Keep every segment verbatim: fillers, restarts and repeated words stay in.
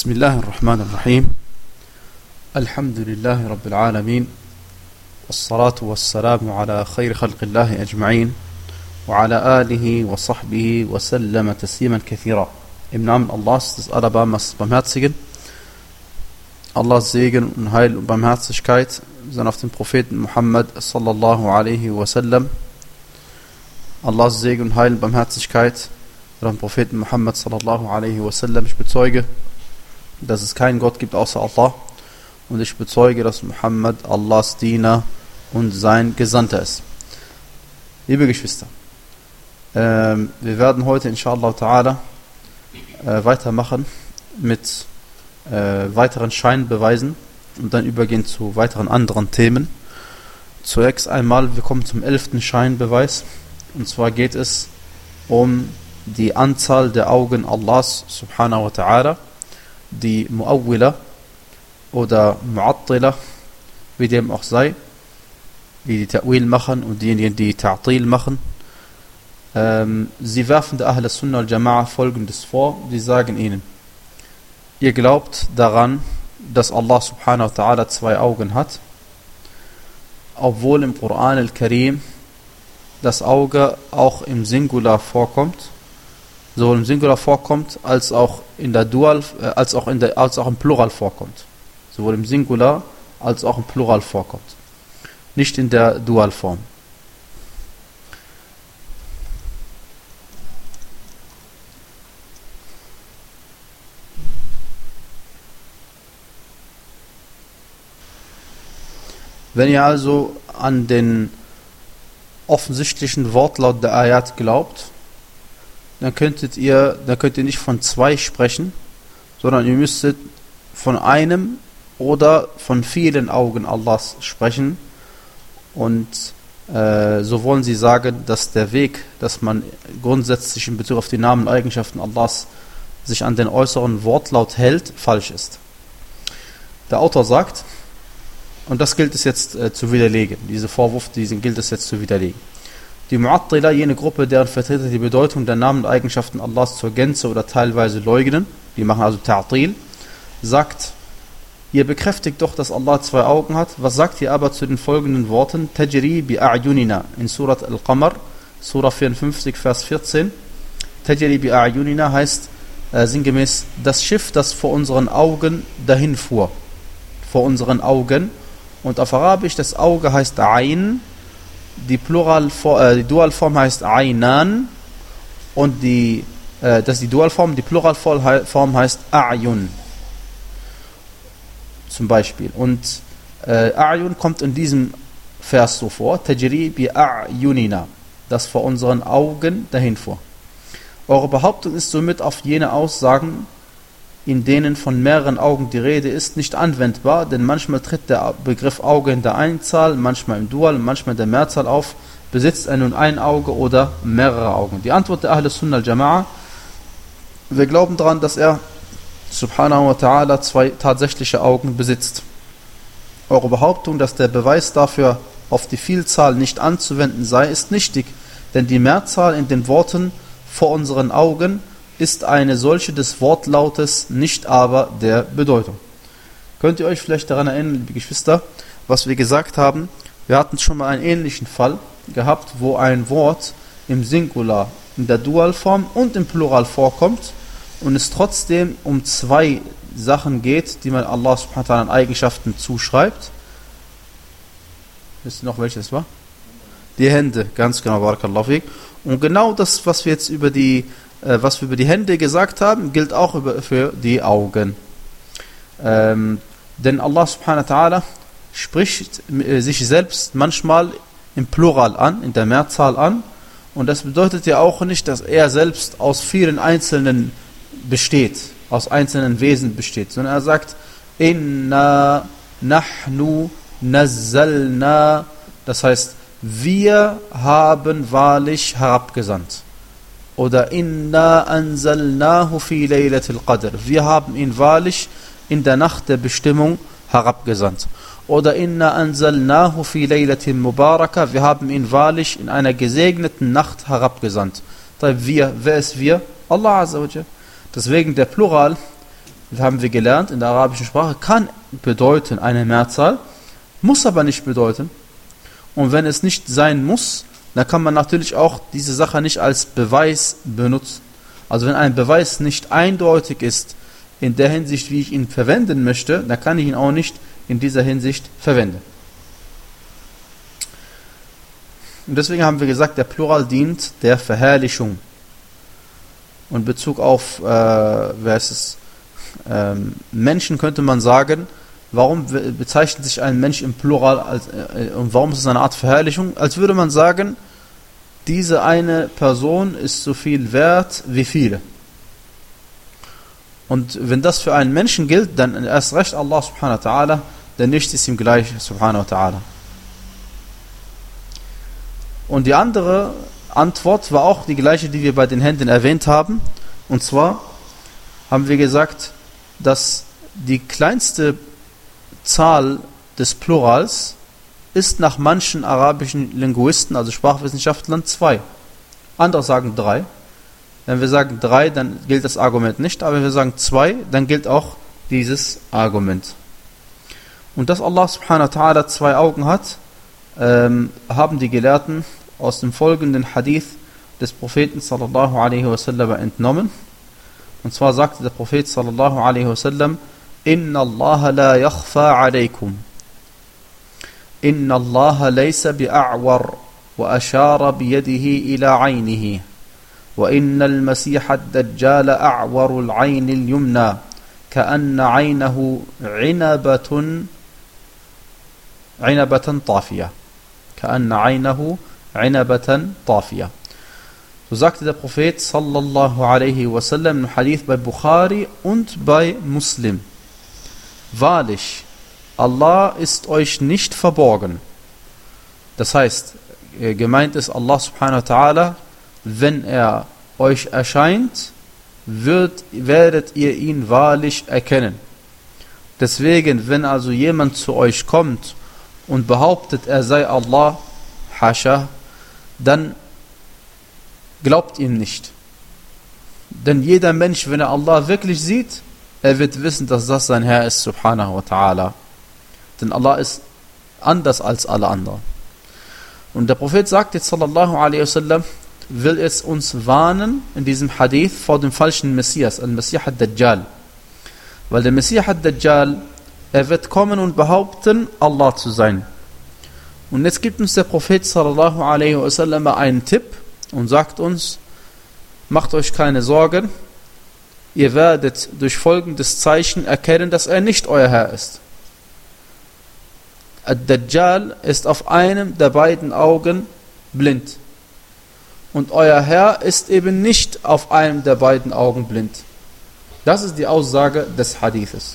بسم الله الرحمن الرحيم الحمد لله رب العالمين والصلاة والسلام على خير خلق الله أجمعين وعلى آله وصحبه وسلم تسليما كثيرا. Im Namen Allahs, des Allerbarmers Barmherzigen. Allahs Segen und Heil und Barmherzigkeit sind auf den Propheten Muhammad sallallahu alaihi wasallam. Allahs Segen und Heil und Barmherzigkeit auf den Propheten Muhammad sallallahu alaihi wasallam. Ich bezeuge, dass es keinen Gott gibt außer Allah, und ich bezeuge, dass Muhammad Allahs Diener und sein Gesandter ist. Liebe Geschwister, ähm, wir werden heute inshallah ta'ala äh, weitermachen mit äh, weiteren Scheinbeweisen und dann übergehen zu weiteren anderen Themen. Zunächst einmal, wir kommen zum elften Scheinbeweis, und zwar geht es um die Anzahl der Augen Allahs subhanahu wa ta'ala. Die Mu'awwila oder Mu'attila, wie dem auch sei, die die Ta'wil machen und diejenigen, die Ta'til machen, ähm, sie werfen der Ahl Sunnah al-Jama'a folgendes vor. Sie sagen ihnen: Ihr glaubt daran, dass Allah subhanahu wa ta'ala zwei Augen hat, obwohl im Koran al-Karim das Auge auch im Singular vorkommt, sowohl im Singular vorkommt, als auch in der Dual, äh, als auch in der, als auch im Plural vorkommt. Sowohl im Singular als auch im Plural vorkommt. Nicht in der Dualform. Wenn ihr also an den offensichtlichen Wortlaut der Ayat glaubt, dann könntet ihr, dann könnt ihr nicht von zwei sprechen, sondern ihr müsstet von einem oder von vielen Augen Allahs sprechen. Und äh, so wollen sie sagen, dass der Weg, dass man grundsätzlich in Bezug auf die Namen und Eigenschaften Allahs sich an den äußeren Wortlaut hält, falsch ist. Der Autor sagt, und das gilt es jetzt äh, zu widerlegen, diese Vorwurf, diesen gilt es jetzt zu widerlegen. Die Mu'attila, jene Gruppe, deren Vertreter die Bedeutung der Namen und Eigenschaften Allahs zur Gänze oder teilweise leugnen, die machen also Ta'til, sagt: Ihr bekräftigt doch, dass Allah zwei Augen hat. Was sagt ihr aber zu den folgenden Worten? Tajri bi a'yunina in Surat Al-Qamar, Surah vierundfünfzig, Vers vierzehn. Tajri bi a'yunina heißt äh, sinngemäß das Schiff, das vor unseren Augen dahin fuhr. Vor unseren Augen. Und auf Arabisch das Auge heißt Ayn. Die, Plural, äh, die Dualform heißt Aynan, und die, äh, das ist die Dualform, die Pluralform heißt A'yun. Zum Beispiel. Und äh, A'yun kommt in diesem Vers so vor: Tajri bi a'yunina, das vor unseren Augen dahin fuhr. Eure Behauptung ist somit auf jene Aussagen, in denen von mehreren Augen die Rede ist, nicht anwendbar, denn manchmal tritt der Begriff Auge in der Einzahl, manchmal im Dual, manchmal in der Mehrzahl auf. Besitzt er nun ein Auge oder mehrere Augen? Die Antwort der Ahl Sunnah al-Jama'a: Wir glauben daran, dass er subhanahu wa ta'ala zwei tatsächliche Augen besitzt. Eure Behauptung, dass der Beweis dafür auf die Vielzahl nicht anzuwenden sei, ist nichtig, denn die Mehrzahl in den Worten vor unseren Augen ist eine solche des Wortlautes, nicht aber der Bedeutung. Könnt ihr euch vielleicht daran erinnern, liebe Geschwister, was wir gesagt haben? Wir hatten schon mal einen ähnlichen Fall gehabt, wo ein Wort im Singular, in der Dualform und im Plural vorkommt und es trotzdem um zwei Sachen geht, die man Allah subhanahu wa ta'ala an Eigenschaften zuschreibt. Wisst ihr noch, welches war? Die Hände, ganz genau, barakallahu fik. Und genau das, was wir jetzt über die was wir über die Hände gesagt haben, gilt auch über, für die Augen. Ähm, denn Allah subhanahu wa ta'ala spricht äh, sich selbst manchmal im Plural an, in der Mehrzahl an, und das bedeutet ja auch nicht, dass er selbst aus vielen einzelnen besteht, aus einzelnen Wesen besteht, sondern er sagt: Inna nahnu nazzalna, das heißt, wir haben wahrlich herabgesandt. Oder Inna anzalnahu fi laylatil qadr, wir haben ihn wahrlich in der Nacht der Bestimmung herabgesandt. Oder Inna anzalnahu fi laylatin mubaraka, wir haben ihn wahrlich in einer gesegneten Nacht herabgesandt. Wir, wer ist wir? Allah Azza wa Jal. Deswegen der Plural haben wir gelernt, in der arabischen Sprache kann bedeuten eine Mehrzahl, muss aber nicht bedeuten. Und wenn es nicht sein muss, dann kann man natürlich auch diese Sache nicht als Beweis benutzen. Also wenn ein Beweis nicht eindeutig ist in der Hinsicht, wie ich ihn verwenden möchte, dann kann ich ihn auch nicht in dieser Hinsicht verwenden. Und deswegen haben wir gesagt, der Plural dient der Verherrlichung. Und in Bezug auf äh, wer ist es, ähm, Menschen könnte man sagen, warum bezeichnet sich ein Mensch im Plural als, äh, und warum ist es eine Art Verherrlichung? Als würde man sagen, diese eine Person ist so viel wert wie viele. Und wenn das für einen Menschen gilt, dann erst recht Allah subhanahu wa ta'ala, denn nichts ist ihm gleich subhanahu wa ta'ala. Und die andere Antwort war auch die gleiche, die wir bei den Händen erwähnt haben. Und zwar haben wir gesagt, dass die kleinste Zahl des Plurals ist nach manchen arabischen Linguisten, also Sprachwissenschaftlern, zwei. Andere sagen drei. Wenn wir sagen drei, dann gilt das Argument nicht. Aber wenn wir sagen zwei, dann gilt auch dieses Argument. Und dass Allah subhanahu wa ta'ala zwei Augen hat, ähm, haben die Gelehrten aus dem folgenden Hadith des Propheten sallallahu alaihi wasallam entnommen. Und zwar sagte der Prophet sallallahu alaihi wasallam: Inna Allah la yakhfa alaykum. Inna Allah laysa bi'a'war wa ashara biyadihi ila 'aynihi. Wa inna al-Masih ad-Dajjal a'waru al-'ayn al-yumna ka'anna 'aynahu 'inabatun 'inabatan tafiyah. Ka'anna 'aynahu Inabatan Tafiyah. So sagte der Prophet sallallahu alaihi wasallam im Hadith bei Bukhari und bei Muslim: Wahrlich, Allah ist euch nicht verborgen. Das heißt, gemeint ist Allah subhanahu wa ta'ala, wenn er euch erscheint, wird, werdet ihr ihn wahrlich erkennen. Deswegen, wenn also jemand zu euch kommt und behauptet, er sei Allah, Hascha, dann glaubt ihm nicht. Denn jeder Mensch, wenn er Allah wirklich sieht, er wird wissen, dass das sein Herr ist, subhanahu wa ta'ala. Denn Allah ist anders als alle anderen. Und der Prophet sagt jetzt, sallallahu alaihi wasallam, will es uns warnen in diesem Hadith vor dem falschen Messias, al-Masih ad-Dajjal. Weil der Messiah ad-Dajjal, er wird kommen und behaupten, Allah zu sein. Und jetzt gibt uns der Prophet sallallahu alaihi wasallam einen Tipp und sagt uns: Macht euch keine Sorgen, ihr werdet durch folgendes Zeichen erkennen, dass er nicht euer Herr ist. Ad-Dajjal ist auf einem der beiden Augen blind. Und euer Herr ist eben nicht auf einem der beiden Augen blind. Das ist die Aussage des Hadithes.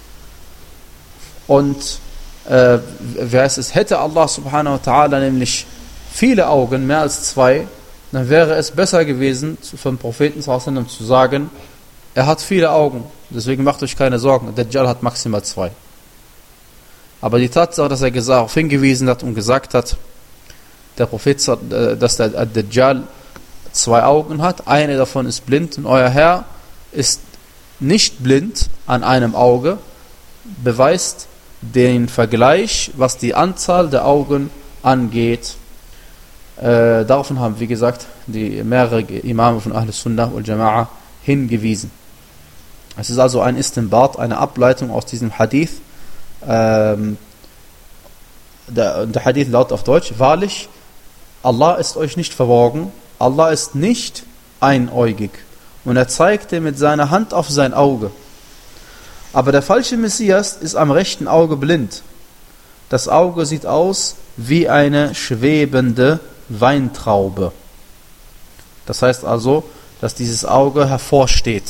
Und Äh, wer es hätte Allah subhanahu wa ta'ala nämlich viele Augen, mehr als zwei, dann wäre es besser gewesen, vom Propheten sallallahu alaihi wasallam zu sagen, er hat viele Augen, deswegen macht euch keine Sorgen, der Dajjal hat maximal zwei. Aber die Tatsache, dass er darauf hingewiesen hat und gesagt hat, der Prophet, dass der Dajjal zwei Augen hat, eine davon ist blind und euer Herr ist nicht blind an einem Auge, beweist den Vergleich, was die Anzahl der Augen angeht. Äh, daraufhin haben, wie gesagt, die mehrere Imame von Ahl Sunnah wal Jama'a hingewiesen. Es ist also ein Istinbat, eine Ableitung aus diesem Hadith. Ähm, der, der Hadith lautet auf Deutsch: Wahrlich, Allah ist euch nicht verborgen, Allah ist nicht einäugig. Und er zeigte mit seiner Hand auf sein Auge. Aber der falsche Messias ist am rechten Auge blind. Das Auge sieht aus wie eine schwebende Weintraube. Das heißt also, dass dieses Auge hervorsteht.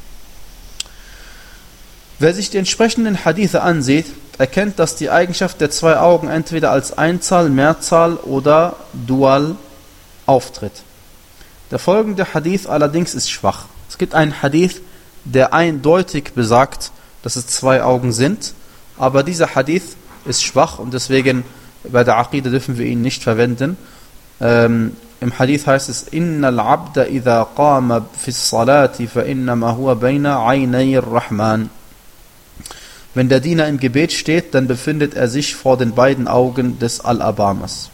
Wer sich die entsprechenden Hadithe ansieht, erkennt, dass die Eigenschaft der zwei Augen entweder als Einzahl, Mehrzahl oder Dual auftritt. Der folgende Hadith allerdings ist schwach. Es gibt einen Hadith, der eindeutig besagt, dass es zwei Augen sind, aber dieser Hadith ist schwach und deswegen bei der Aqida dürfen wir ihn nicht verwenden. Ähm, Im Hadith heißt es, Innal abda idha qama fis salati fa innama huwa bayna aynay ar-Rahman. Wenn der Diener im Gebet steht, dann befindet er sich vor den beiden Augen des Al-Abamas.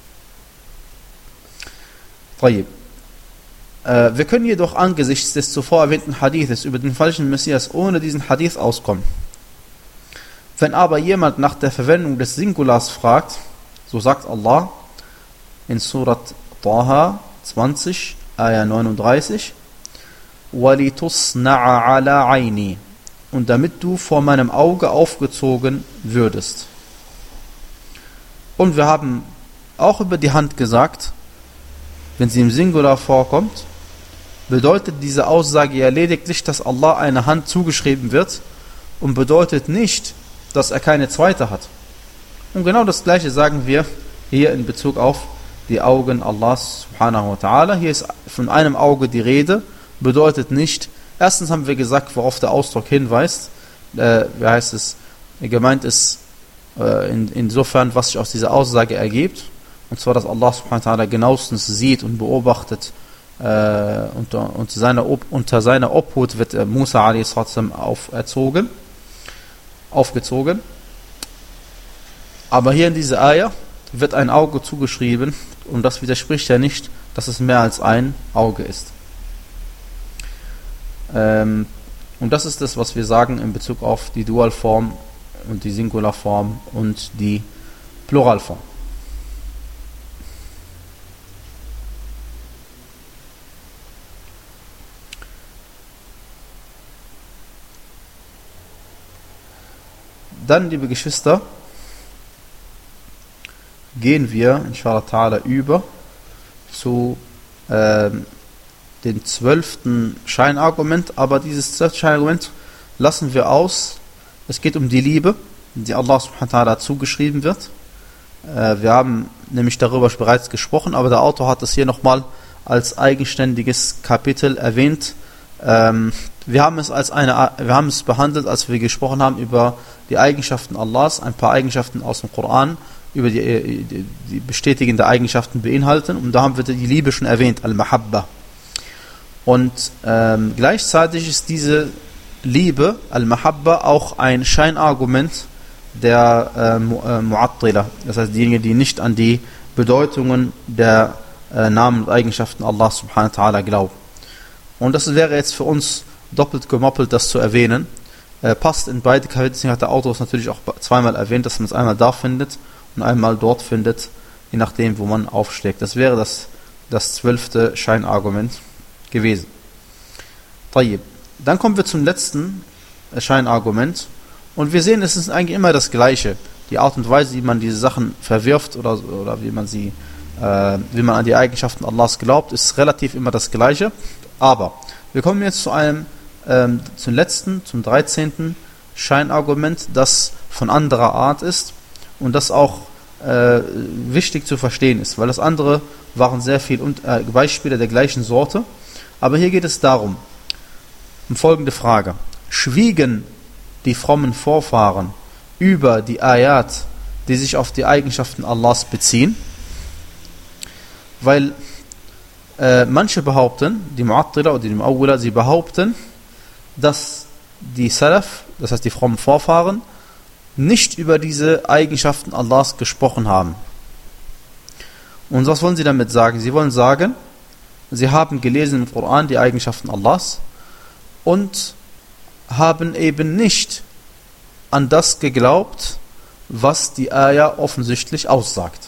طيب. Wir können jedoch angesichts des zuvor erwähnten Hadithes über den falschen Messias ohne diesen Hadith auskommen. Wenn aber jemand nach der Verwendung des Singulars fragt, so sagt Allah in Surat Taha zwanzig, Ayah neununddreißig, وَلِتُصْنَعَ عَلَى عَيْنِي, und damit du vor meinem Auge aufgezogen würdest. Und wir haben auch über die Hand gesagt, wenn sie im Singular vorkommt, bedeutet diese Aussage ja lediglich, dass Allah eine Hand zugeschrieben wird und bedeutet nicht, dass er keine zweite hat. Und genau das gleiche sagen wir hier in Bezug auf die Augen Allahs subhanahu wa ta'ala. Hier ist von einem Auge die Rede, bedeutet nicht, erstens haben wir gesagt, worauf der Ausdruck hinweist, äh, wie heißt es, gemeint ist äh, in, insofern, was sich aus dieser Aussage ergibt, und zwar, dass Allah subhanahu wa ta'ala genauestens sieht und beobachtet, äh, unter, unter, seiner Ob, unter seiner Obhut wird äh, Musa a s. auferzogen, aufgezogen. Aber hier in dieser Ayah wird ein Auge zugeschrieben, und das widerspricht ja nicht, dass es mehr als ein Auge ist. Ähm, und das ist das, was wir sagen in Bezug auf die Dualform und die Singularform und die Pluralform. Dann, liebe Geschwister, gehen wir, inshallah ta'ala, über zu ähm, dem zwölften Scheinargument. Aber dieses zwölfte Scheinargument lassen wir aus. Es geht um die Liebe, die Allah subhanahu wa ta'ala zugeschrieben wird. Äh, wir haben nämlich darüber bereits gesprochen, aber der Autor hat es hier nochmal als eigenständiges Kapitel erwähnt. Ähm, wir haben es als eine, wir haben es behandelt, als wir gesprochen haben über die Eigenschaften Allahs, ein paar Eigenschaften aus dem Koran, über die, die, die bestätigende Eigenschaften beinhalten, und da haben wir die Liebe schon erwähnt, Al-Mahabba. Und ähm, gleichzeitig ist diese Liebe, Al-Mahabba, auch ein Scheinargument der äh, Mu'attila, das heißt diejenigen, die nicht an die Bedeutungen der äh, Namen und Eigenschaften Allah subhanahu wa ta'ala glauben. Und das wäre jetzt für uns doppelt gemoppelt, das zu erwähnen. Äh, passt in beide Kapitel, deswegen hat der Autor es natürlich auch zweimal erwähnt, dass man es einmal da findet und einmal dort findet, je nachdem, wo man aufschlägt. Das wäre das, das zwölfte Scheinargument gewesen. Tayyib. Dann kommen wir zum letzten Scheinargument, und wir sehen, es ist eigentlich immer das Gleiche. Die Art und Weise, wie man diese Sachen verwirft oder, oder wie man sie, äh, wie man an die Eigenschaften Allahs glaubt, ist relativ immer das Gleiche. Aber wir kommen jetzt zu einem, ähm, zum letzten, zum dreizehnten Scheinargument, das von anderer Art ist und das auch äh, wichtig zu verstehen ist, weil das andere waren sehr viele äh, Beispiele der gleichen Sorte. Aber hier geht es darum, um folgende Frage: Schwiegen die frommen Vorfahren über die Ayat, die sich auf die Eigenschaften Allahs beziehen? Weil äh, manche behaupten, die Mu'attila oder die Mu'awwila, sie behaupten, dass die Salaf, das heißt die frommen Vorfahren, nicht über diese Eigenschaften Allahs gesprochen haben. Und was wollen sie damit sagen? Sie wollen sagen, sie haben gelesen im Koran die Eigenschaften Allahs und haben eben nicht an das geglaubt, was die Ayah offensichtlich aussagt.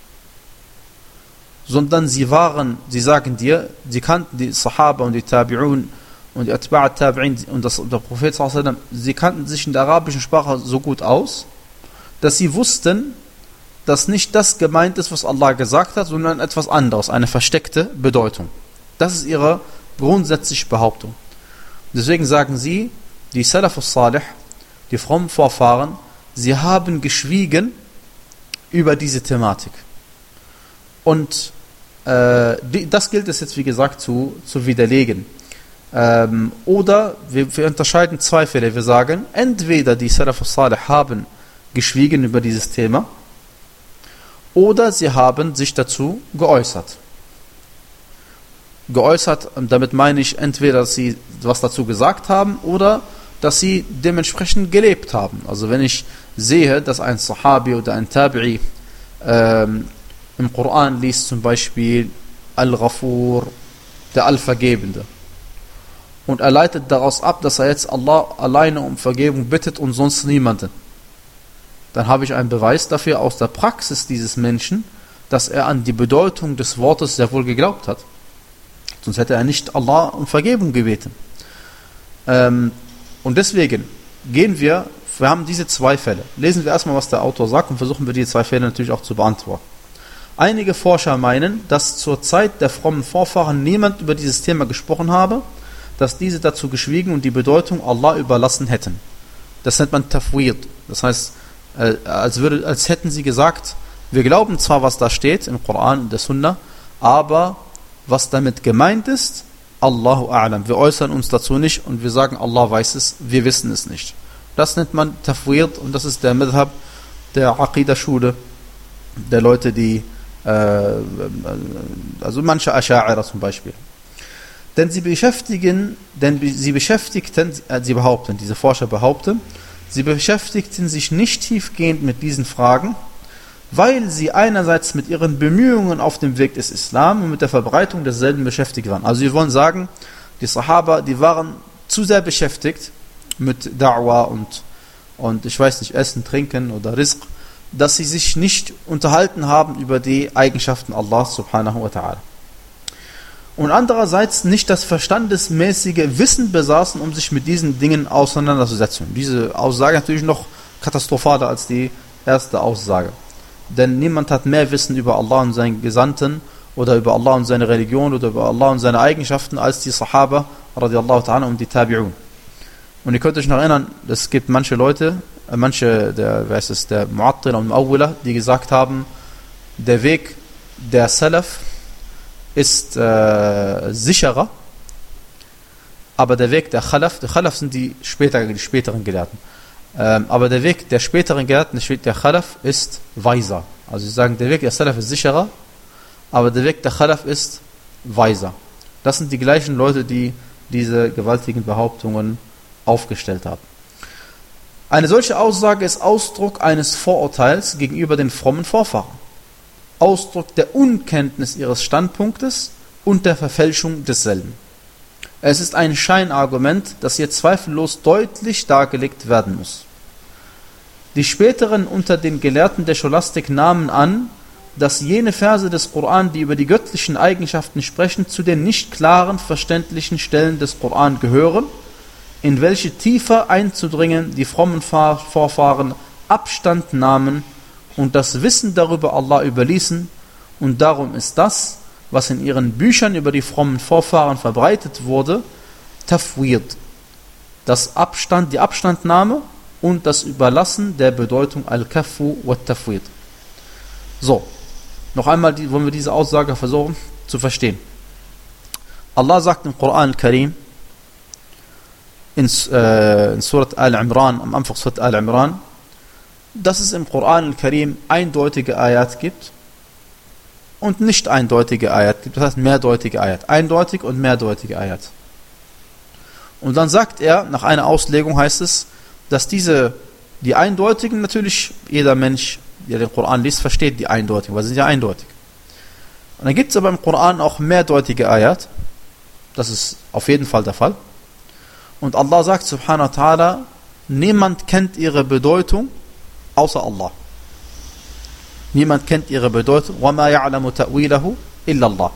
Sondern sie waren, sie sagen dir, sie kannten die Sahaba und die Tabi'un und die Atba' al-Tabi'in und das, der Prophet sallallahu alaihi wasallam, sie kannten sich in der arabischen Sprache so gut aus, dass sie wussten, dass nicht das gemeint ist, was Allah gesagt hat, sondern etwas anderes, eine versteckte Bedeutung. Das ist ihre grundsätzliche Behauptung. Deswegen sagen sie, die Salafus Salih, die frommen Vorfahren, sie haben geschwiegen über diese Thematik. Und äh, die, das gilt es jetzt, wie gesagt, zu, zu widerlegen. Ähm, oder wir, wir unterscheiden zwei Fälle. Wir sagen, entweder die Salafus Salih haben geschwiegen über dieses Thema, oder sie haben sich dazu geäußert. geäußert. Damit meine ich entweder, dass sie was dazu gesagt haben oder dass sie dementsprechend gelebt haben. Also wenn ich sehe, dass ein Sahabi oder ein Tabi'i ähm, im Koran liest zum Beispiel Al-Ghafur, der Allvergebende, und er leitet daraus ab, dass er jetzt Allah alleine um Vergebung bittet und sonst niemanden, dann habe ich einen Beweis dafür aus der Praxis dieses Menschen, dass er an die Bedeutung des Wortes sehr wohl geglaubt hat. Sonst hätte er nicht Allah um Vergebung gebeten. Ähm, und deswegen gehen wir, wir haben diese zwei Fälle. Lesen wir erstmal, was der Autor sagt, und versuchen wir die zwei Fälle natürlich auch zu beantworten. Einige Forscher meinen, dass zur Zeit der frommen Vorfahren niemand über dieses Thema gesprochen habe, dass diese dazu geschwiegen und die Bedeutung Allah überlassen hätten. Das nennt man Tafwid. Das heißt, als, würde, als hätten sie gesagt, wir glauben zwar, was da steht im Koran und der Sunna, aber was damit gemeint ist, Allahu A'lam. Wir äußern uns dazu nicht und wir sagen, Allah weiß es, wir wissen es nicht. Das nennt man Tafwid, und das ist der Madhab der Aqidah-Schule, der Leute, die, äh, also manche Asha'ira zum Beispiel. Denn sie beschäftigen, denn sie beschäftigten, äh, sie behaupten, diese Forscher behaupten, sie beschäftigten sich nicht tiefgehend mit diesen Fragen, weil sie einerseits mit ihren Bemühungen auf dem Weg des Islam und mit der Verbreitung desselben beschäftigt waren. Also wir wollen sagen, die Sahaba, die waren zu sehr beschäftigt mit Da'wah und, und ich weiß nicht, Essen, Trinken oder Rizq, dass sie sich nicht unterhalten haben über die Eigenschaften Allah subhanahu wa ta'ala. Und andererseits nicht das verstandesmäßige Wissen besaßen, um sich mit diesen Dingen auseinanderzusetzen. Diese Aussage natürlich noch katastrophaler als die erste Aussage. Denn niemand hat mehr Wissen über Allah und seinen Gesandten oder über Allah und seine Religion oder über Allah und seine Eigenschaften als die Sahaba radiallahu ta'ala und die Tabi'un. Und ihr könnt euch noch erinnern, es gibt manche Leute, manche, der, wer ist es, der Mu'attila und Mu'awwila, die gesagt haben, der Weg der Salaf ist äh, sicherer, aber der Weg der Khalaf, der Khalaf sind die, später, die späteren Gelehrten, ähm, aber der Weg der späteren Gelehrten, der Khalaf, ist weiser. Also sie sagen, der Weg der Salaf ist sicherer, aber der Weg der Khalaf ist weiser. Das sind die gleichen Leute, die diese gewaltigen Behauptungen aufgestellt haben. Eine solche Aussage ist Ausdruck eines Vorurteils gegenüber den frommen Vorfahren. Ausdruck der Unkenntnis ihres Standpunktes und der Verfälschung desselben. Es ist ein Scheinargument, das hier zweifellos deutlich dargelegt werden muss. Die späteren unter den Gelehrten der Scholastik nahmen an, dass jene Verse des Koran, die über die göttlichen Eigenschaften sprechen, zu den nicht klaren, verständlichen Stellen des Koran gehören, in welche tiefer einzudringen die frommen Vorfahren Abstand nahmen und das Wissen darüber Allah überließen, und darum ist das, was in ihren Büchern über die frommen Vorfahren verbreitet wurde, Tafwid, das Abstand, die Abstandnahme und das Überlassen der Bedeutung Al-Kaffu wa Tafwid. So, noch einmal die, wollen wir diese Aussage versuchen zu verstehen. Allah sagt im Koran al-Karim, in, äh, in Surat Al-Imran, am Anfang Surat Al-Imran, dass es im Koran al-Karim eindeutige Ayat gibt und nicht eindeutige Ayat gibt. Das heißt mehrdeutige Ayat. Eindeutig und mehrdeutige Ayat. Und dann sagt er, nach einer Auslegung heißt es, dass diese, die eindeutigen, natürlich jeder Mensch, der den Koran liest, versteht die eindeutigen, weil sie sind ja eindeutig. Und dann gibt es aber im Koran auch mehrdeutige Ayat. Das ist auf jeden Fall der Fall. Und Allah sagt subhanahu wa ta'ala, niemand kennt ihre Bedeutung außer Allah. Niemand kennt ihre Bedeutung. وَمَا يَعْلَمُ تَأْوِيلَهُ إِلَّا اللَّهُ.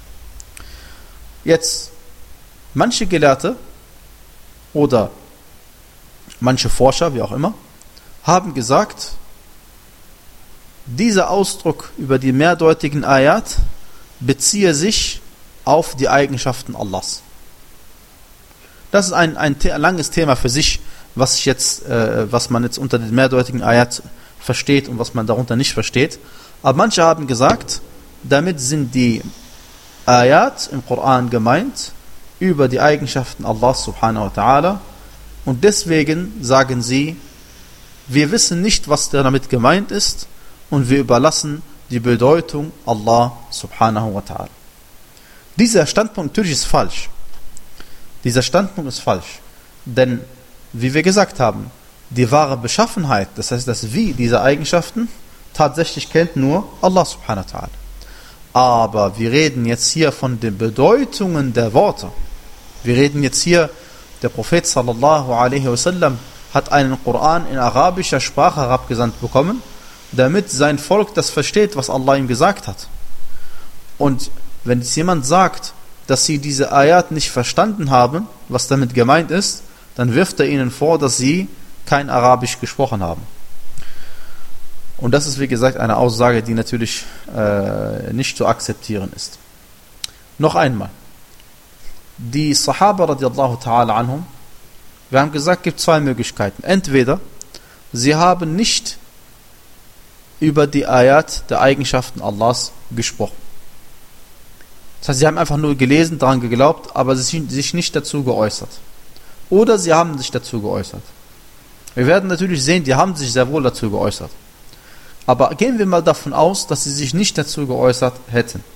Jetzt, manche Gelehrte oder manche Forscher, wie auch immer, haben gesagt, dieser Ausdruck über die mehrdeutigen Ayat beziehe sich auf die Eigenschaften Allahs. Das ist ein, ein, ein langes Thema für sich, was ich jetzt, äh, was man jetzt unter den mehrdeutigen Ayat versteht und was man darunter nicht versteht. Aber manche haben gesagt, damit sind die Ayat im Koran gemeint über die Eigenschaften Allah subhanahu wa ta'ala, und deswegen sagen sie, wir wissen nicht, was damit gemeint ist, und wir überlassen die Bedeutung Allah subhanahu wa ta'ala. Dieser Standpunkt natürlich ist falsch. Dieser Standpunkt ist falsch. Denn, wie wir gesagt haben, die wahre Beschaffenheit, das heißt das Wie dieser Eigenschaften, tatsächlich kennt nur Allah subhanahu wa ta'ala. Aber wir reden jetzt hier von den Bedeutungen der Worte. Wir reden jetzt hier, der Prophet sallallahu alaihi wasallam hat einen Koran in arabischer Sprache herabgesandt bekommen, damit sein Volk das versteht, was Allah ihm gesagt hat. Und wenn jetzt jemand sagt, dass sie diese Ayat nicht verstanden haben, was damit gemeint ist, dann wirft er ihnen vor, dass sie kein Arabisch gesprochen haben. Und das ist, wie gesagt, eine Aussage, die natürlich äh, nicht zu akzeptieren ist. Noch einmal. Die Sahaba radiallahu ta'ala anhum, wir haben gesagt, es gibt zwei Möglichkeiten. Entweder sie haben nicht über die Ayat der Eigenschaften Allahs gesprochen. Das heißt, sie haben einfach nur gelesen, daran geglaubt, aber sie sich nicht dazu geäußert. Oder sie haben sich dazu geäußert. Wir werden natürlich sehen, die haben sich sehr wohl dazu geäußert. Aber gehen wir mal davon aus, dass sie sich nicht dazu geäußert hätten.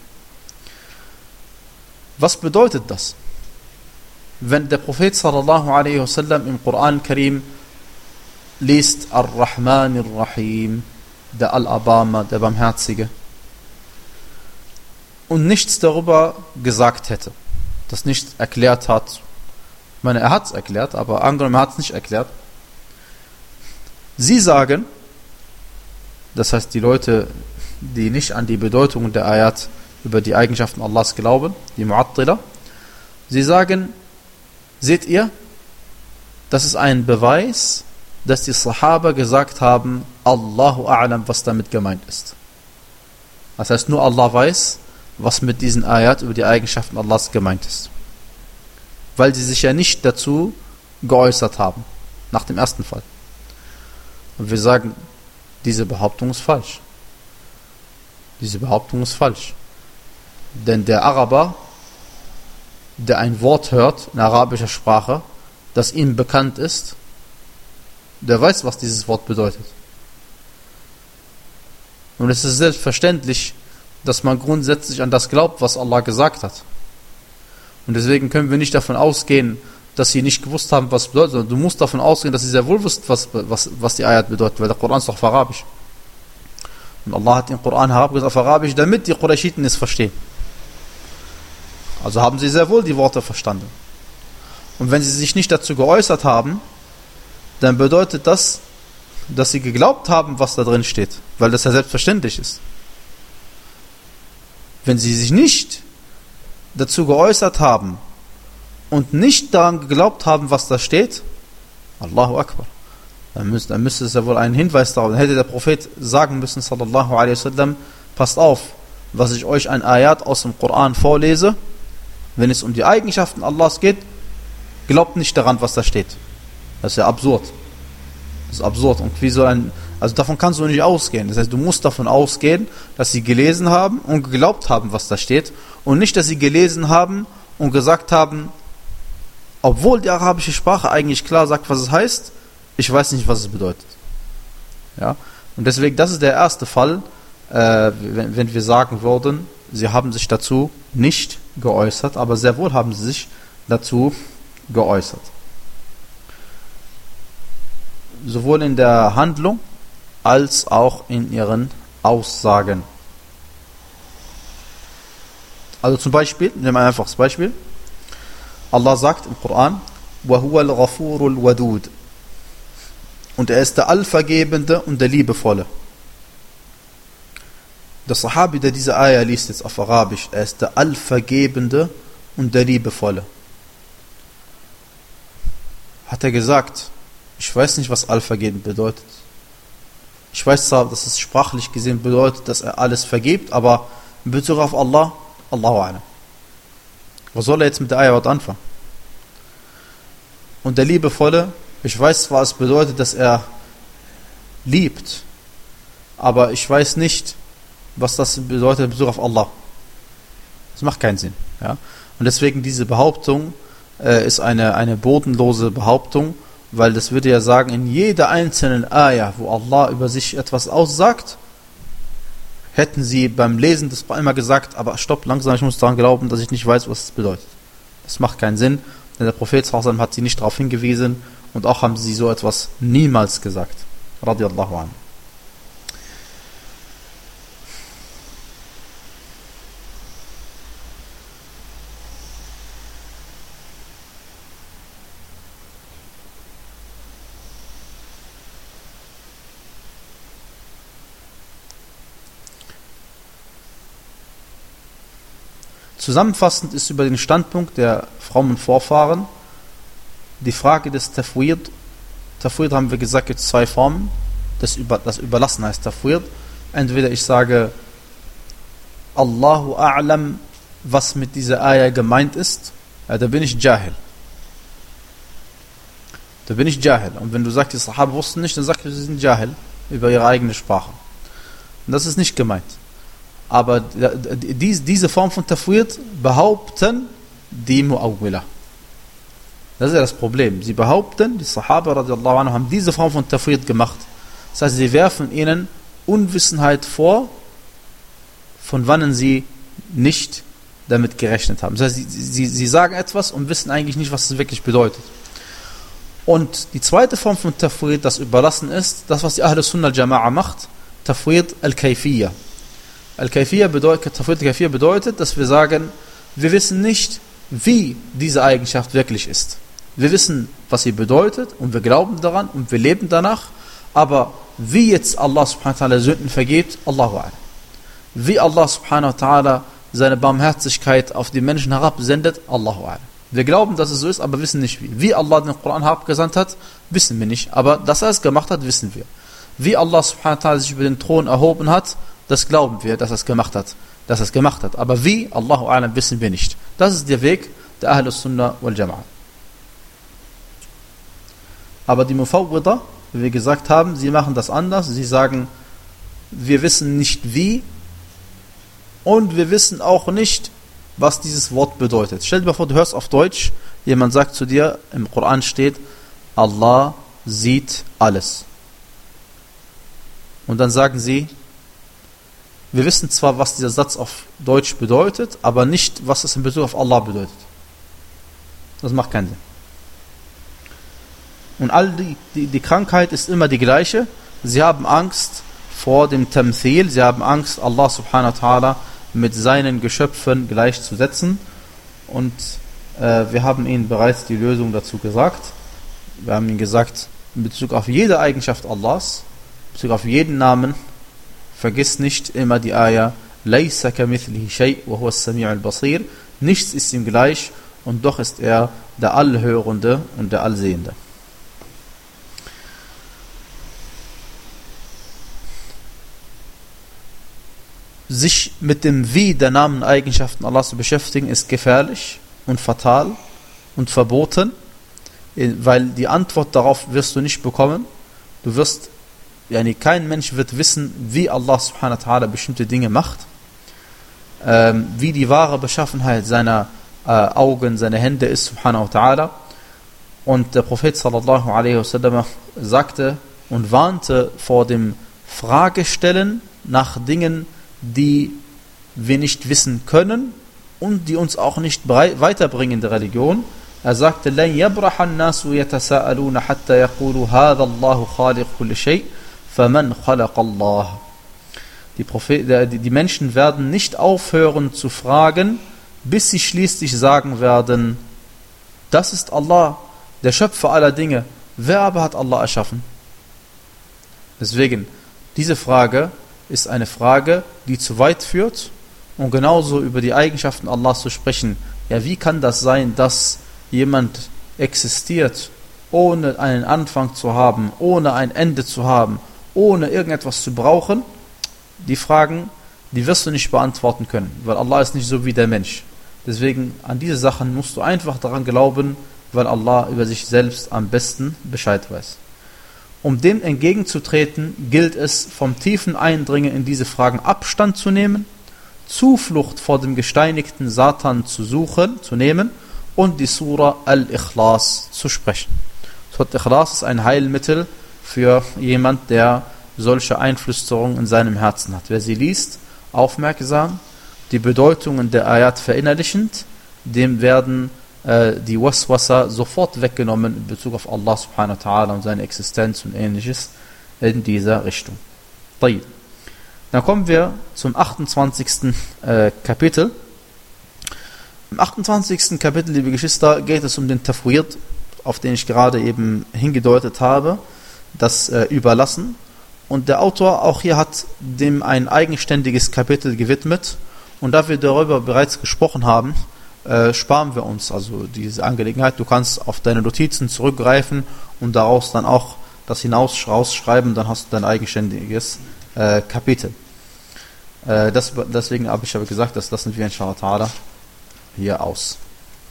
Was bedeutet das? Wenn der Prophet sallallahu alaihi wasallam im Koran Karim liest Ar-Rahman Ar-Rahim, der Al-Abama, der Barmherzige, und nichts darüber gesagt hätte, das nicht erklärt hat. Ich meine, er hat es erklärt, aber angenommen, er hat es nicht erklärt. Sie sagen, das heißt die Leute, die nicht an die Bedeutung der Ayat über die Eigenschaften Allahs glauben, die Mu'attila, sie sagen, seht ihr, das ist ein Beweis, dass die Sahaba gesagt haben, Allahu a'lam, was damit gemeint ist. Das heißt, nur Allah weiß, was mit diesen Ayat über die Eigenschaften Allahs gemeint ist. Weil sie sich ja nicht dazu geäußert haben, nach dem ersten Fall. Und wir sagen, diese Behauptung ist falsch. Diese Behauptung ist falsch. Denn der Araber, der ein Wort hört in arabischer Sprache, das ihm bekannt ist, der weiß, was dieses Wort bedeutet. Und es ist selbstverständlich, dass man grundsätzlich an das glaubt, was Allah gesagt hat. Und deswegen können wir nicht davon ausgehen, dass sie nicht gewusst haben, was es bedeutet, sondern du musst davon ausgehen, dass sie sehr wohl wussten, was, was, was die Ayat bedeutet, weil der Koran ist doch auf Arabisch. Und Allah hat den Koran herabgesetzt auf Arabisch, damit die Qurayshiten es verstehen. Also haben sie sehr wohl die Worte verstanden. Und wenn sie sich nicht dazu geäußert haben, dann bedeutet das, dass sie geglaubt haben, was da drin steht, weil das ja selbstverständlich ist. Wenn sie sich nicht dazu geäußert haben und nicht daran geglaubt haben, was da steht, Allahu Akbar, dann müsste, dann müsste es ja wohl einen Hinweis darauf, dann hätte der Prophet sagen müssen, sallallahu alaihi wasallam, passt auf, was ich euch ein Ayat aus dem Koran vorlese, wenn es um die Eigenschaften Allahs geht, glaubt nicht daran, was da steht. Das ist ja absurd. Das ist absurd. Und wie soll ein, also davon kannst du nicht ausgehen. Das heißt, du musst davon ausgehen, dass sie gelesen haben und geglaubt haben, was da steht. Und nicht, dass sie gelesen haben und gesagt haben, obwohl die arabische Sprache eigentlich klar sagt, was es heißt, ich weiß nicht, was es bedeutet. Ja? Und deswegen, das ist der erste Fall, äh, wenn, wenn wir sagen würden, sie haben sich dazu nicht geäußert, aber sehr wohl haben sie sich dazu geäußert. Sowohl in der Handlung als auch in ihren Aussagen. Also zum Beispiel, nehmen wir ein einfaches Beispiel. Allah sagt im Koran, وَهُوَ الْغَفُورُ الْوَدُودُ, und er ist der Allvergebende und der Liebevolle. Der Sahabi, der diese Ayah liest jetzt auf Arabisch, er ist der Allvergebende und der Liebevolle. Hat er gesagt, ich weiß nicht, was Allvergeben bedeutet. Ich weiß zwar, dass es sprachlich gesehen bedeutet, dass er alles vergibt, aber in Bezug auf Allah, Allahu a'lam. Was soll er jetzt mit der Ayah anfangen? Und der Liebevolle, ich weiß zwar, es bedeutet, dass er liebt, aber ich weiß nicht, was das bedeutet in Bezug auf Allah. Das macht keinen Sinn. Ja? Und deswegen diese Behauptung äh, ist eine, eine bodenlose Behauptung, weil das würde ja sagen, in jeder einzelnen Ayah, wo Allah über sich etwas aussagt, hätten sie beim Lesen des Qur'an immer gesagt, aber stopp, langsam, ich muss daran glauben, dass ich nicht weiß, was es bedeutet. Das macht keinen Sinn, denn der Prophet sallallahu alaihi wasallam hat sie nicht darauf hingewiesen und auch haben sie so etwas niemals gesagt. Radiallahu anhu. Zusammenfassend ist über den Standpunkt der frommen Vorfahren die Frage des Tafwid. Tafwid haben wir gesagt, gibt zwei Formen. Das, Über, das Überlassen heißt Tafwid. Entweder ich sage Allahu A'lam, was mit dieser Ayah gemeint ist, ja, da bin ich Jahil. Da bin ich Jahil. Und wenn du sagst, die Sahaba wussten nicht, dann sagst du, sie sind Jahil über ihre eigene Sprache. Und das ist nicht gemeint. Aber diese Form von Tafwid behaupten die Mu'awwila. Das ist ja das Problem. Sie behaupten, die Sahaba radiallahu anhu haben diese Form von Tafwid gemacht. Das heißt, sie werfen ihnen Unwissenheit vor, von wann sie nicht damit gerechnet haben. Das heißt, sie, sie, sie sagen etwas und wissen eigentlich nicht, was es wirklich bedeutet. Und die zweite Form von Tafwid, das Überlassen ist, das, was die Ahl Sunnah al-Jama'a macht, Tafwid al-Kayfiyya. Al-Kayfiyya bedeutet, Tafwid al-Kayfiyya bedeutet, dass wir sagen, wir wissen nicht, wie diese Eigenschaft wirklich ist. Wir wissen, was sie bedeutet und wir glauben daran und wir leben danach, aber wie jetzt Allah subhanahu wa ta'ala Sünden vergibt, Allahu a'lam. Wie Allah subhanahu wa ta'ala seine Barmherzigkeit auf die Menschen herabsendet, Allahu a'lam. Wir glauben, dass es so ist, aber wissen nicht wie. Wie Allah den Koran herabgesandt hat, wissen wir nicht, aber dass er es gemacht hat, wissen wir. Wie Allah subhanahu wa ta'ala sich über den Thron erhoben hat, das glauben wir, dass er es gemacht hat, dass er es gemacht hat. Aber wie, Allahu a'lam, wissen wir nicht. Das ist der Weg der Ahl Sunnah wal Jama'a. Aber die Mufawwida, wie wir gesagt haben, sie machen das anders. Sie sagen, wir wissen nicht wie und wir wissen auch nicht, was dieses Wort bedeutet. Stell dir mal vor, du hörst auf Deutsch, jemand sagt zu dir, im Koran steht, Allah sieht alles. Und dann sagen sie, wir wissen zwar, was dieser Satz auf Deutsch bedeutet, aber nicht, was es in Bezug auf Allah bedeutet. Das macht keinen Sinn. Und all die, die, die Krankheit ist immer die gleiche. Sie haben Angst vor dem Tamthil, sie haben Angst, Allah subhanahu wa ta'ala mit seinen Geschöpfen gleichzusetzen. Und äh, wir haben ihnen bereits die Lösung dazu gesagt. Wir haben ihnen gesagt, in Bezug auf jede Eigenschaft Allahs, in Bezug auf jeden Namen, vergiss nicht immer die Ayah, Laysa kamithlihi shay wa huwa as-sami'ul basir. Nichts ist ihm gleich und doch ist er der Allhörende und der Allsehende. Sich mit dem Wie der Namen und Eigenschaften Allahs zu beschäftigen, ist gefährlich und fatal und verboten, weil die Antwort darauf wirst du nicht bekommen. Du wirst Yani kein Mensch wird wissen, wie Allah subhanahu wa ta'ala bestimmte Dinge macht, ähm, wie die wahre Beschaffenheit seiner äh, Augen, seiner Hände ist, subhanahu wa ta'ala. Und der Prophet sallallahu alaihi wasallam sagte und warnte vor dem Fragestellen nach Dingen, die wir nicht wissen können und die uns auch nicht weiterbringen in der Religion. Er sagte, لَنْ يَبْرَحَ النَّاسُ يَتَسَاءَلُونَ حَتَّى يَقُولُوا هَذَا اللَّهُ خَالِقُ كُلِّ شَيْءٍ فَمَنْ خَلَقَ اللَّهُ. Die, Prophet, die Menschen werden nicht aufhören zu fragen, bis sie schließlich sagen werden, das ist Allah, der Schöpfer aller Dinge. Wer aber hat Allah erschaffen? Deswegen, diese Frage ist eine Frage, die zu weit führt, und genauso über die Eigenschaften Allahs zu sprechen. Ja, wie kann das sein, dass jemand existiert, ohne einen Anfang zu haben, ohne ein Ende zu haben, ohne irgendetwas zu brauchen? Die Fragen, die wirst du nicht beantworten können, weil Allah ist nicht so wie der Mensch. Deswegen, an diese Sachen musst du einfach daran glauben, weil Allah über sich selbst am besten Bescheid weiß. Um dem entgegenzutreten, gilt es, vom tiefen Eindringen in diese Fragen Abstand zu nehmen, Zuflucht vor dem gesteinigten Satan zu suchen, zu nehmen und die Surah Al-Ikhlas zu sprechen. Surah Al-Ikhlas ist ein Heilmittel für jemand, der solche Einflüsterungen in seinem Herzen hat. Wer sie liest aufmerksam, die Bedeutungen der Ayat verinnerlichend, dem werden äh, die Waswasa sofort weggenommen in Bezug auf Allah subhanahu wa ta'ala und seine Existenz und ähnliches in dieser Richtung. طيب. Dann kommen wir zum achtundzwanzigsten Äh, Kapitel. Im achtundzwanzigsten Kapitel, liebe Geschwister, geht es um den Tafwid, auf den ich gerade eben hingedeutet habe, das äh, Überlassen. Und der Autor auch hier hat dem ein eigenständiges Kapitel gewidmet. Und da wir darüber bereits gesprochen haben, äh, sparen wir uns also diese Angelegenheit. Du kannst auf deine Notizen zurückgreifen und daraus dann auch das hinaus rausschreiben, dann hast du dein eigenständiges äh, Kapitel. Äh, das, deswegen habe ich aber gesagt, das lassen wir inshallah ta'ala hier aus.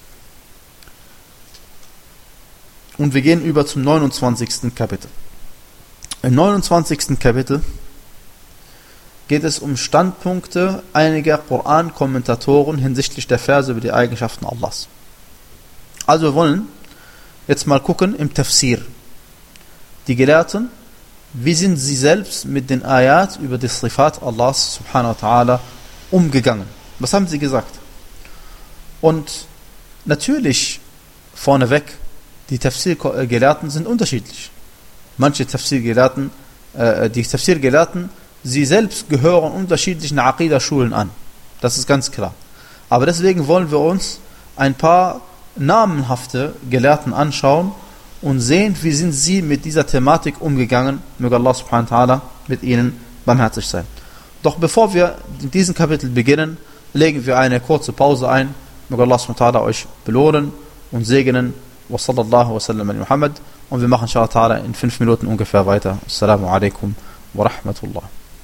Und wir gehen über zum neunundzwanzigsten Kapitel. Im neunundzwanzigsten Kapitel geht es um Standpunkte einiger Koran-Kommentatoren hinsichtlich der Verse über die Eigenschaften Allahs. Also wir wollen jetzt mal gucken im Tafsir. Die Gelehrten, wie sind sie selbst mit den Ayat über die Sifat Allahs subhanahu wa ta'ala umgegangen? Was haben sie gesagt? Und natürlich vorneweg, die Tafsir-Gelehrten sind unterschiedlich. Manche Tafsir-Gelehrten, äh, die Tafsir-Gelehrten, sie selbst gehören unterschiedlichen Aqidah-Schulen an. Das ist ganz klar. Aber deswegen wollen wir uns ein paar namenhafte Gelehrten anschauen und sehen, wie sind sie mit dieser Thematik umgegangen. Möge Allah subhanahu wa ta'ala mit ihnen barmherzig sein. Doch bevor wir in diesem Kapitel beginnen, legen wir eine kurze Pause ein. Möge Allah subhanahu wa ta'ala euch belohnen und segnen. Wa sallallahu wa sallam ala Muhammad. Und wir machen inshallah ta'ala in fünf Minuten ungefähr weiter. Assalamu alaikum wa rahmatullah.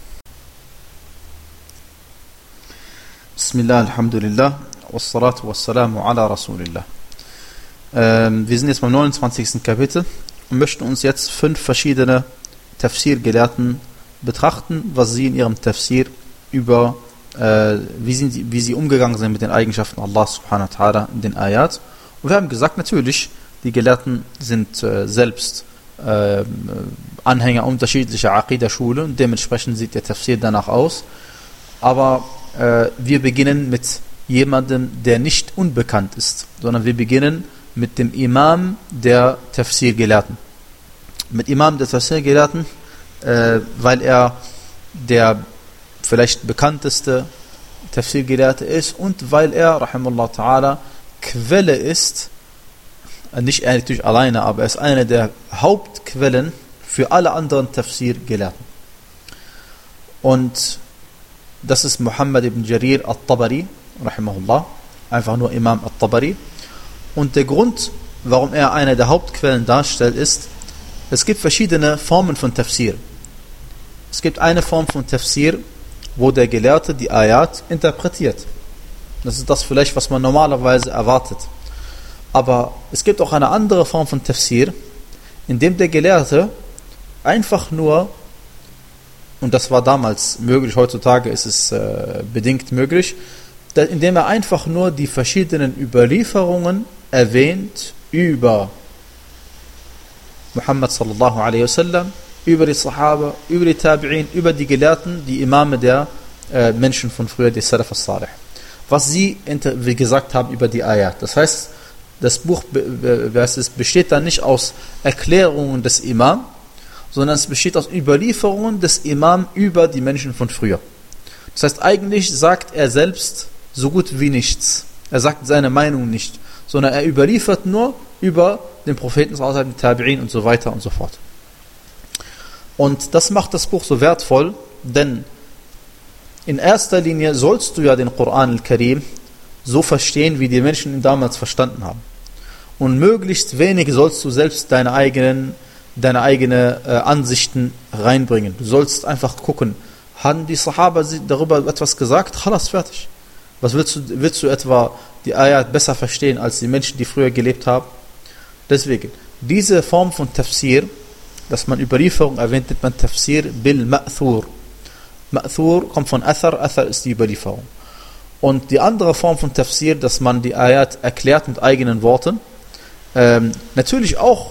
Bismillah, alhamdulillah, wassalatu wassalamu ala rasulillah. Ähm, wir sind jetzt beim neunundzwanzigsten Kapitel und möchten uns jetzt fünf verschiedene Tafsir-Gelehrten betrachten, was sie in ihrem Tafsir über, äh, wie, sind sie, wie sie umgegangen sind mit den Eigenschaften Allah subhanahu wa ta'ala in den Ayat. Und wir haben gesagt, natürlich, die Gelehrten sind äh, selbst äh, Anhänger unterschiedlicher Aqidah-Schulen und dementsprechend sieht der Tafsir danach aus. Aber äh, wir beginnen mit jemandem, der nicht unbekannt ist, sondern wir beginnen mit dem Imam der Tafsir-Gelehrten. Mit Imam der Tafsir-Gelehrten, äh, weil er der vielleicht bekannteste Tafsir-Gelehrte ist und weil er, rahimahullah ta'ala, Quelle ist, nicht er natürlich alleine, aber er ist eine der Hauptquellen für alle anderen Tafsir-Gelehrten. Und das ist Muhammad ibn Jarir al-Tabari, rahimahullah, einfach nur Imam al-Tabari. Und der Grund, warum er eine der Hauptquellen darstellt, ist, es gibt verschiedene Formen von Tafsir. Es gibt eine Form von Tafsir, wo der Gelehrte die Ayat interpretiert. Das ist das vielleicht, was man normalerweise erwartet. Aber es gibt auch eine andere Form von Tafsir, in dem der Gelehrte einfach nur, und das war damals möglich, heutzutage ist es äh, bedingt möglich, indem er einfach nur die verschiedenen Überlieferungen erwähnt über Muhammad sallallahu alaihi wasallam, über die Sahaba, über die Tabi'in, über die Gelehrten, die Imame der äh, Menschen von früher, die Salaf al-Salih. Was sie, wie gesagt haben, über die Ayat. Das heißt, das Buch besteht dann nicht aus Erklärungen des Imam, sondern es besteht aus Überlieferungen des Imam über die Menschen von früher. Das heißt, eigentlich sagt er selbst so gut wie nichts. Er sagt seine Meinung nicht, sondern er überliefert nur über den Propheten, die Tabi'in und so weiter und so fort. Und das macht das Buch so wertvoll, denn in erster Linie sollst du ja den Koran al-Karim so verstehen, wie die Menschen ihn damals verstanden haben. Und möglichst wenig sollst du selbst deine eigenen, deine eigene äh, Ansichten reinbringen. Du sollst einfach gucken, haben die Sahaba darüber etwas gesagt? Khalas, fertig. Was willst du, willst du etwa die Ayat besser verstehen als die Menschen, die früher gelebt haben? Deswegen, diese Form von Tafsir, dass man Überlieferung erwähnt, nennt man Tafsir bil Ma'thur. Ma'thur kommt von Athar, Athar ist die Überlieferung. Und die andere Form von Tafsir, dass man die Ayat erklärt mit eigenen Worten, ähm, natürlich auch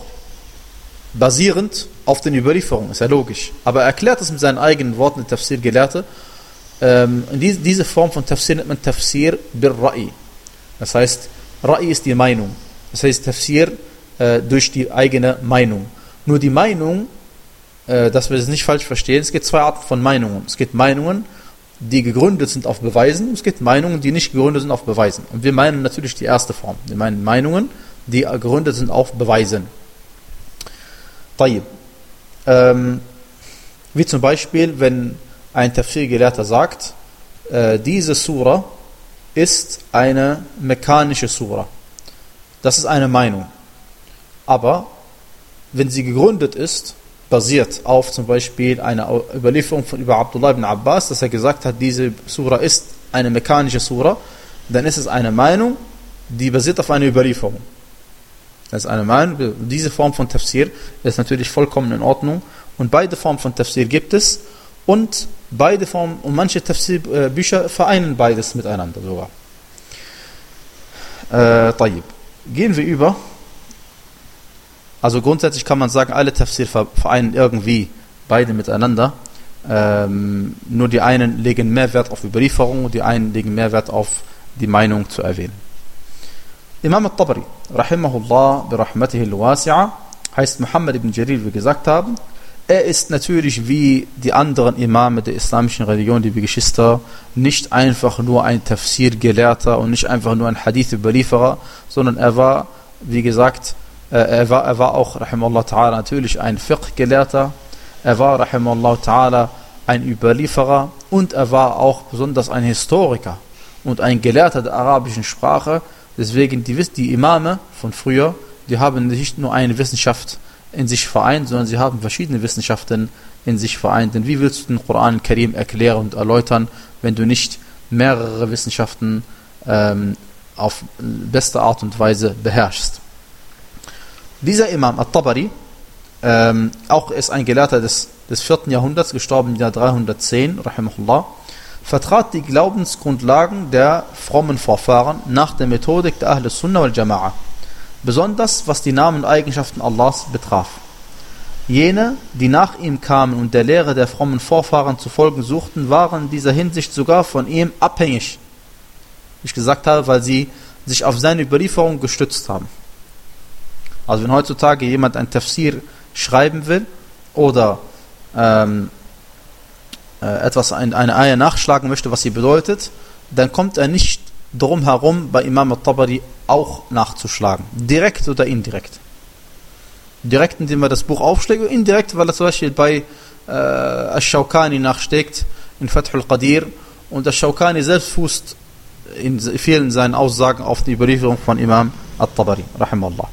basierend auf den Überlieferungen, ist ja logisch. Aber er erklärt es mit seinen eigenen Worten, der Tafsir-Gelehrte, ähm, diese, diese Form von Tafsir nennt man Tafsir bir-Ra'i. Das heißt, Ra'i ist die Meinung. Das heißt, Tafsir äh, durch die eigene Meinung. Nur die Meinung, äh, dass wir das nicht falsch verstehen, es gibt zwei Arten von Meinungen. Es gibt Meinungen, die gegründet sind auf Beweisen. Es gibt Meinungen, die nicht gegründet sind auf Beweisen. Und wir meinen natürlich die erste Form. Wir meinen Meinungen, die gegründet sind auf Beweisen. Tayyib. Ähm, wie zum Beispiel, wenn ein Tafsir-Gelehrter sagt, äh, diese Sura ist eine mechanische Sura. Das ist eine Meinung. Aber wenn sie gegründet ist, basiert auf zum Beispiel einer Überlieferung von über Abdullah ibn Abbas, dass er gesagt hat, diese Sura ist eine mechanische Sura, dann ist es eine Meinung, die basiert auf einer Überlieferung. Das ist eine Meinung. Diese Form von Tafsir ist natürlich vollkommen in Ordnung. Und beide Formen von Tafsir gibt es. Und beide Formen, und manche Tafsir-Bücher vereinen beides miteinander sogar. Äh, tayyib. Gehen wir über. Also grundsätzlich kann man sagen, alle Tafsir vereinen irgendwie beide miteinander. Ähm, nur die einen legen mehr Wert auf Überlieferung und die einen legen mehr Wert auf die Meinung zu erwähnen. Imam al-Tabari, rahimahullah, birahmatihi al-wasi'a, heißt Muhammad ibn Jarir, wie wir gesagt haben. Er ist natürlich wie die anderen Imame der islamischen Religion, liebe Geschwister, nicht einfach nur ein Tafsir-Gelehrter und nicht einfach nur ein Hadith-Überlieferer, sondern er war, wie gesagt, Er war, er war auch, rahimahullah ta'ala, natürlich ein Fiqh-Gelehrter. Er war, rahimahullah ta'ala, ein Überlieferer. Und er war auch besonders ein Historiker und ein Gelehrter der arabischen Sprache. Deswegen, die, die Imame von früher, die haben nicht nur eine Wissenschaft in sich vereint, sondern sie haben verschiedene Wissenschaften in sich vereint. Denn wie willst du den Koran Karim erklären und erläutern, wenn du nicht mehrere Wissenschaften ähm, auf beste Art und Weise beherrschst? Dieser Imam al-Tabari, ähm, auch ist ein Gelehrter des, des vierten Jahrhunderts, gestorben im Jahr dreihundertzehn, rahimahullah, vertrat die Glaubensgrundlagen der frommen Vorfahren nach der Methodik der Ahl Sunnah wal Jama'a, besonders was die Namen und Eigenschaften Allahs betraf. Jene, die nach ihm kamen und der Lehre der frommen Vorfahren zu folgen suchten, waren in dieser Hinsicht sogar von ihm abhängig. Wie ich gesagt habe, weil sie sich auf seine Überlieferung gestützt haben. Also wenn heutzutage jemand ein Tafsir schreiben will oder ähm, äh, etwas, ein, eine Ayah nachschlagen möchte, was sie bedeutet, dann kommt er nicht drum herum, bei Imam al-Tabari auch nachzuschlagen. Direkt oder indirekt. Direkt, indem er das Buch aufschlägt, oder indirekt, weil er zum Beispiel bei äh, Ash-Shawkani nachschlägt, in Fath al-Qadir, und Ash-Shawkani selbst fußt in vielen seinen Aussagen auf die Überlieferung von Imam al-Tabari, rahimahullah.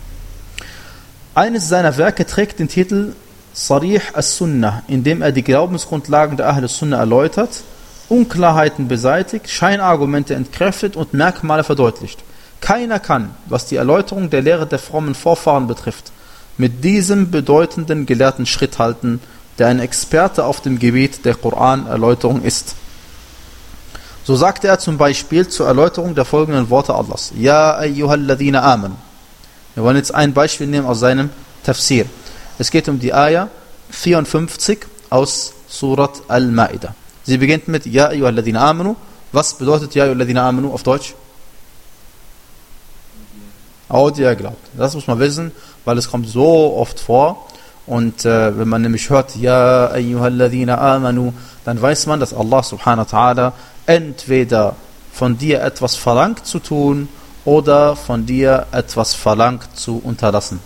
Eines seiner Werke trägt den Titel Sarih as-Sunnah, in dem er die Glaubensgrundlagen der Ahl Sunnah erläutert, Unklarheiten beseitigt, Scheinargumente entkräftet und Merkmale verdeutlicht. Keiner kann, was die Erläuterung der Lehre der frommen Vorfahren betrifft, mit diesem bedeutenden Gelehrten Schritt halten, der ein Experte auf dem Gebiet der Koran-Erläuterung ist. So sagte er zum Beispiel zur Erläuterung der folgenden Worte Allahs: Ja ayyuhalladhina aman. Wir wollen jetzt ein Beispiel nehmen aus seinem Tafsir. Es geht um die Ayah vierundfünfzig aus Surat Al-Ma'idah. Sie beginnt mit Ja ayyuhalladhina amanu. Was bedeutet Ja ayyuhalladhina amanu auf Deutsch? Oh, die ihr glaubt. Das muss man wissen, weil es kommt so oft vor. Und äh, wenn man nämlich hört Ja ayyuhalladhina amanu, dann weiß man, dass Allah subhanahu wa ta'ala entweder von dir etwas verlangt zu tun oder von dir etwas verlangt zu unterlassen.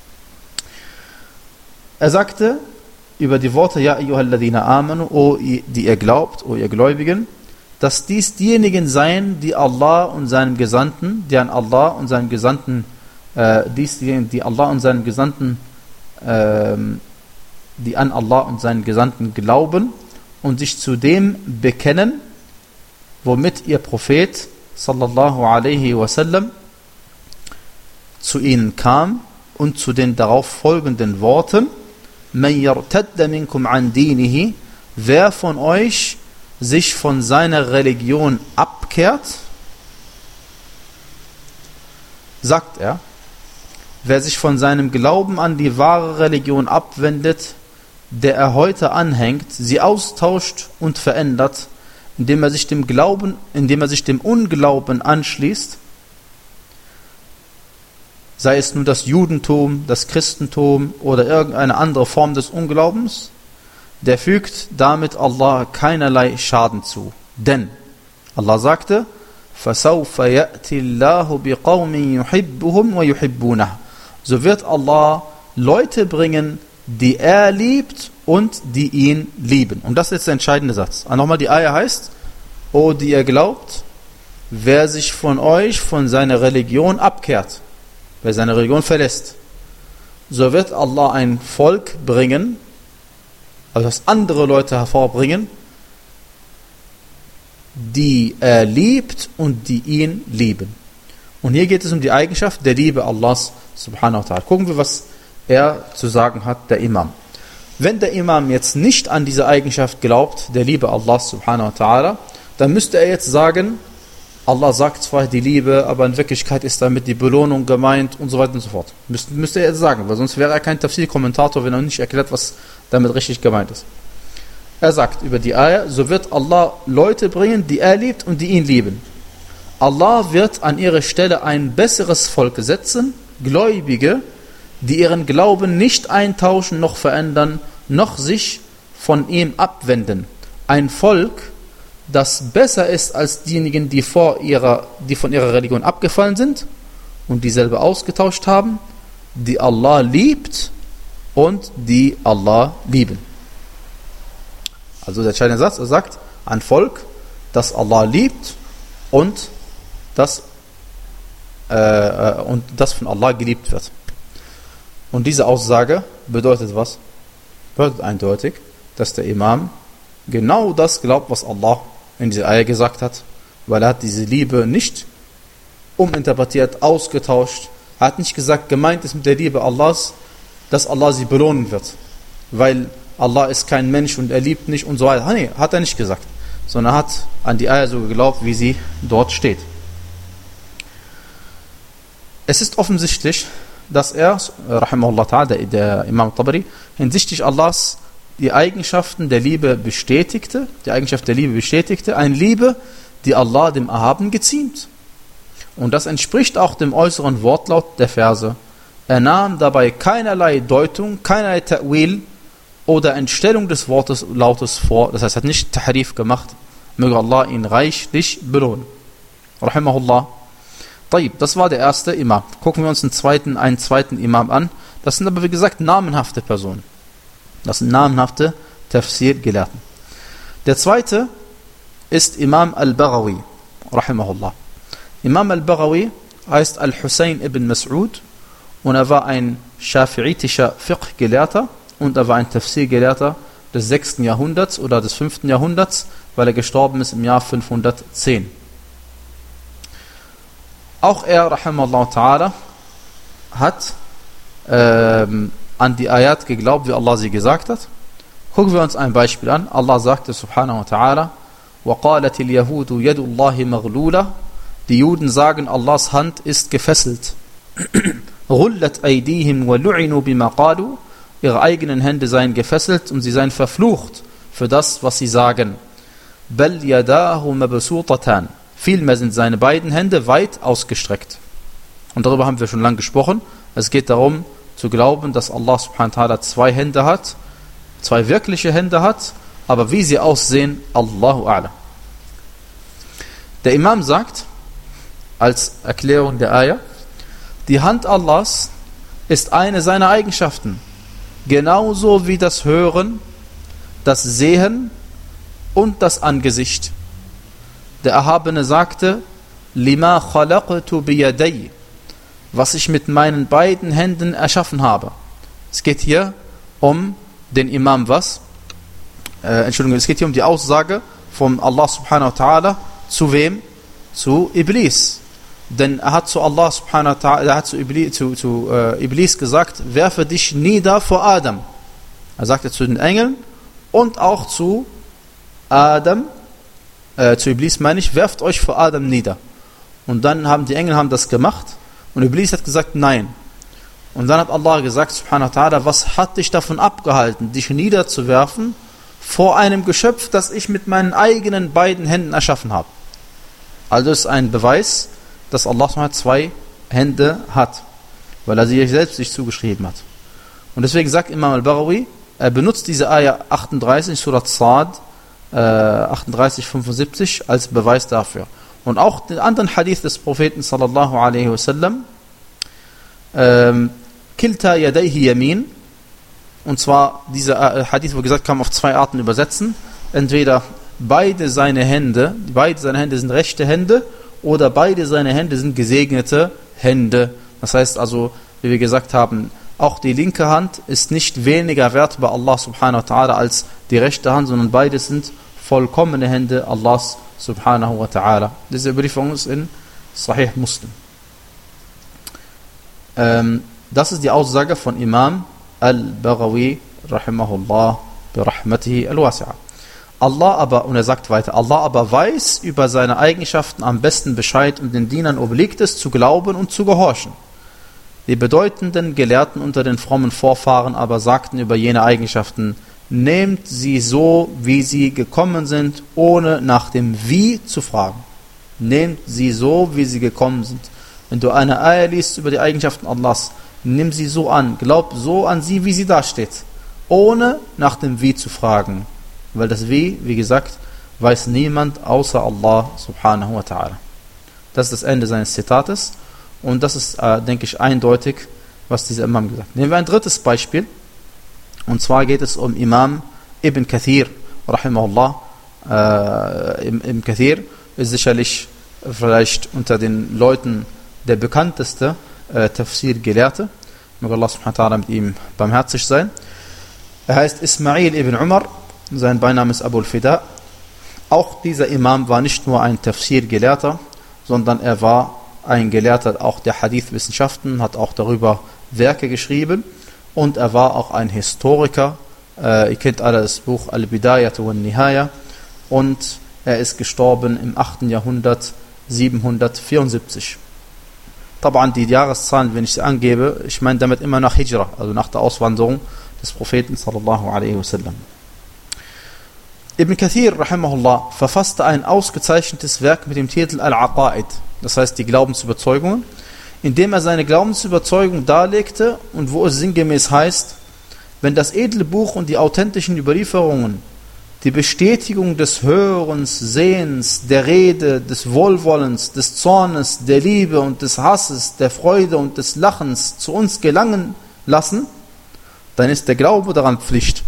Er sagte über die Worte Ja ayyuhalladhina amanu, o die ihr glaubt, o ihr Gläubigen, dass dies diejenigen seien, die Allah und seinem Gesandten, die an Allah und seinem Gesandten, äh, dies diejenigen, die Allah und seinem Gesandten, äh, die an Allah und seinen Gesandten glauben und sich zu dem bekennen, womit ihr Prophet sallallahu alaihi wasallam zu ihnen kam, und zu den darauf folgenden Worten: Man yartadda minkum an dinihi, wer von euch sich von seiner Religion abkehrt, sagt er, wer sich von seinem Glauben an die wahre Religion abwendet, der er heute anhängt, sie austauscht und verändert, indem er sich dem Glauben, indem er sich dem Unglauben anschließt, sei es nun das Judentum, das Christentum oder irgendeine andere Form des Unglaubens, der fügt damit Allah keinerlei Schaden zu. Denn Allah sagte, فَسَوْفَ يَأْتِ اللَّهُ بِقَوْمٍ يُحِبُّهُمْ وَيُحِبُّونَهُ. So wird Allah Leute bringen, die er liebt und die ihn lieben. Und das ist jetzt der entscheidende Satz. Nochmal, die Ayah heißt, O die ihr glaubt, wer sich von euch, von seiner Religion abkehrt, wer seine Religion verlässt, so wird Allah ein Volk bringen, also das andere Leute hervorbringen, die er liebt und die ihn lieben. Und hier geht es um die Eigenschaft der Liebe Allahs subhanahu wa ta'ala. Gucken wir, was er zu sagen hat, der Imam. Wenn der Imam jetzt nicht an diese Eigenschaft glaubt, der Liebe Allahs subhanahu wa ta'ala, dann müsste er jetzt sagen, Allah sagt zwar die Liebe, aber in Wirklichkeit ist damit die Belohnung gemeint und so weiter und so fort. Müsste, müsste er jetzt sagen, weil sonst wäre er kein Tafsir-Kommentator, wenn er nicht erklärt, was damit richtig gemeint ist. Er sagt über die Ayah, so wird Allah Leute bringen, die er liebt und die ihn lieben. Allah wird an ihre Stelle ein besseres Volk setzen, Gläubige, die ihren Glauben nicht eintauschen, noch verändern, noch sich von ihm abwenden. Ein Volk, das besser ist als diejenigen, die, vor ihrer, die von ihrer Religion abgefallen sind und dieselbe ausgetauscht haben, die Allah liebt und die Allah lieben. Also der entscheidende Satz, er sagt, ein Volk, das Allah liebt und das, äh, und das von Allah geliebt wird. Und diese Aussage bedeutet was? Bedeutet eindeutig, dass der Imam genau das glaubt, was Allah in dieser Ayah gesagt hat, weil er hat diese Liebe nicht uminterpretiert, ausgetauscht. Er hat nicht gesagt, gemeint ist mit der Liebe Allahs, dass Allah sie belohnen wird, weil Allah ist kein Mensch und er liebt nicht und so weiter. Nee, hat er nicht gesagt, sondern er hat an die Ayah so geglaubt, wie sie dort steht. Es ist offensichtlich, dass er, rahimahullah ta'ala, der Imam Tabari, hinsichtlich Allahs die Eigenschaften der Liebe bestätigte, die Eigenschaft der Liebe bestätigte, eine Liebe, die Allah dem Erhabenen geziemt. Und das entspricht auch dem äußeren Wortlaut der Verse. Er nahm dabei keinerlei Deutung, keinerlei Ta'wil oder Entstellung des Wortes Lautes vor. Das heißt, er hat nicht Tahrif gemacht. Möge Allah ihn reichlich belohnen. Rahimahullah. Taib, das war der erste Imam. Gucken wir uns einen zweiten, einen zweiten Imam an. Das sind aber, wie gesagt, namenhafte Personen. Das sind namenhafte Tafsir-Gelehrten. Der zweite ist Imam al-Baghawi, rahimahullah. Imam al-Baghawi heißt Al-Husayn ibn Mas'ud und er war ein schafi'itischer Fiqh-Gelehrter und er war ein Tafsir-Gelehrter des sechsten Jahrhunderts oder des fünften Jahrhunderts, weil er gestorben ist im Jahr fünfhundertzehn. Auch er, rahimahullah ta'ala, hat ähm, an die Ayat geglaubt, wie Allah sie gesagt hat. Gucken wir uns ein Beispiel an. Allah sagte subhanahu wa ta'ala, وَقَالَتِ الْيَهُودُ يَدُ اللَّهِ مَغْلُولَةً. Die Juden sagen, Allahs Hand ist gefesselt. غُلَّتْ أَيْدِيهِمْ وَلُعِنُوا بِمَا قَالُوا. Ihre eigenen Hände seien gefesselt und sie seien verflucht für das, was sie sagen. بَلْ يَدَاهُ مَبْسُوطَتَانِ. Vielmehr sind seine beiden Hände weit ausgestreckt. Und darüber haben wir schon lange gesprochen. Es geht darum, zu glauben, dass Allah subhanahu wa ta'ala zwei Hände hat, zwei wirkliche Hände hat, aber wie sie aussehen, Allahu a'lam. Der Imam sagt, als Erklärung der Ayah, die Hand Allahs ist eine seiner Eigenschaften, genauso wie das Hören, das Sehen und das Angesicht. Der Erhabene sagte, lima khalaqtu biyadai, was ich mit meinen beiden Händen erschaffen habe. Es geht hier um den Imam was? Äh, Entschuldigung, es geht hier um die Aussage von Allah subhanahu wa ta'ala zu wem? Zu Iblis. Denn er hat zu Allah subhanahu wa ta'ala, er hat zu Iblis, zu, zu, äh, Iblis gesagt, werfe dich nieder vor Adam. Er sagte zu den Engeln und auch zu Adam, äh, zu Iblis meine ich, werft euch vor Adam nieder. Und dann haben die Engel haben das gemacht und Iblis hat gesagt, nein. Und dann hat Allah gesagt, subhanahu wa ta'ala, was hat dich davon abgehalten, dich niederzuwerfen vor einem Geschöpf, das ich mit meinen eigenen beiden Händen erschaffen habe. Also ist ein Beweis, dass Allah zwei Hände hat, weil er sie selbst sich zugeschrieben hat. Und deswegen sagt Imam al-Baghawi, er benutzt diese Ayah achtunddreißig, Surat Sa'd, äh, achtunddreißig, fünfundsiebzig als Beweis dafür. Und auch den anderen Hadith des Propheten sallallahu alaihi wasallam, ähm, Kilta yadayhi yamin, und zwar dieser Hadith, wo gesagt, kann man auf zwei Arten übersetzen. Entweder beide seine Hände, beide seine Hände sind rechte Hände, oder beide seine Hände sind gesegnete Hände. Das heißt also, wie wir gesagt haben, auch die linke Hand ist nicht weniger wert bei Allah subhanahu wa ta'ala als die rechte Hand, sondern beide sind vollkommene Hände Allahs subhanahu wa ta'ala. Diese Überlieferung ist in Sahih Muslim. Ähm, das ist die Aussage von Imam al-Baghawi rahimahullah bi rahmatihi al-wasi'a. Allah aber, und er sagt weiter, Allah aber weiß über seine Eigenschaften am besten Bescheid und den Dienern obliegt es, zu glauben und zu gehorchen. Die bedeutenden Gelehrten unter den frommen Vorfahren aber sagten über jene Eigenschaften, nehmt sie so, wie sie gekommen sind, ohne nach dem Wie zu fragen. Nehmt sie so, wie sie gekommen sind. Wenn du eine Ayah liest über die Eigenschaften Allahs, nimm sie so an, glaub so an sie, wie sie da steht, ohne nach dem Wie zu fragen. Weil das Wie, wie gesagt, weiß niemand außer Allah subhanahu wa ta'ala. Das ist das Ende seines Zitates. Und das ist, äh, denke ich, eindeutig, was dieser Imam gesagt hat. Nehmen wir ein drittes Beispiel. Und zwar geht es um Imam Ibn Kathir, rahimahullah. Äh, Ibn Kathir ist sicherlich vielleicht unter den Leuten der bekannteste äh, Tafsir-Gelehrte. Möge Allah subhanahu wa ta'ala mit ihm barmherzig sein. Er heißt Ismail ibn Umar. Sein Beiname ist Abu al-Fida. Auch dieser Imam war nicht nur ein Tafsir-Gelehrter, sondern er war ein Gelehrter auch der Hadith-Wissenschaften, hat auch darüber Werke geschrieben und er war auch ein Historiker. Äh, ihr kennt alle das Buch Al-Bidayah wa Nihaya und er ist gestorben im achten Jahrhundert, siebenhundertvierundsiebzig. Taban, die Jahreszahlen, wenn ich sie angebe, ich meine damit immer nach Hijra, also nach der Auswanderung des Propheten sallallahu alaihi wasallam. Ibn Kathir, rahimahullah, verfasste ein ausgezeichnetes Werk mit dem Titel Al-Aqaid, das heißt die Glaubensüberzeugungen, in dem er seine Glaubensüberzeugung darlegte und wo es sinngemäß heißt, wenn das edle Buch und die authentischen Überlieferungen die Bestätigung des Hörens, Sehens, der Rede, des Wohlwollens, des Zornes, der Liebe und des Hasses, der Freude und des Lachens zu uns gelangen lassen, dann ist der Glaube daran Pflicht.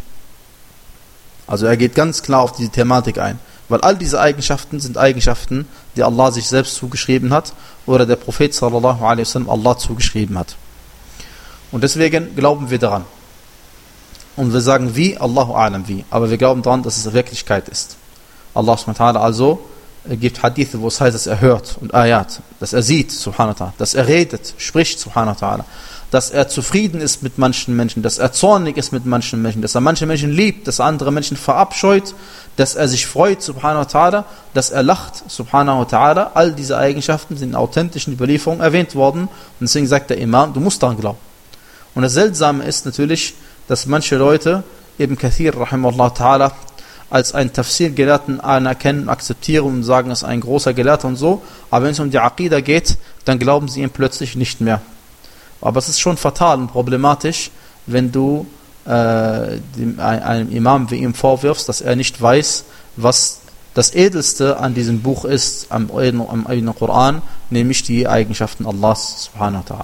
Also er geht ganz klar auf diese Thematik ein, weil all diese Eigenschaften sind Eigenschaften, die Allah sich selbst zugeschrieben hat oder der Prophet sallallahu alaihi wasallam Allah zugeschrieben hat. Und deswegen glauben wir daran. Und wir sagen wie, Allahu a'lam wie, aber wir glauben daran, dass es Wirklichkeit ist. Allah subhanahu wa ta'ala also gibt Hadithe, wo es heißt, dass er hört und Ayat, dass er sieht, subhanahu wa ta'ala, dass er redet, spricht, subhanahu wa ta'ala, dass er zufrieden ist mit manchen Menschen, dass er zornig ist mit manchen Menschen, dass er manche Menschen liebt, dass er andere Menschen verabscheut, dass er sich freut, subhanahu wa ta'ala, dass er lacht, subhanahu wa ta'ala. All diese Eigenschaften sind in authentischen Überlieferungen erwähnt worden. Und deswegen sagt der Imam, du musst daran glauben. Und das Seltsame ist natürlich, dass manche Leute Ibn Kathir, rahimahullah ta'ala, als einen Tafsir-Gelehrten anerkennen, akzeptieren und sagen, es ist ein großer Gelehrter und so. Aber wenn es um die Aqidah geht, dann glauben sie ihm plötzlich nicht mehr. Aber es ist schon fatal und problematisch, wenn du äh, dem, einem Imam wie ihm vorwirfst, dass er nicht weiß, was das Edelste an diesem Buch ist, am, am, am Koran, nämlich die Eigenschaften Allahs subhanahu wa ta'ala.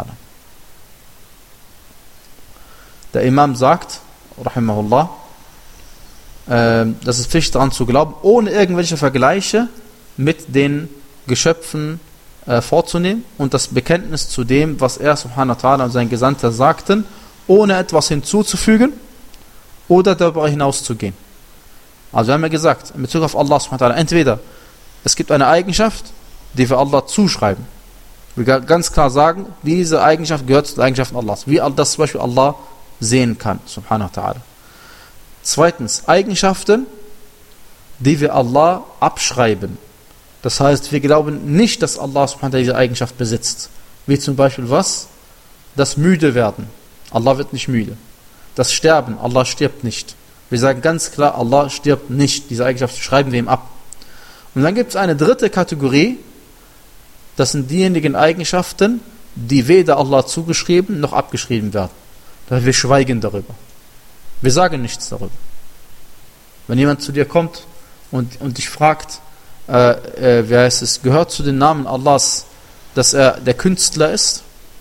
Der Imam sagt, rahimahullah, äh, das ist Pflicht daran zu glauben, ohne irgendwelche Vergleiche mit den Geschöpfen vorzunehmen und das Bekenntnis zu dem, was er subhanahu wa ta'ala und sein Gesandter sagten, ohne etwas hinzuzufügen oder darüber hinauszugehen. Also wir haben ja gesagt, in Bezug auf Allah subhanahu wa ta'ala, entweder es gibt eine Eigenschaft, die wir Allah zuschreiben. Wir ganz klar sagen, diese Eigenschaft gehört zu den Eigenschaften Allahs, wie das zum Beispiel Allah sehen kann, subhanahu wa ta'ala. Zweitens, Eigenschaften, die wir Allah abschreiben. Das heißt, wir glauben nicht, dass Allah subhanahu wa ta'ala diese Eigenschaft besitzt. Wie zum Beispiel was? Das müde werden. Allah wird nicht müde. Das Sterben. Allah stirbt nicht. Wir sagen ganz klar, Allah stirbt nicht. Diese Eigenschaft schreiben wir ihm ab. Und dann gibt es eine dritte Kategorie, das sind diejenigen Eigenschaften, die weder Allah zugeschrieben noch abgeschrieben werden. Wir schweigen darüber. Wir sagen nichts darüber. Wenn jemand zu dir kommt und, und dich fragt, äh, äh, wie heißt es, gehört zu den Namen Allahs, dass er der Künstler ist,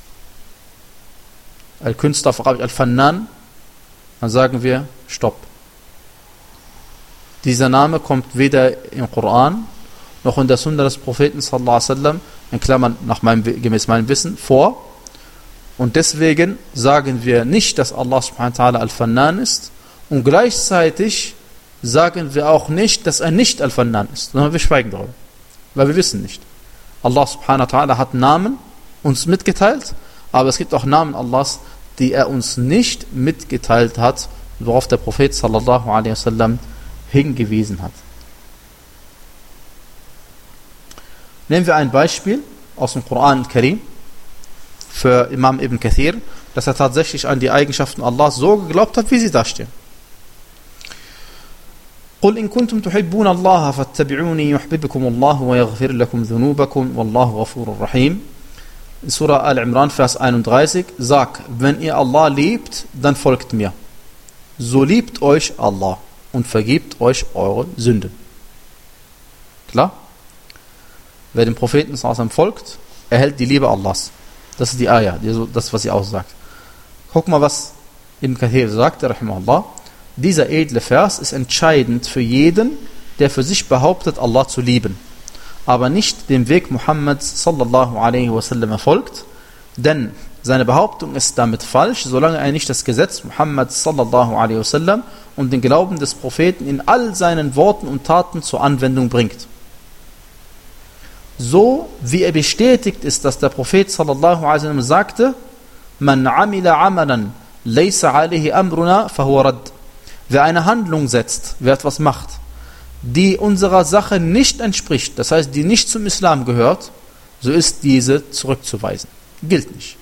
Al-Künstler auf Arabisch Al-Fannan, dann sagen wir, stopp. Dieser Name kommt weder im Koran noch in der Sunna des Propheten sallallahu alaihi wasallam, in Klammern nach meinem, gemäß meinem Wissen, vor. Und deswegen sagen wir nicht, dass Allah subhanahu wa ta'ala Al-Fannan ist, und gleichzeitig sagen wir auch nicht, dass er nicht Al-Fannan ist, sondern wir schweigen darüber, weil wir wissen nicht. Allah subhanahu wa ta'ala hat Namen uns mitgeteilt, aber es gibt auch Namen Allahs, die er uns nicht mitgeteilt hat, worauf der Prophet sallallahu alaihi wasallam hingewiesen hat. Nehmen wir ein Beispiel aus dem Koran al-Karim für Imam Ibn Kathir, dass er tatsächlich an die Eigenschaften Allahs so geglaubt hat, wie sie da stehen. قل إن كنتم تحبون الله فاتبعوني يحببكم الله ويغفر لكم ذنوبكم والله غفور رحيم. In Surah Al-Imran, Vers einunddreißig, sag, wenn ihr Allah liebt, dann folgt mir. So liebt euch Allah und vergibt euch eure Sünden. Klar? Wer dem Propheten sallallahu alaihi wasallam folgt, erhält die Liebe Allahs. Das ist die Ayah, das, was sie aussagt. Guck mal, was Ibn Kathir sagt, rahimahullah. Dieser edle Vers ist entscheidend für jeden, der für sich behauptet, Allah zu lieben, aber nicht dem Weg Muhammads sallallahu alaihi wasallam folgt, denn seine Behauptung ist damit falsch, solange er nicht das Gesetz Muhammads sallallahu alaihi wasallam und den Glauben des Propheten in all seinen Worten und Taten zur Anwendung bringt. So wie er bestätigt ist, dass der Prophet sallallahu alaihi wasallam sagte, Man amila amalan laysa alayhi amruna fahuwa radd. Wer eine Handlung setzt, wer etwas macht, die unserer Sache nicht entspricht, das heißt, die nicht zum Islam gehört, so ist diese zurückzuweisen. Gilt nicht.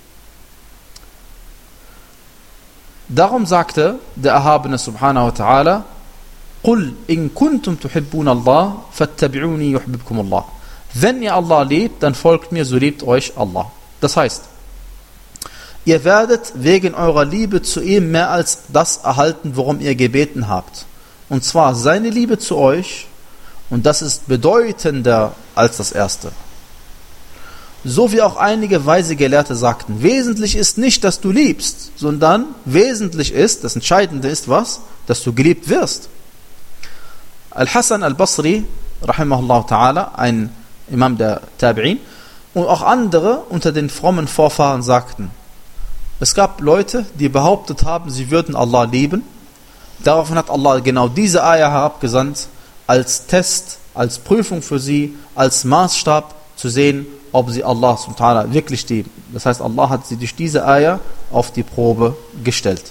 Darum sagte der Erhabene subhanahu wa ta'ala, قُلْ إِن كُنْتُمْ تُحِبُّونَ اللَّهَ فَاتَّبِعُونِي يُحْبِبْكُمُ اللَّهُ. Wenn ihr Allah liebt, dann folgt mir, so liebt euch Allah. Das heißt, ihr werdet wegen eurer Liebe zu ihm mehr als das erhalten, worum ihr gebeten habt. Und zwar seine Liebe zu euch, und das ist bedeutender als das erste. So wie auch einige weise Gelehrte sagten, wesentlich ist nicht, dass du liebst, sondern wesentlich ist, das Entscheidende ist was? Dass du geliebt wirst. Al-Hasan al-Basri, rahimahullah ta'ala, ein Imam der Tabi'in, und auch andere unter den frommen Vorfahren sagten, es gab Leute, die behauptet haben, sie würden Allah lieben. Daraufhin hat Allah genau diese Ayah herabgesandt, als Test, als Prüfung für sie, als Maßstab zu sehen, ob sie Allah subhanahu wa ta'ala wirklich lieben. Das heißt, Allah hat sie durch diese Ayah auf die Probe gestellt.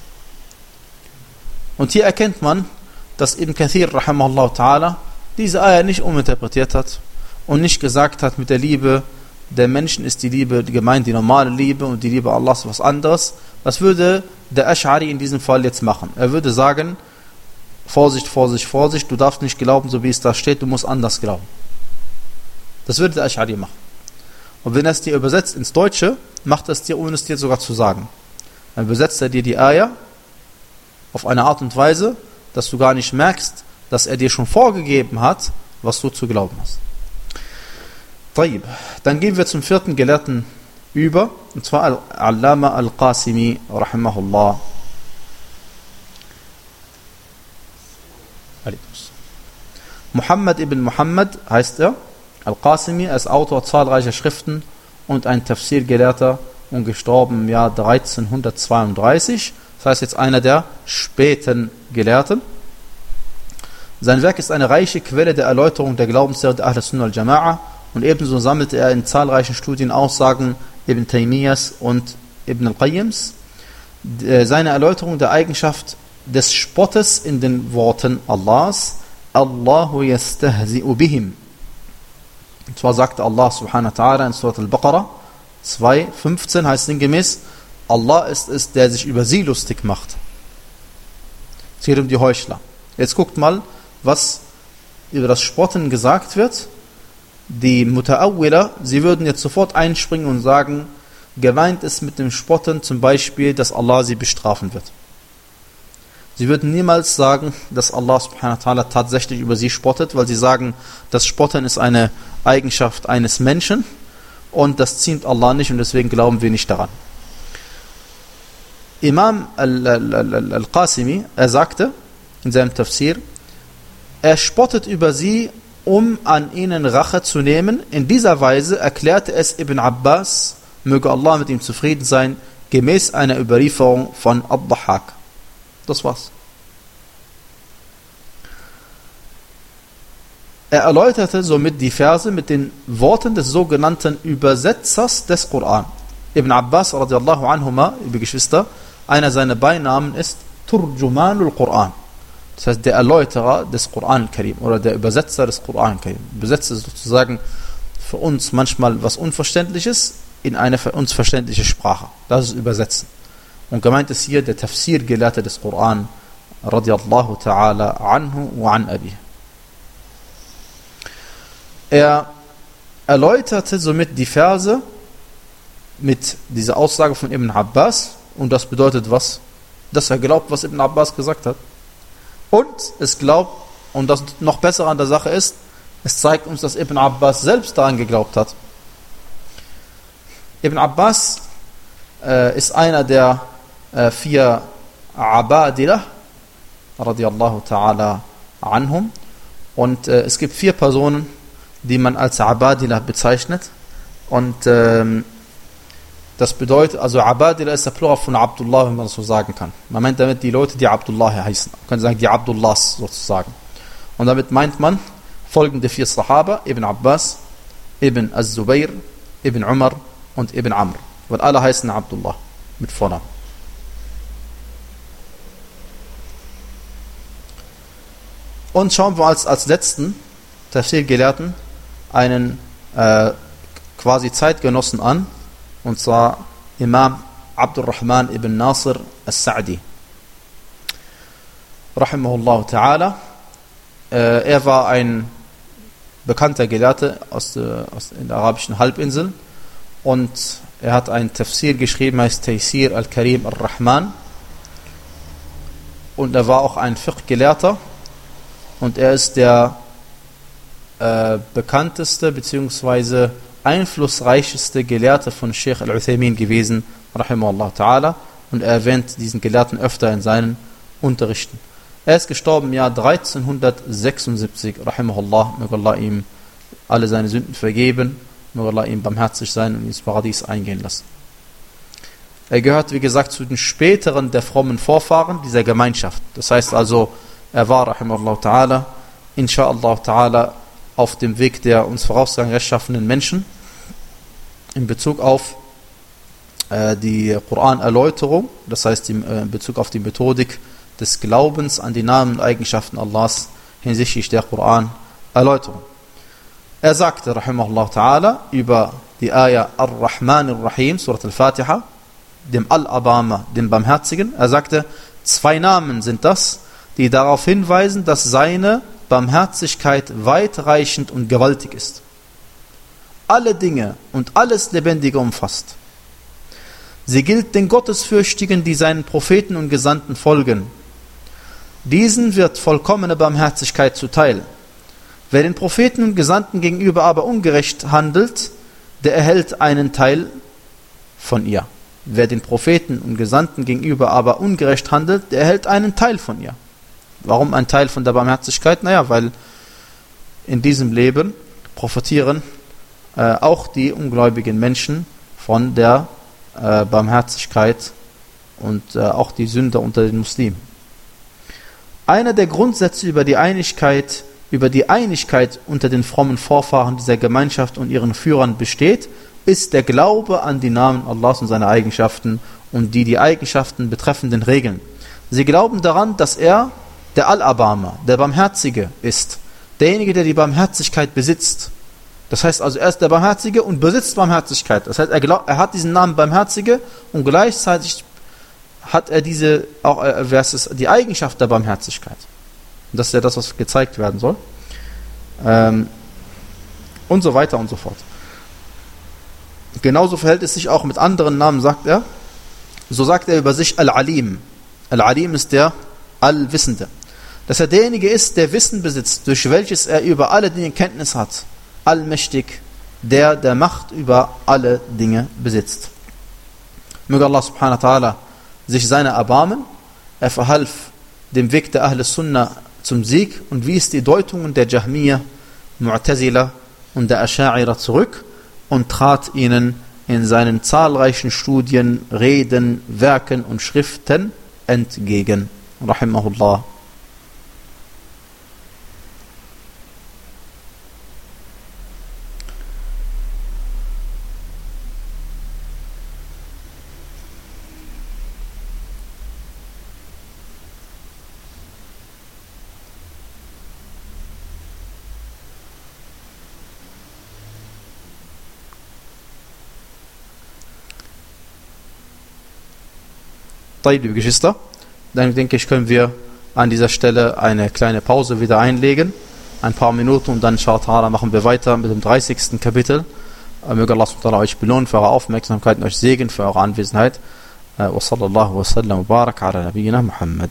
Und hier erkennt man, dass Ibn Kathir rahimahullah ta'ala diese Ayah nicht uminterpretiert hat und nicht gesagt hat, mit der Liebe der Menschen ist die Liebe gemeint, die normale Liebe, und die Liebe Allahs was anderes. Was würde der Ash'ari in diesem Fall jetzt machen? Er würde sagen, Vorsicht, Vorsicht, Vorsicht, du darfst nicht glauben, so wie es da steht, du musst anders glauben. Das würde der Ash'ari machen. Und wenn er es dir übersetzt ins Deutsche, macht er es dir, ohne es dir sogar zu sagen. Dann übersetzt er dir die Ayah auf eine Art und Weise, dass du gar nicht merkst, dass er dir schon vorgegeben hat, was du zu glauben hast. Dann gehen wir zum vierten Gelehrten über, und zwar Al-Allama Al-Qasimi, rahimahullah. Muhammad ibn Muhammad heißt er. Al-Qasimi, er ist Autor zahlreicher Schriften und ein Tafsir-Gelehrter und gestorben im Jahr dreizehnhundertzweiunddreißig. Das heißt jetzt einer der späten Gelehrten. Sein Werk ist eine reiche Quelle der Erläuterung der Glaubenslehre der Ahl-Sunnah al-Jama'a. Und ebenso sammelte er in zahlreichen Studien Aussagen Ibn Taymiyas und Ibn al-Qayyims. Seine Erläuterung der Eigenschaft des Spottes in den Worten Allahs, Allahu yastahzi'u bihim. Und zwar sagte Allah subhanahu wa ta'ala in Surat al-Baqarah zwei fünfzehn, heißt sinngemäß, Allah ist es, der sich über sie lustig macht. Es geht um die Heuchler. Jetzt guckt mal, was über das Spotten gesagt wird. Die Muta'awwila, sie würden jetzt sofort einspringen und sagen, gemeint ist mit dem Spotten zum Beispiel, dass Allah sie bestrafen wird. Sie würden niemals sagen, dass Allah subhanahu wa ta'ala tatsächlich über sie spottet, weil sie sagen, das Spotten ist eine Eigenschaft eines Menschen und das ziemt Allah nicht und deswegen glauben wir nicht daran. Imam al-Qasimi, er sagte in seinem Tafsir, er spottet über sie, um an ihnen Rache zu nehmen. In dieser Weise erklärte es Ibn Abbas, möge Allah mit ihm zufrieden sein, gemäß einer Überlieferung von Ad-Dahhak. Das war's. Er erläuterte somit die Verse mit den Worten des sogenannten Übersetzers des Koran. Ibn Abbas radiallahu anhuma, liebe Geschwister, einer seiner Beinamen ist Turjumanul Quran. Das heißt, der Erläuterer des Koran Karim oder der Übersetzer des Koran Karim. Übersetzt sozusagen für uns manchmal was Unverständliches in eine für uns verständliche Sprache. Das ist Übersetzen. Und gemeint ist hier der Tafsir-Gelehrte des Koran, radiallahu ta'ala anhu wa an abi. Er erläuterte somit die Verse mit dieser Aussage von Ibn Abbas und das bedeutet was? Dass er glaubt, was Ibn Abbas gesagt hat. Und es glaubt, und das noch besser an der Sache ist, es zeigt uns, dass Ibn Abbas selbst daran geglaubt hat. Ibn Abbas äh, ist einer der äh, vier Abadilah, radiallahu ta'ala anhum. Und äh, es gibt vier Personen, die man als Abadilah bezeichnet. Und ähm, das bedeutet, also Abadilah ist der Plural von Abdullah, wenn man das so sagen kann. Man meint damit die Leute, die Abdullah heißen. Man kann sagen, die Abdullahs sozusagen. Und damit meint man folgende vier Sahaba, Ibn Abbas, Ibn Az-Zubayr, Ibn Umar und Ibn Amr. Weil alle heißen Abdullah mit Vornamen. Und schauen wir als, als letzten Tafsir-Gelehrten einen äh, quasi Zeitgenossen an, und zwar Imam Abdurrahman ibn Nasir al-Sa'di. Rahimahullah ta'ala. Äh, er war ein bekannter Gelehrter aus der, aus der arabischen Halbinsel und er hat ein Tafsir geschrieben, heißt Taysir al-Karim al-Rahman. Und er war auch ein Fiqh-Gelehrter und er ist der äh, bekannteste bzw. einflussreichste Gelehrte von Sheikh al-Uthaymin gewesen, rahimahullah ta'ala, und er erwähnt diesen Gelehrten öfter in seinen Unterrichten. Er ist gestorben im Jahr dreizehnhundertsechsundsiebzig, rahimahullah, möge Allah ihm alle seine Sünden vergeben, möge Allah ihm barmherzig sein und ins Paradies eingehen lassen. Er gehört, wie gesagt, zu den späteren der frommen Vorfahren dieser Gemeinschaft. Das heißt also, er war, rahimahullah ta'ala, insha'Allah ta'ala, auf dem Weg der uns vorausgegangen rechtschaffenen Menschen in Bezug auf äh, die Koran-Erläuterung, das heißt in äh, Bezug auf die Methodik des Glaubens an die Namen und Eigenschaften Allahs hinsichtlich der Koran-Erläuterung. Er sagte, rahimahullah ta'ala, über die Ayah Ar-Rahman Ar-Rahim, Surat Al-Fatiha, dem Al-Abama, dem Barmherzigen, er sagte, zwei Namen sind das, die darauf hinweisen, dass seine Barmherzigkeit weitreichend und gewaltig ist. Alle Dinge und alles Lebendige umfasst. Sie gilt den Gottesfürchtigen, die seinen Propheten und Gesandten folgen. Diesen wird vollkommene Barmherzigkeit zuteil. Wer den Propheten und Gesandten gegenüber aber ungerecht handelt, der erhält einen Teil von ihr. Wer den Propheten und Gesandten gegenüber aber ungerecht handelt, der erhält einen Teil von ihr. Warum ein Teil von der Barmherzigkeit? Naja, weil in diesem Leben profitieren äh, auch die ungläubigen Menschen von der äh, Barmherzigkeit und äh, auch die Sünder unter den Muslimen. Einer der Grundsätze über die Einigkeit, über die Einigkeit unter den frommen Vorfahren dieser Gemeinschaft und ihren Führern besteht, ist der Glaube an die Namen Allahs und seine Eigenschaften und die die Eigenschaften betreffenden Regeln. Sie glauben daran, dass er der Al-Abama, der Barmherzige ist, derjenige, der die Barmherzigkeit besitzt. Das heißt also, er ist der Barmherzige und besitzt Barmherzigkeit. Das heißt, er, glaubt, er hat diesen Namen Barmherzige und gleichzeitig hat er diese, auch äh, versus die Eigenschaft der Barmherzigkeit. Und das ist ja das, was gezeigt werden soll. Ähm, und so weiter und so fort. Genauso verhält es sich auch mit anderen Namen, sagt er. So sagt er über sich Al-Alim. Al-Alim ist der Allwissende. Dass er derjenige ist, der Wissen besitzt, durch welches er über alle Dinge Kenntnis hat. Allmächtig, der der Macht über alle Dinge besitzt. Möge Allah subhanahu wa ta'ala sich seiner erbarmen. Er verhalf dem Weg der Ahl Sunnah zum Sieg und wies die Deutungen der Jahmiyyah, Mu'tazila und der Asha'ira zurück und trat ihnen in seinen zahlreichen Studien, Reden, Werken und Schriften entgegen. Rahimahullah. Liebe Geschwister, dann denke ich, können wir an dieser Stelle eine kleine Pause wieder einlegen. Ein paar Minuten und dann, inshallah, machen wir weiter mit dem dreißigsten Kapitel. Möge Allah euch belohnen für eure Aufmerksamkeit und euch segnen für eure Anwesenheit. Wa sallallahu wa sallam wa barak ala nabiyyina Muhammad.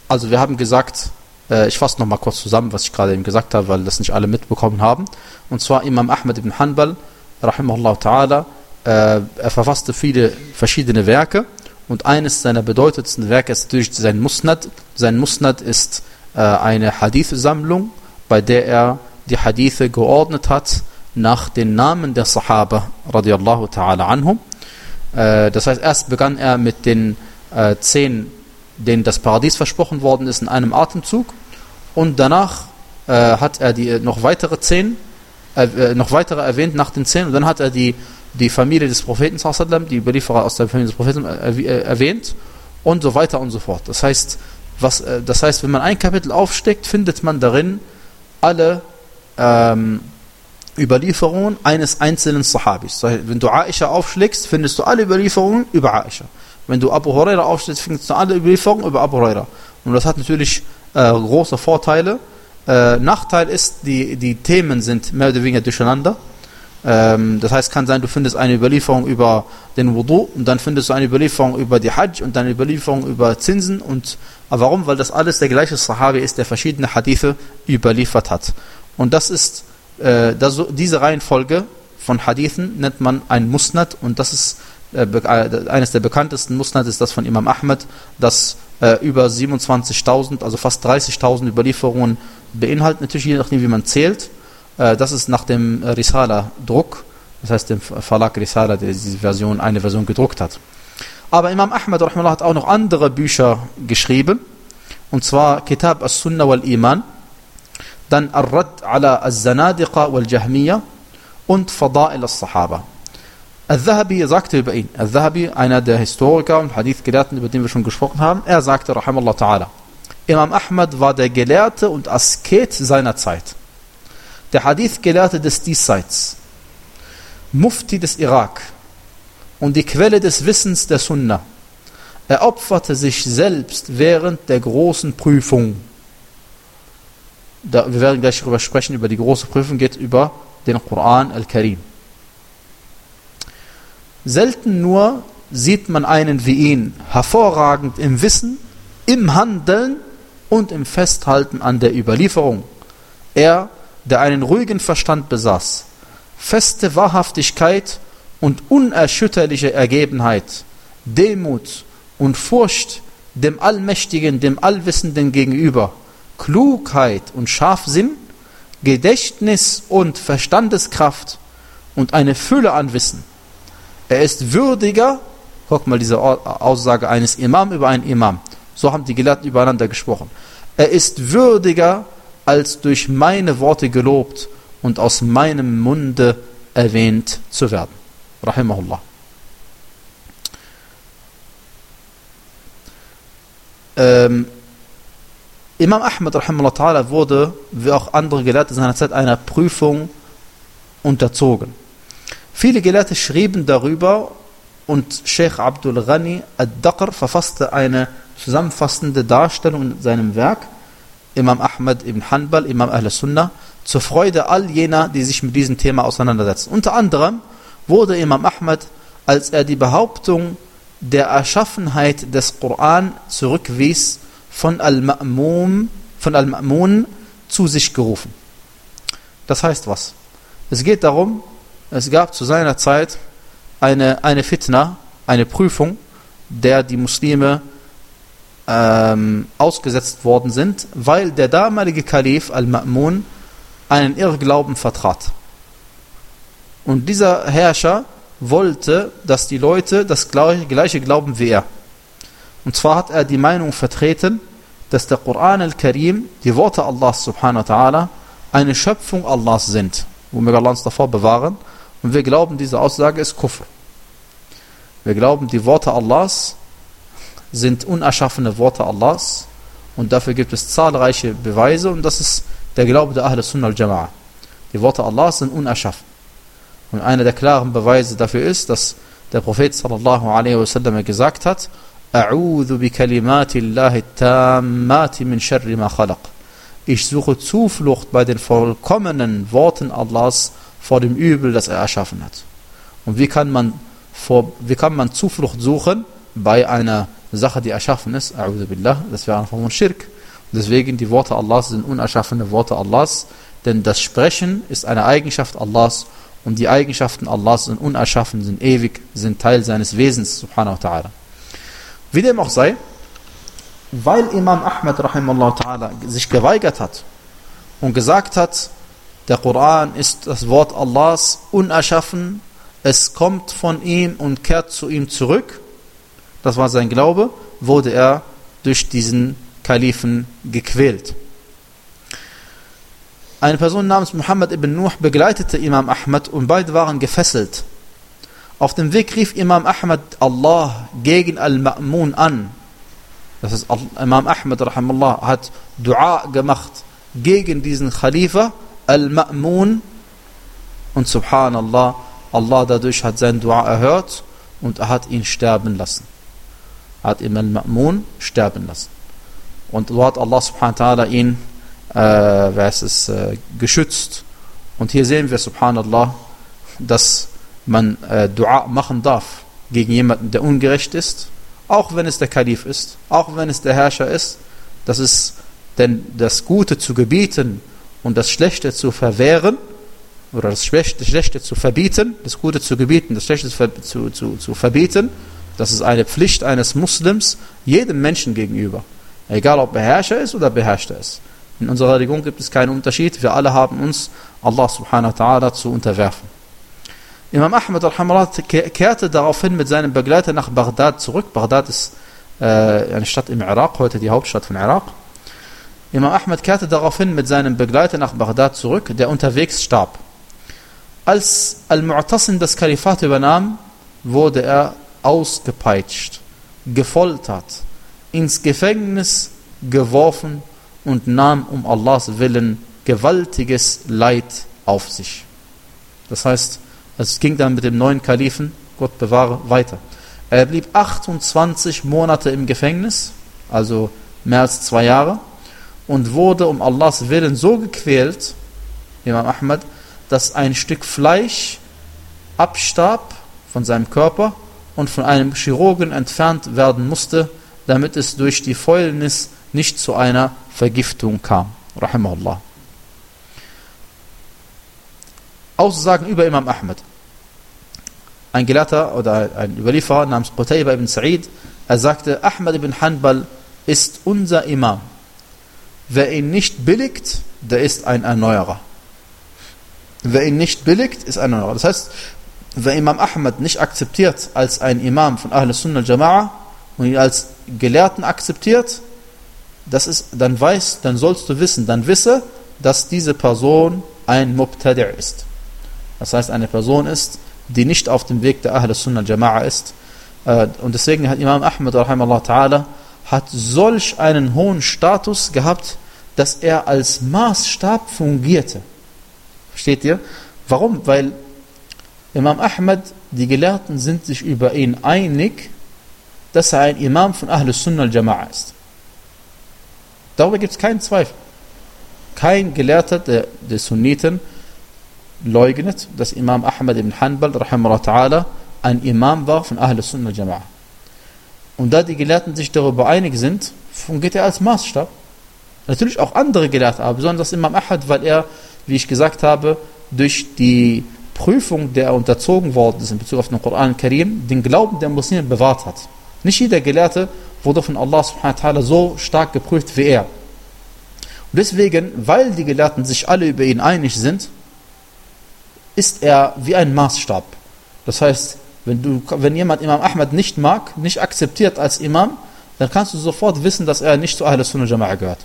also wir haben gesagt, äh, ich fasse nochmal kurz zusammen, was ich gerade eben gesagt habe, weil das nicht alle mitbekommen haben. Und zwar Imam Ahmad ibn Hanbal, rahimahullah ta'ala, äh, er verfasste viele verschiedene Werke und eines seiner bedeutendsten Werke ist natürlich sein Musnad. Sein Musnad ist äh, eine Hadith-Sammlung, bei der er die Hadithe geordnet hat nach den Namen der Sahaba, radiallahu ta'ala anhum. Äh, das heißt, erst begann er mit den äh, zehn, denen das Paradies versprochen worden ist, in einem Atemzug. Und danach äh, hat er die äh, noch weitere zehn, äh, noch weitere erwähnt nach den zehn. Und dann hat er die, die Familie des Propheten, die Überlieferer aus der Familie des Propheten äh, erwähnt und so weiter und so fort. Das heißt, was, äh, das heißt, wenn man ein Kapitel aufsteckt, findet man darin alle ähm, Überlieferungen eines einzelnen Sahabis. Wenn du Aisha aufschlägst, findest du alle Überlieferungen über Aisha. Wenn du Abu Huraira aufschlägst, findest du alle Überlieferungen über Abu Huraira. Und das hat natürlich äh, große Vorteile. Äh, Nachteil ist, die, die Themen sind mehr oder weniger durcheinander. Ähm, das heißt, kann sein, du findest eine Überlieferung über den Wudu und dann findest du eine Überlieferung über die Hajj und dann eine Überlieferung über Zinsen. Und aber warum? Weil das alles der gleiche Sahabi ist, der verschiedene Hadithe überliefert hat. Und das ist äh, das, diese Reihenfolge von Hadithen nennt man ein Musnad und das ist äh, eines der bekanntesten Musnad ist das von Imam Ahmad, das äh, über siebenundzwanzigtausend, also fast dreißigtausend Überlieferungen beinhaltet, natürlich je nachdem wie man zählt. Äh, das ist nach dem Risala-Druck, das heißt dem Verlag Risala, der diese Version, eine Version gedruckt hat. Aber Imam Ahmad rahimahullah hat auch noch andere Bücher geschrieben, und zwar Kitab as-Sunnah wal-Iman, dann Ar-Radd ala al-Zanadiqa wal-Jahmiya und Fada'il al-Sahaba. Al-Dhahabi sagte über ihn, Al-Dhahabi, einer der Historiker und Hadith-Gelehrten, über den wir schon gesprochen haben, er sagte, rahimahullah ta'ala, Imam Ahmad war der Gelehrte und Asket seiner Zeit, der Hadith-Gelehrte des Diesseits, Mufti des Irak und die Quelle des Wissens der Sunna. Er opferte sich selbst während der großen Prüfung. Da, wir werden gleich darüber sprechen, über die große Prüfung, geht über den Koran al-Karim. Selten nur sieht man einen wie ihn, hervorragend im Wissen, im Handeln und im Festhalten an der Überlieferung. Er, der einen ruhigen Verstand besaß, feste Wahrhaftigkeit und unerschütterliche Ergebenheit, Demut und Furcht dem Allmächtigen, dem Allwissenden gegenüber, Klugheit und Scharfsinn, Gedächtnis und Verstandeskraft und eine Fülle an Wissen. Er ist würdiger, guck mal diese Aussage eines Imam über einen Imam, so haben die Gelehrten übereinander gesprochen. Er ist würdiger, als durch meine Worte gelobt und aus meinem Munde erwähnt zu werden. Rahimahullah. Ähm, Imam Ahmad rahimahullah ta'ala wurde, wie auch andere Gelehrte seiner Zeit, einer Prüfung unterzogen. Viele Gelehrte schrieben darüber und Sheikh Abdul Ghani ad-Daqr verfasste eine zusammenfassende Darstellung in seinem Werk Imam Ahmad ibn Hanbal, Imam Ahl Sunnah, zur Freude all jener, die sich mit diesem Thema auseinandersetzen. Unter anderem wurde Imam Ahmad, als er die Behauptung der Erschaffenheit des Koran zurückwies, von Al-Ma'mun von Al-Ma'mun zu sich gerufen. Das heißt was? Es geht darum, es gab zu seiner Zeit eine, eine Fitna, eine Prüfung, der die Muslime ähm, ausgesetzt worden sind, weil der damalige Kalif Al-Ma'mun einen Irrglauben vertrat. Und dieser Herrscher wollte, dass die Leute das gleiche glauben wie er. Und zwar hat er die Meinung vertreten, dass der Koran al-Karim, die Worte Allahs subhanahu wa ta'ala, eine Schöpfung Allahs sind, wo wir Allah uns davor bewahren. Und wir glauben, diese Aussage ist Kufr. Wir glauben, die Worte Allahs sind unerschaffene Worte Allahs und dafür gibt es zahlreiche Beweise und das ist der Glaube der Ahl Sunnah al-Jama'a. Die Worte Allahs sind unerschaffen. Und einer der klaren Beweise dafür ist, dass der Prophet sallallahu alaihi wasallam gesagt hat, A'udhu bi kalimatillahi tammati min sharri ma khalaq. Ich suche Zuflucht bei den vollkommenen Worten Allahs vor dem Übel, das er erschaffen hat. Und wie kann man, vor, wie kann man Zuflucht suchen? Bei einer eine Sache, die erschaffen ist, a'udhu billah, das wäre einfach ein Schirk. Und deswegen, die Worte Allahs sind unerschaffene Worte Allahs, denn das Sprechen ist eine Eigenschaft Allahs und die Eigenschaften Allahs sind unerschaffen, sind ewig, sind Teil seines Wesens, subhanahu wa ta'ala. Wie dem auch sei, weil Imam Ahmad rahimahullah ta'ala sich geweigert hat und gesagt hat, der Koran ist das Wort Allahs unerschaffen, es kommt von ihm und kehrt zu ihm zurück, das war sein Glaube, wurde er durch diesen Kalifen gequält. Eine Person namens Muhammad ibn Nuh begleitete Imam Ahmad und beide waren gefesselt. Auf dem Weg rief Imam Ahmad Allah gegen Al-Ma'mun an. Das ist Imam Ahmad rahimahullah hat Dua gemacht gegen diesen Khalifa Al-Ma'mun und subhanallah, Allah dadurch hat sein Dua erhört und er hat ihn sterben lassen. Er hat Imam Al-Ma'mun sterben lassen. Und so hat Allah subhanahu wa ta'ala ihn äh, wer ist es, äh, geschützt. Und hier sehen wir subhanallah, dass man äh, Dua machen darf gegen jemanden, der ungerecht ist, auch wenn es der Kalif ist, auch wenn es der Herrscher ist. Das ist denn das Gute zu gebieten und das Schlechte zu verwehren oder das Schlechte, Schlechte zu verbieten, das Gute zu gebieten, das Schlechte zu, zu, zu verbieten, das ist eine Pflicht eines Muslims jedem Menschen gegenüber. Egal ob er Herrscher ist oder Beherrschter ist. In unserer Religion gibt es keinen Unterschied. Wir alle haben uns Allah subhanahu wa ta'ala zu unterwerfen. Imam Ahmad kehrte daraufhin mit seinem Begleiter nach Bagdad zurück. Bagdad ist äh, eine Stadt im Irak, heute die Hauptstadt von Irak. Imam Ahmad kehrte daraufhin mit seinem Begleiter nach Bagdad zurück, der unterwegs starb. Als Al-Mu'tasim das Kalifat übernahm, wurde er ausgepeitscht, gefoltert, ins Gefängnis geworfen und nahm um Allahs Willen gewaltiges Leid auf sich. Das heißt, es ging dann mit dem neuen Kalifen, Gott bewahre, weiter. Er blieb achtundzwanzig Monate im Gefängnis, also mehr als zwei Jahre, und wurde um Allahs Willen so gequält, Imam Ahmad, dass ein Stück Fleisch abstarb von seinem Körper und von einem Chirurgen entfernt werden musste, damit es durch die Fäulnis nicht zu einer Vergiftung kam. Rahimahullah. Aussagen über Imam Ahmad. Ein Gelehrter oder ein Überlieferer namens Qutayba ibn Sa'id, er sagte, Ahmad ibn Hanbal ist unser Imam. Wer ihn nicht billigt, der ist ein Erneuerer. Wer ihn nicht billigt, ist ein Erneuerer. Das heißt, wer Imam Ahmad nicht akzeptiert als ein Imam von Ahl Sunnah al-Jama'a und ihn als Gelehrten akzeptiert, das ist, dann weiß, dann sollst du wissen, dann wisse, dass diese Person ein Mubtadi' ist. Das heißt, eine Person ist, die nicht auf dem Weg der Ahl Sunnah al-Jama'a ist. Und deswegen hat Imam Ahmad rahimahullah ta'ala hat solch einen hohen Status gehabt, dass er als Maßstab fungierte. Versteht ihr? Warum? Weil Imam Ahmad, die Gelehrten sind sich über ihn einig, dass er ein Imam von Ahl Sunnah al-Jama'a ist. Darüber gibt es keinen Zweifel. Kein Gelehrter der, der Sunniten leugnet, dass Imam Ahmad ibn Hanbal rahimahullah ta'ala ein Imam war von Ahl Sunnah al-Jama'a. Und da die Gelehrten sich darüber einig sind, fungiert er als Maßstab. Natürlich auch andere Gelehrte, aber besonders Imam Ahmad, weil er, wie ich gesagt habe, durch die Prüfung, der er unterzogen worden ist in Bezug auf den Koran Karim, den Glauben der Muslime bewahrt hat. Nicht jeder Gelehrte wurde von Allah subhanahu wa ta'ala so stark geprüft wie er. Und deswegen, weil die Gelehrten sich alle über ihn einig sind, ist er wie ein Maßstab. Das heißt, wenn, du, wenn jemand Imam Ahmad nicht mag, nicht akzeptiert als Imam, dann kannst du sofort wissen, dass er nicht zu Ahl Sunnah Jama'a gehört.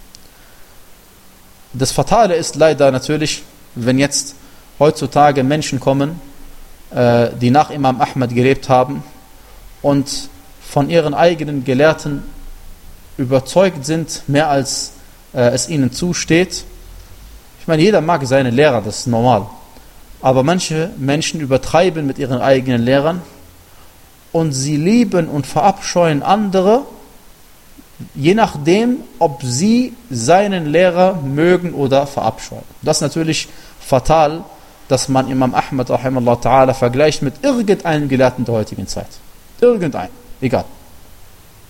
Das Fatale ist leider natürlich, wenn jetzt heutzutage Menschen kommen, äh, die nach Imam Ahmad gelebt haben und von ihren eigenen Gelehrten überzeugt sind, mehr als äh, es ihnen zusteht. Ich meine, jeder mag seine Lehrer, das ist normal. Aber manche Menschen übertreiben mit ihren eigenen Lehrern und sie lieben und verabscheuen andere, je nachdem, ob sie seinen Lehrer mögen oder verabscheuen. Das ist natürlich fatal, dass man Imam Ahmad rahimahullah ta'ala vergleicht mit irgendeinem Gelehrten der heutigen Zeit. Irgendein, egal.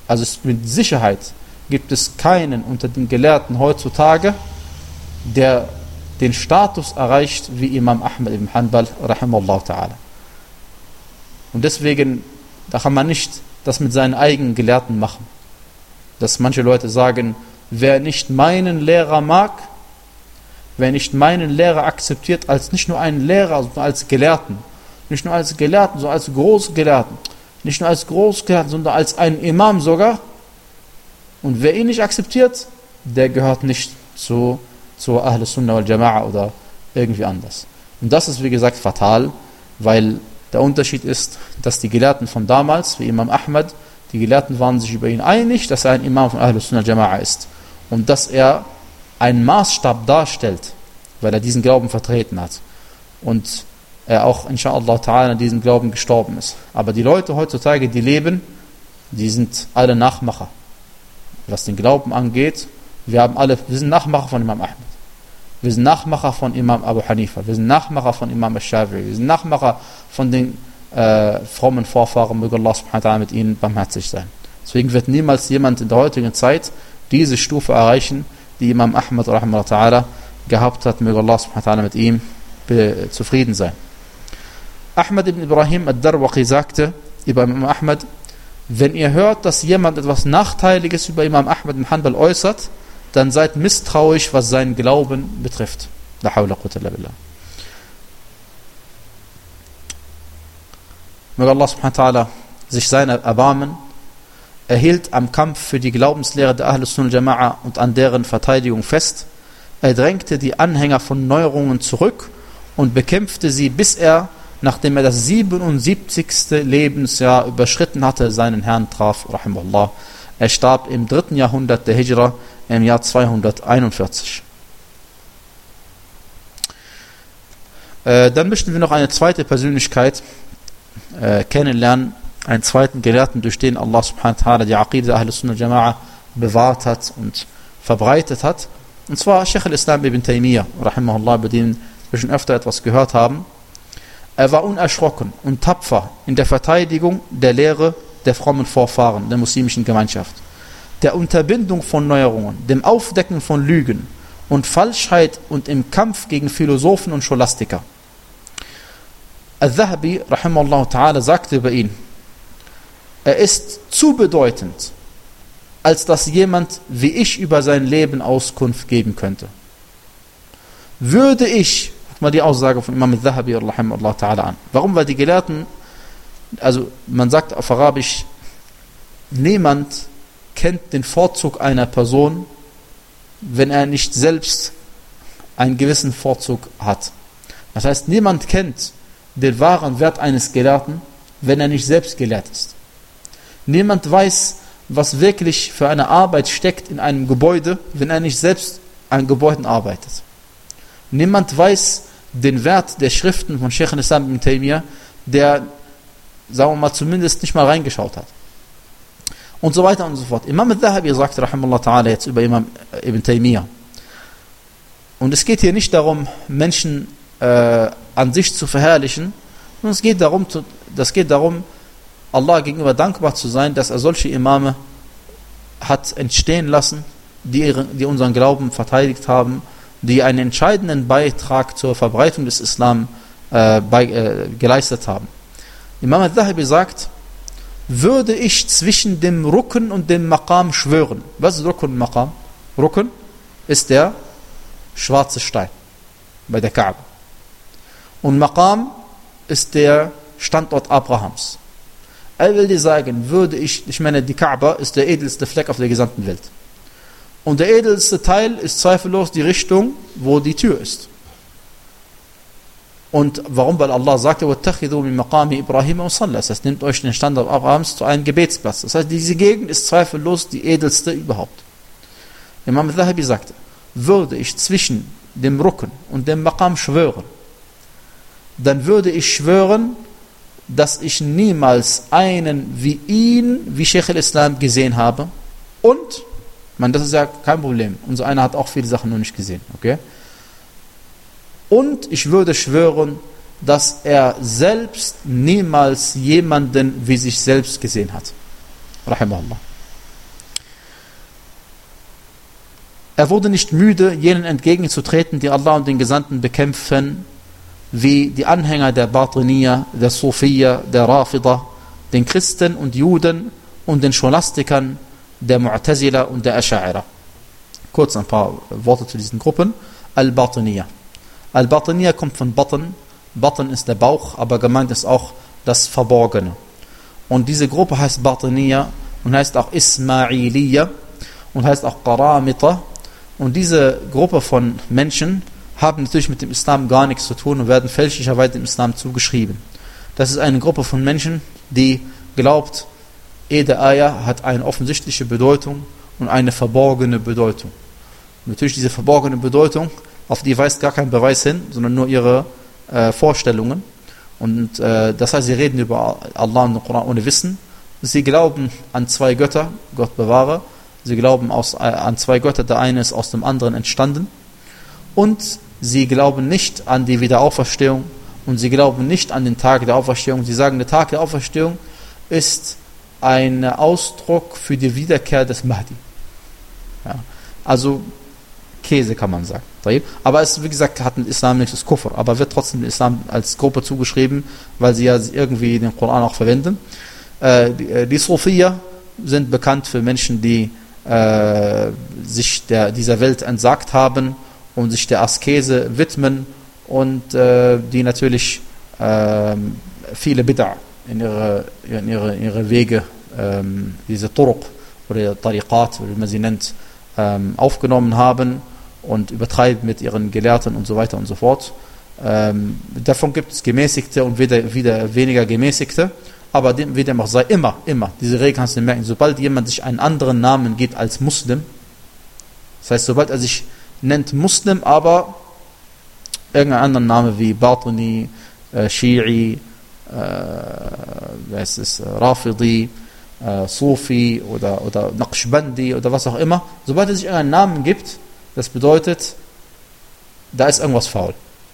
also es, mit Sicherheit gibt es keinen unter den Gelehrten heutzutage, der den Status erreicht wie Imam Ahmad ibn Hanbal rahimahullah ta'ala. Und deswegen, da kann man nicht das mit seinen eigenen Gelehrten machen. Dass manche Leute sagen, wer nicht meinen Lehrer mag, wer nicht meinen Lehrer akzeptiert als nicht nur einen Lehrer, sondern als Gelehrten, nicht nur als Gelehrten, sondern als Großgelehrten, nicht nur als Großgelehrten, sondern als einen Imam sogar, und wer ihn nicht akzeptiert, der gehört nicht zu zur Ahl Sunnah wal Jama'a oder irgendwie anders. Und das ist, wie gesagt, fatal, weil der Unterschied ist, dass die Gelehrten von damals, wie Imam Ahmad, die Gelehrten waren sich über ihn einig, dass er ein Imam von Ahl Sunnah wal Jama'a ist und dass er einen Maßstab darstellt, weil er diesen Glauben vertreten hat und er auch inshallah ta'ala in diesem Glauben gestorben ist. Aber die Leute heutzutage, die leben, die sind alle Nachmacher. Was den Glauben angeht, wir haben alle, wir sind Nachmacher von Imam Ahmad. Wir sind Nachmacher von Imam Abu Hanifa. Wir sind Nachmacher von Imam al-Shafi'i. Wir sind Nachmacher von den äh, frommen Vorfahren. Möge Allah subhanahu wa ta'ala mit ihnen barmherzig sein. Deswegen wird niemals jemand in der heutigen Zeit diese Stufe erreichen, die Imam Ahmad rahimahullah ta'ala gehabt hat. Möge Allah subhanahu wa ta'ala mit ihm zufrieden sein. Ahmad ibn Ibrahim ad-Darwaqi sagte über Imam Ahmad, wenn ihr hört, dass jemand etwas Nachteiliges über Imam Ahmad ibn Hanbal äußert, dann seid misstrauisch, was seinen Glauben betrifft. La hawla quwwata illa billah. Möge Allah subhanahu wa ta'ala sich seiner erbarmen. Er hielt am Kampf für die Glaubenslehre der Ahl Sunnah Jama'a und an deren Verteidigung fest. Er drängte die Anhänger von Neuerungen zurück und bekämpfte sie, bis er, nachdem er das siebenundsiebzigste Lebensjahr überschritten hatte, seinen Herrn traf, rahimahullah. Er starb im dritten Jahrhundert der Hijra, im Jahr zweihunderteinundvierzig. Äh, dann möchten wir noch eine zweite Persönlichkeit äh, kennenlernen, einen zweiten Gelehrten, durch den Allah subhanahu wa ta'ala die Aqida Ahl Sunnah Jama'a bewahrt hat und verbreitet hat. Und zwar Sheikh al-Islam ibn Taymiyyah, rahimahullah, über den wir schon öfter etwas gehört haben. Er war unerschrocken und tapfer in der Verteidigung der Lehre der frommen Vorfahren der muslimischen Gemeinschaft, der Unterbindung von Neuerungen, dem Aufdecken von Lügen und Falschheit und im Kampf gegen Philosophen und Scholastiker. Al-Dhahabi, rahimahullah ta'ala, sagte über ihn, er ist zu bedeutend, als dass jemand wie ich über sein Leben Auskunft geben könnte. Würde ich, guck mal die Aussage von Imam Al-Dhahabi, rahimahullah ta'ala, an. Warum? Weil die Gelehrten, also man sagt auf Arabisch, niemand kennt den Vorzug einer Person, wenn er nicht selbst einen gewissen Vorzug hat. Das heißt, niemand kennt den wahren Wert eines Gelehrten, wenn er nicht selbst gelehrt ist. Niemand weiß, was wirklich für eine Arbeit steckt in einem Gebäude, wenn er nicht selbst an Gebäuden arbeitet. Niemand weiß den Wert der Schriften von Sheikh al-Islam ibn Taymiyyah, der, sagen wir mal, zumindest nicht mal reingeschaut hat. Und so weiter und so fort. Imam al-Dhahabi sagt, rahimahullah ta'ala, jetzt über Imam ibn Taymiyyah. Und es geht hier nicht darum, Menschen äh, an sich zu verherrlichen, sondern es geht darum, zu, das geht darum, Allah gegenüber dankbar zu sein, dass er solche Imame hat entstehen lassen, die, ihre, die unseren Glauben verteidigt haben, die einen entscheidenden Beitrag zur Verbreitung des Islam äh, bei, äh, geleistet haben. Imam al-Dhahabi sagt, würde ich zwischen dem Rukn und dem Maqam schwören. Was ist Rukn und Maqam? Rukn ist der schwarze Stein bei der Kaaba. Und Maqam ist der Standort Abrahams. Er will dir sagen, würde ich, ich meine, die Kaaba ist der edelste Fleck auf der gesamten Welt. Und der edelste Teil ist zweifellos die Richtung, wo die Tür ist. Und warum? Weil Allah sagte, وَاتَّخِذُوا مِنْ مَقَامِ إِبْرَاهِيمَ وَصَلَّى. Das heißt, nehmt euch den Standort Abrahams zu einem Gebetsplatz. Das heißt, diese Gegend ist zweifellos die edelste überhaupt. Imam al-Dhahabi sagte, würde ich zwischen dem Rukn und dem Maqam schwören, dann würde ich schwören, dass ich niemals einen wie ihn, wie Sheikh al-Islam gesehen habe. Und, man, das ist ja kein Problem. Unser einer hat auch viele Sachen noch nicht gesehen. Okay? Und ich würde schwören, dass er selbst niemals jemanden wie sich selbst gesehen hat. Rahimahullah. Er wurde nicht müde, jenen entgegenzutreten, die Allah und den Gesandten bekämpfen, wie die Anhänger der Batiniya, der Sufiya, der Rafida, den Christen und Juden und den Scholastikern, der Mu'tazila und der Asha'ira. Kurz ein paar Worte zu diesen Gruppen. Al-Batiniya. Al-Batiniya kommt von Batn. Batn ist der Bauch, aber gemeint ist auch das Verborgene. Und diese Gruppe heißt Batiniya und heißt auch Ismailiya und heißt auch Qaramita. Und diese Gruppe von Menschen haben natürlich mit dem Islam gar nichts zu tun und werden fälschlicherweise dem Islam zugeschrieben. Das ist eine Gruppe von Menschen, die glaubt, jede Ayah hat eine offensichtliche Bedeutung und eine verborgene Bedeutung. Und natürlich diese verborgene Bedeutung, auf die weist gar kein Beweis hin, sondern nur ihre äh, Vorstellungen. Und äh, das heißt, sie reden über Allah und den Koran ohne Wissen. Sie glauben an zwei Götter, Gott bewahre. Sie glauben aus, äh, an zwei Götter, der eine ist aus dem anderen entstanden. Und sie glauben nicht an die Wiederauferstehung und sie glauben nicht an den Tag der Auferstehung. Sie sagen, der Tag der Auferstehung ist ein Ausdruck für die Wiederkehr des Mahdi. Ja, also Käse kann man sagen. Aber es, wie gesagt, hat ein Islam nichts, ist Kufr, aber wird trotzdem dem Islam als Gruppe zugeschrieben, weil sie ja irgendwie den Koran auch verwenden. Äh, die, die Sufiya sind bekannt für Menschen, die äh, sich der, dieser Welt entsagt haben und sich der Askese widmen und äh, die natürlich äh, viele Bid'a in ihre, in ihre, in ihre Wege, ähm, diese Turuq oder Tariqat, wie man sie nennt, ähm, aufgenommen haben und übertreiben mit ihren Gelehrten und so weiter und so fort. Ähm, davon gibt es gemäßigte und wieder, wieder weniger gemäßigte, aber dem, wie dem auch sei, immer, immer, diese Regel kannst du merken, sobald jemand sich einen anderen Namen gibt als Muslim, das heißt, sobald er sich nennt Muslim, aber irgendeinen anderen Namen wie Batini, äh, Shi'i, äh, es ist, Rafidi, äh, Sufi oder, oder Naqshbandi oder was auch immer, sobald er sich einen Namen gibt, das bedeutet, da ist irgendwas faul.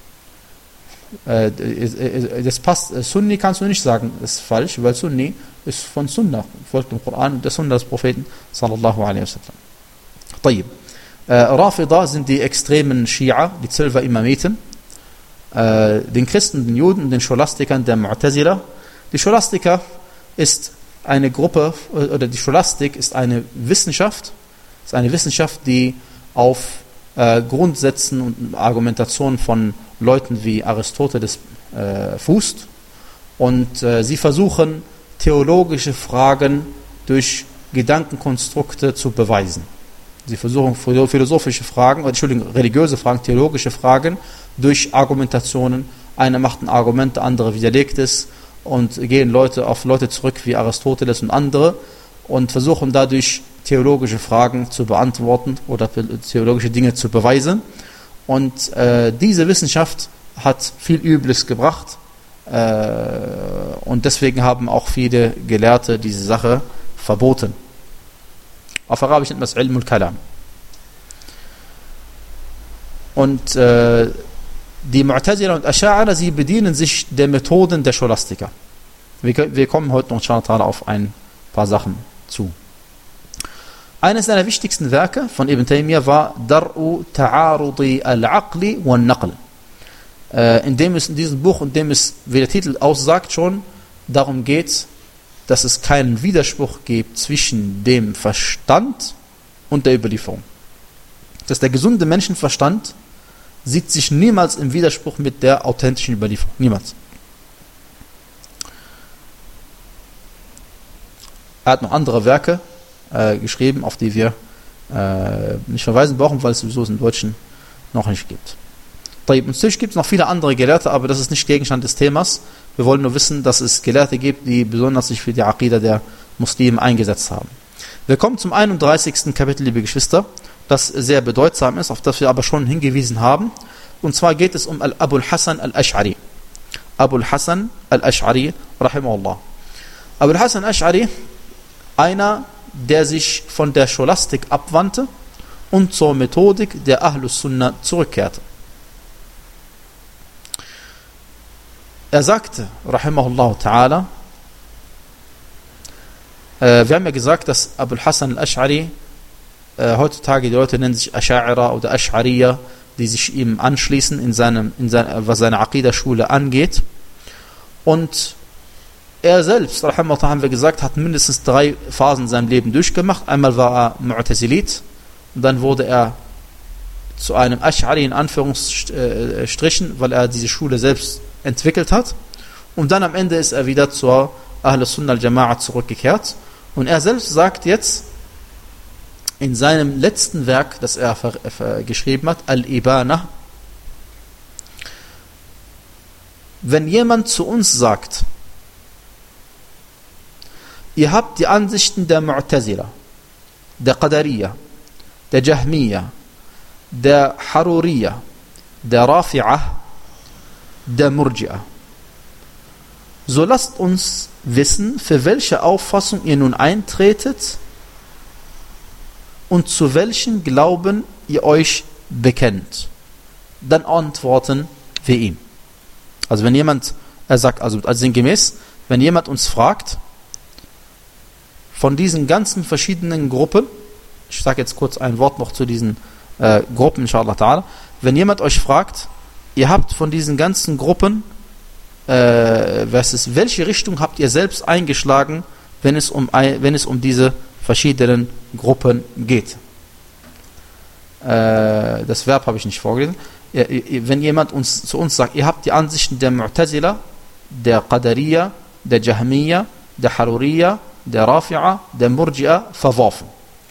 Äh, das passt, Sunni kannst du nicht sagen, ist falsch, weil Sunni ist von Sunnah, folgt dem Koran und der Sunnah des Propheten sallallahu alaihi wasallam. طيب. Äh, Rafida sind die extremen Schia, die zwölfer Imamiten, äh, den Christen, den Juden und den Scholastikern der Mu'tazila. Die Scholastiker ist eine Gruppe, oder die Scholastik ist eine Wissenschaft, ist eine Wissenschaft, die auf äh, Grundsätzen und Argumentationen von Leuten wie Aristoteles äh, fußt. Und äh, sie versuchen, theologische Fragen durch Gedankenkonstrukte zu beweisen. Sie versuchen philosophische Fragen, oder Entschuldigung, religiöse Fragen, theologische Fragen durch Argumentationen. Einer macht ein Argument, der andere widerlegt es und gehen Leute auf Leute zurück wie Aristoteles und andere und versuchen dadurch theologische Fragen zu beantworten oder theologische Dinge zu beweisen. Und äh, diese Wissenschaft hat viel Übles gebracht äh, und deswegen haben auch viele Gelehrte diese Sache verboten. Auf Arabisch nennt man es Ilm al-Kalam. Und äh, die Mu'tazila und Asha'ira, sie bedienen sich der Methoden der Scholastiker. Wir, wir kommen heute noch inshallah auf ein paar Sachen zu. Eines seiner wichtigsten Werke von Ibn Taymiyyah war Dar'u Ta'arudi al-Aqli wa al-Naql. In dem es in diesem Buch, in dem es, wie der Titel aussagt, schon darum geht, dass es keinen Widerspruch gibt zwischen dem Verstand und der Überlieferung. Dass der gesunde Menschenverstand sieht sich niemals im Widerspruch mit der authentischen Überlieferung. Niemals. Er hat noch andere Werke äh, geschrieben, auf die wir äh, nicht verweisen brauchen, weil es sowieso im Deutschen noch nicht gibt. Und natürlich gibt es noch viele andere Gelehrte, aber das ist nicht Gegenstand des Themas. Wir wollen nur wissen, dass es Gelehrte gibt, die besonders sich für die Aqidah der Muslime eingesetzt haben. Wir kommen zum einunddreißigsten Kapitel, liebe Geschwister, das sehr bedeutsam ist, auf das wir aber schon hingewiesen haben. Und zwar geht es um Abu al-Hasan al-Ash'ari. Abu al-Hasan al-Ash'ari, rahimahullah. Abu al-Hasan al-Ash'ari, einer, der sich von der Scholastik abwandte und zur Methodik der Ahlus Sunnah zurückkehrte. Er sagte, rahimahullah ta'ala, äh, wir haben ja gesagt, dass Abu al-Hasan al-Ash'ari äh, heutzutage die Leute nennen sich Asha'ira oder Ash'ariya, die sich ihm anschließen, in seinem, in sein, was seine Aqidah-Schule angeht. Und er selbst, rahimahullah, haben wir gesagt, hat mindestens drei Phasen in seinem Leben durchgemacht. Einmal war er Mu'tazilit, und dann wurde er zu einem Ash'ari in Anführungsstrichen, weil er diese Schule selbst entwickelt hat. Und dann am Ende ist er wieder zur Ahl Sunnah al-Jama'a zurückgekehrt. Und er selbst sagt jetzt in seinem letzten Werk, das er geschrieben hat, Al-Ibana, wenn jemand zu uns sagt, ihr habt die Ansichten der Mu'tazila, der Qadariyya, der Jahmiyya, der Haruriyya, der Rafi'ah, der Murji'ah, so lasst uns wissen, für welche Auffassung ihr nun eintretet und zu welchen Glauben ihr euch bekennt. Dann antworten wir ihm. Also wenn jemand, er sagt, also, also sinngemäß, wenn jemand uns fragt, von diesen ganzen verschiedenen Gruppen, ich sage jetzt kurz ein Wort noch zu diesen äh, Gruppen, inshallah ta'ala, wenn jemand euch fragt, ihr habt von diesen ganzen Gruppen, äh, was ist, welche Richtung habt ihr selbst eingeschlagen, wenn es um, wenn es um diese verschiedenen Gruppen geht? Äh, das Verb habe ich nicht vorgelesen. Wenn jemand uns, zu uns sagt, ihr habt die Ansichten der Mu'tazila, der Qadariyya, der Jahmiyya, der Haruriyya, der Rafi'a, der Murji'a verworfen.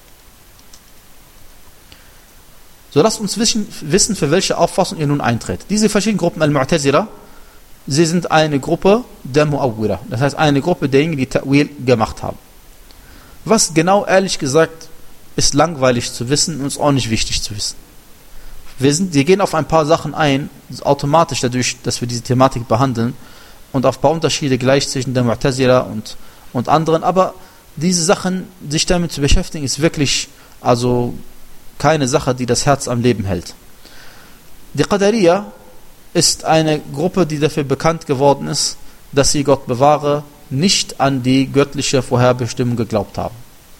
So lasst uns wissen, wissen, für welche Auffassung ihr nun eintretet. Diese verschiedenen Gruppen, Al-Mu'tazila, sie sind eine Gruppe der Mu'awwila. Das heißt, eine Gruppe derjenigen, die Ta'wil gemacht haben. Was genau, ehrlich gesagt, ist langweilig zu wissen und ist auch nicht wichtig zu wissen. Wir, sind, wir gehen auf ein paar Sachen ein, automatisch dadurch, dass wir diese Thematik behandeln, und auf ein paar Unterschiede gleich zwischen der Mu'tazila und, und anderen. Aber diese Sachen, sich damit zu beschäftigen, ist wirklich also keine Sache, die das Herz am Leben hält. Die Qadariyya ist eine Gruppe, die dafür bekannt geworden ist, dass sie, Gott bewahre, nicht an die göttliche Vorherbestimmung geglaubt haben.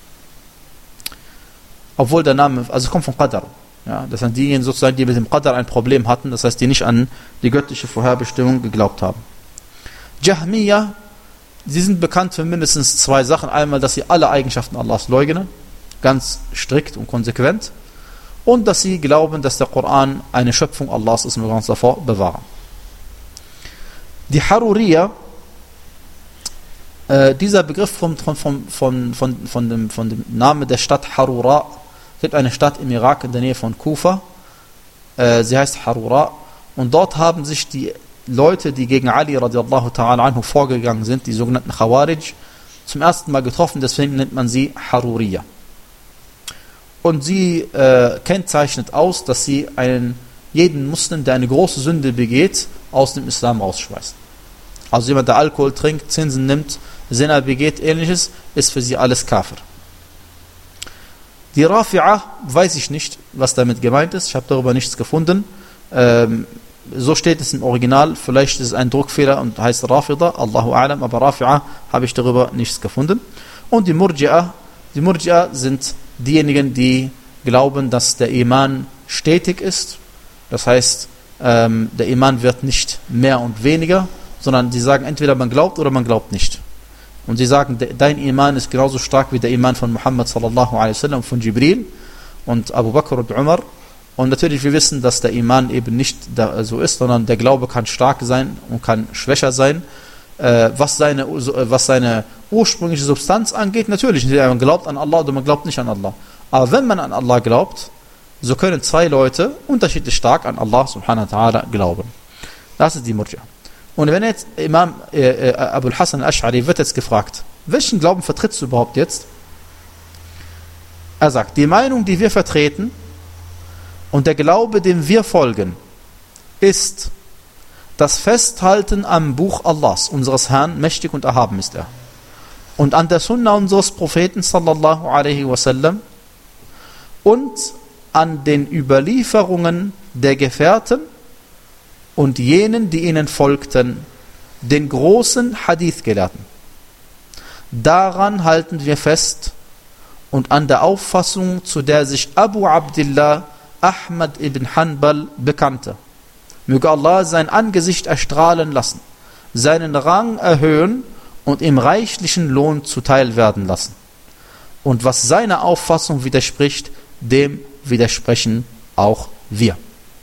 Obwohl der Name, also es kommt von Qadar. Ja, das sind diejenigen sozusagen, die mit dem Qadar ein Problem hatten, das heißt, die nicht an die göttliche Vorherbestimmung geglaubt haben. Jahmiyya, sie sind bekannt für mindestens zwei Sachen. Einmal, dass sie alle Eigenschaften Allahs leugnen, ganz strikt und konsequent. Und dass sie glauben, dass der Koran eine Schöpfung Allahs ist und wir uns davor bewahren. Die Haruriyya, äh, dieser Begriff von, von, von, von, von, von, dem, von dem Namen der Stadt Harura, es gibt eine Stadt im Irak in der Nähe von Kufa, äh, sie heißt Harura, und dort haben sich die Leute, die gegen Ali radiallahu ta'ala anhu vorgegangen sind, die sogenannten Khawarij, zum ersten Mal getroffen, deswegen nennt man sie Haruriyya. Und sie äh, kennzeichnet aus, dass sie einen, jeden Muslim, der eine große Sünde begeht, aus dem Islam rausschmeißt. Also jemand, der Alkohol trinkt, Zinsen nimmt, Zina begeht, ähnliches, ist für sie alles Kafir. Die Rafi'ah, weiß ich nicht, was damit gemeint ist. Ich habe darüber nichts gefunden. Ähm, so steht es im Original. Vielleicht ist es ein Druckfehler und heißt Rafida, Allahu A'lam, aber Rafi'ah habe ich darüber nichts gefunden. Und die Murji'ah, die Murji'ah sind diejenigen, die glauben, dass der Iman stetig ist. Das heißt, ähm, der Iman wird nicht mehr und weniger, sondern sie sagen, entweder man glaubt oder man glaubt nicht. Und sie sagen, de, dein Iman ist genauso stark wie der Iman von Muhammad sallallahu alaihi wasallam, von Jibril und Abu Bakr und Umar. Und natürlich, wir wissen, dass der Iman eben nicht da, so ist, sondern der Glaube kann stark sein und kann schwächer sein. Äh, was, seine, was seine ursprüngliche Substanz angeht, natürlich, man glaubt an Allah oder man glaubt nicht an Allah. Aber wenn man an Allah glaubt, so können zwei Leute unterschiedlich stark an Allah subhanahu wa ta'ala glauben. Das ist die Murji'ah. Und wenn jetzt Imam äh, äh, Abu al-Hasan al-Ash'ari wird jetzt gefragt, welchen Glauben vertrittst du überhaupt jetzt? Er sagt, die Meinung, die wir vertreten und der Glaube, dem wir folgen, ist das Festhalten am Buch Allahs, unseres Herrn, mächtig und erhaben ist er. Und an der Sunna unseres Propheten sallallahu alaihi wasallam und an den Überlieferungen der Gefährten und jenen, die ihnen folgten, den großen Hadith-Gelehrten. Daran halten wir fest und an der Auffassung, zu der sich Abu Abdillah Ahmad ibn Hanbal bekannte. Möge Allah sein Angesicht erstrahlen lassen, seinen Rang erhöhen und ihm reichlichen Lohn zuteil werden lassen. Und was seiner Auffassung widerspricht, dem widersprechen auch wir.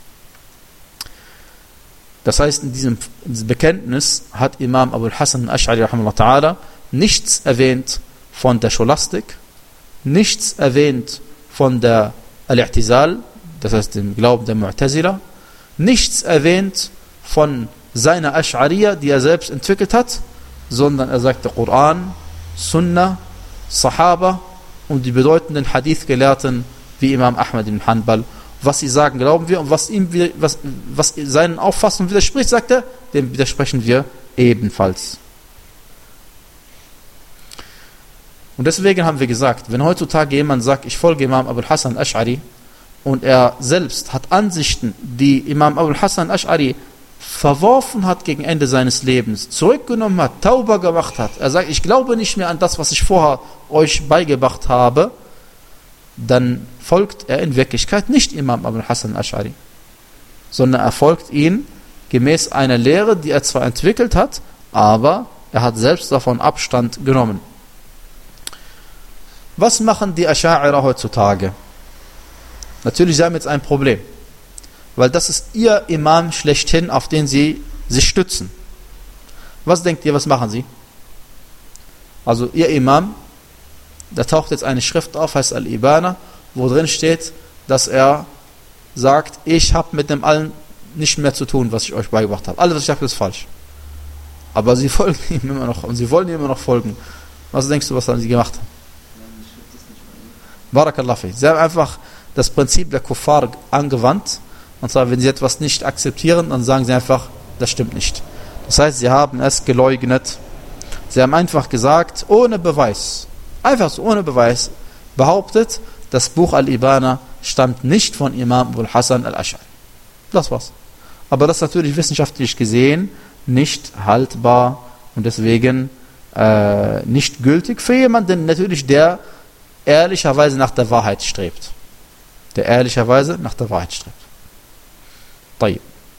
Das heißt, in diesem Bekenntnis hat Imam Abul Hasan al-Ash'ari rahimahullah ta'ala nichts erwähnt von der Scholastik, nichts erwähnt von der Al-I'tizal, das heißt dem Glauben der Mu'tazila, nichts erwähnt von seiner Ash'ariyya, die er selbst entwickelt hat, sondern er sagte Koran, Sunnah, Sahaba und die bedeutenden Hadith-Gelehrten wie Imam Ahmad ibn Hanbal. Was sie sagen, glauben wir, und was ihm was, was seinen Auffassungen widerspricht, sagt er, dem widersprechen wir ebenfalls. Und deswegen haben wir gesagt, wenn heutzutage jemand sagt, ich folge Imam Abul Hasan al-Ash'ari und er selbst hat Ansichten, die Imam Abul Hasan al-Ash'ari verworfen hat gegen Ende seines Lebens, zurückgenommen hat, Tauba gemacht hat, er sagt, ich glaube nicht mehr an das, was ich vorher euch beigebracht habe, dann folgt er in Wirklichkeit nicht Imam Abul Hasan al-Ash'ari, sondern er folgt ihm gemäß einer Lehre, die er zwar entwickelt hat, aber er hat selbst davon Abstand genommen. Was machen die Asha'ira heutzutage? Natürlich, sie haben jetzt ein Problem, weil das ist ihr Imam schlechthin, auf den sie sich stützen. Was denkt ihr, was machen sie? Also ihr Imam, da taucht jetzt eine Schrift auf, heißt Al-Ibana, wo drin steht, dass er sagt, ich habe mit dem allen nicht mehr zu tun, was ich euch beigebracht habe. Alles, was ich sage, ist falsch. Aber sie folgen ihm immer noch und sie wollen ihm immer noch folgen. Was denkst du, was haben sie gemacht? Barakallah fi. Sie haben einfach das Prinzip der Kuffar angewandt. Und zwar, wenn sie etwas nicht akzeptieren, dann sagen sie einfach, das stimmt nicht. Das heißt, sie haben es geleugnet. Sie haben einfach gesagt, ohne Beweis, einfach so ohne Beweis, behauptet, das Buch Al-Ibana stammt nicht von Imam Abul Hasan al-Ash'ari. Das war's. Aber das ist natürlich wissenschaftlich gesehen nicht haltbar und deswegen äh, nicht gültig für jemanden, natürlich, der ehrlicherweise nach der Wahrheit strebt. Der ehrlicherweise nach der Wahrheit strebt. Tayyib.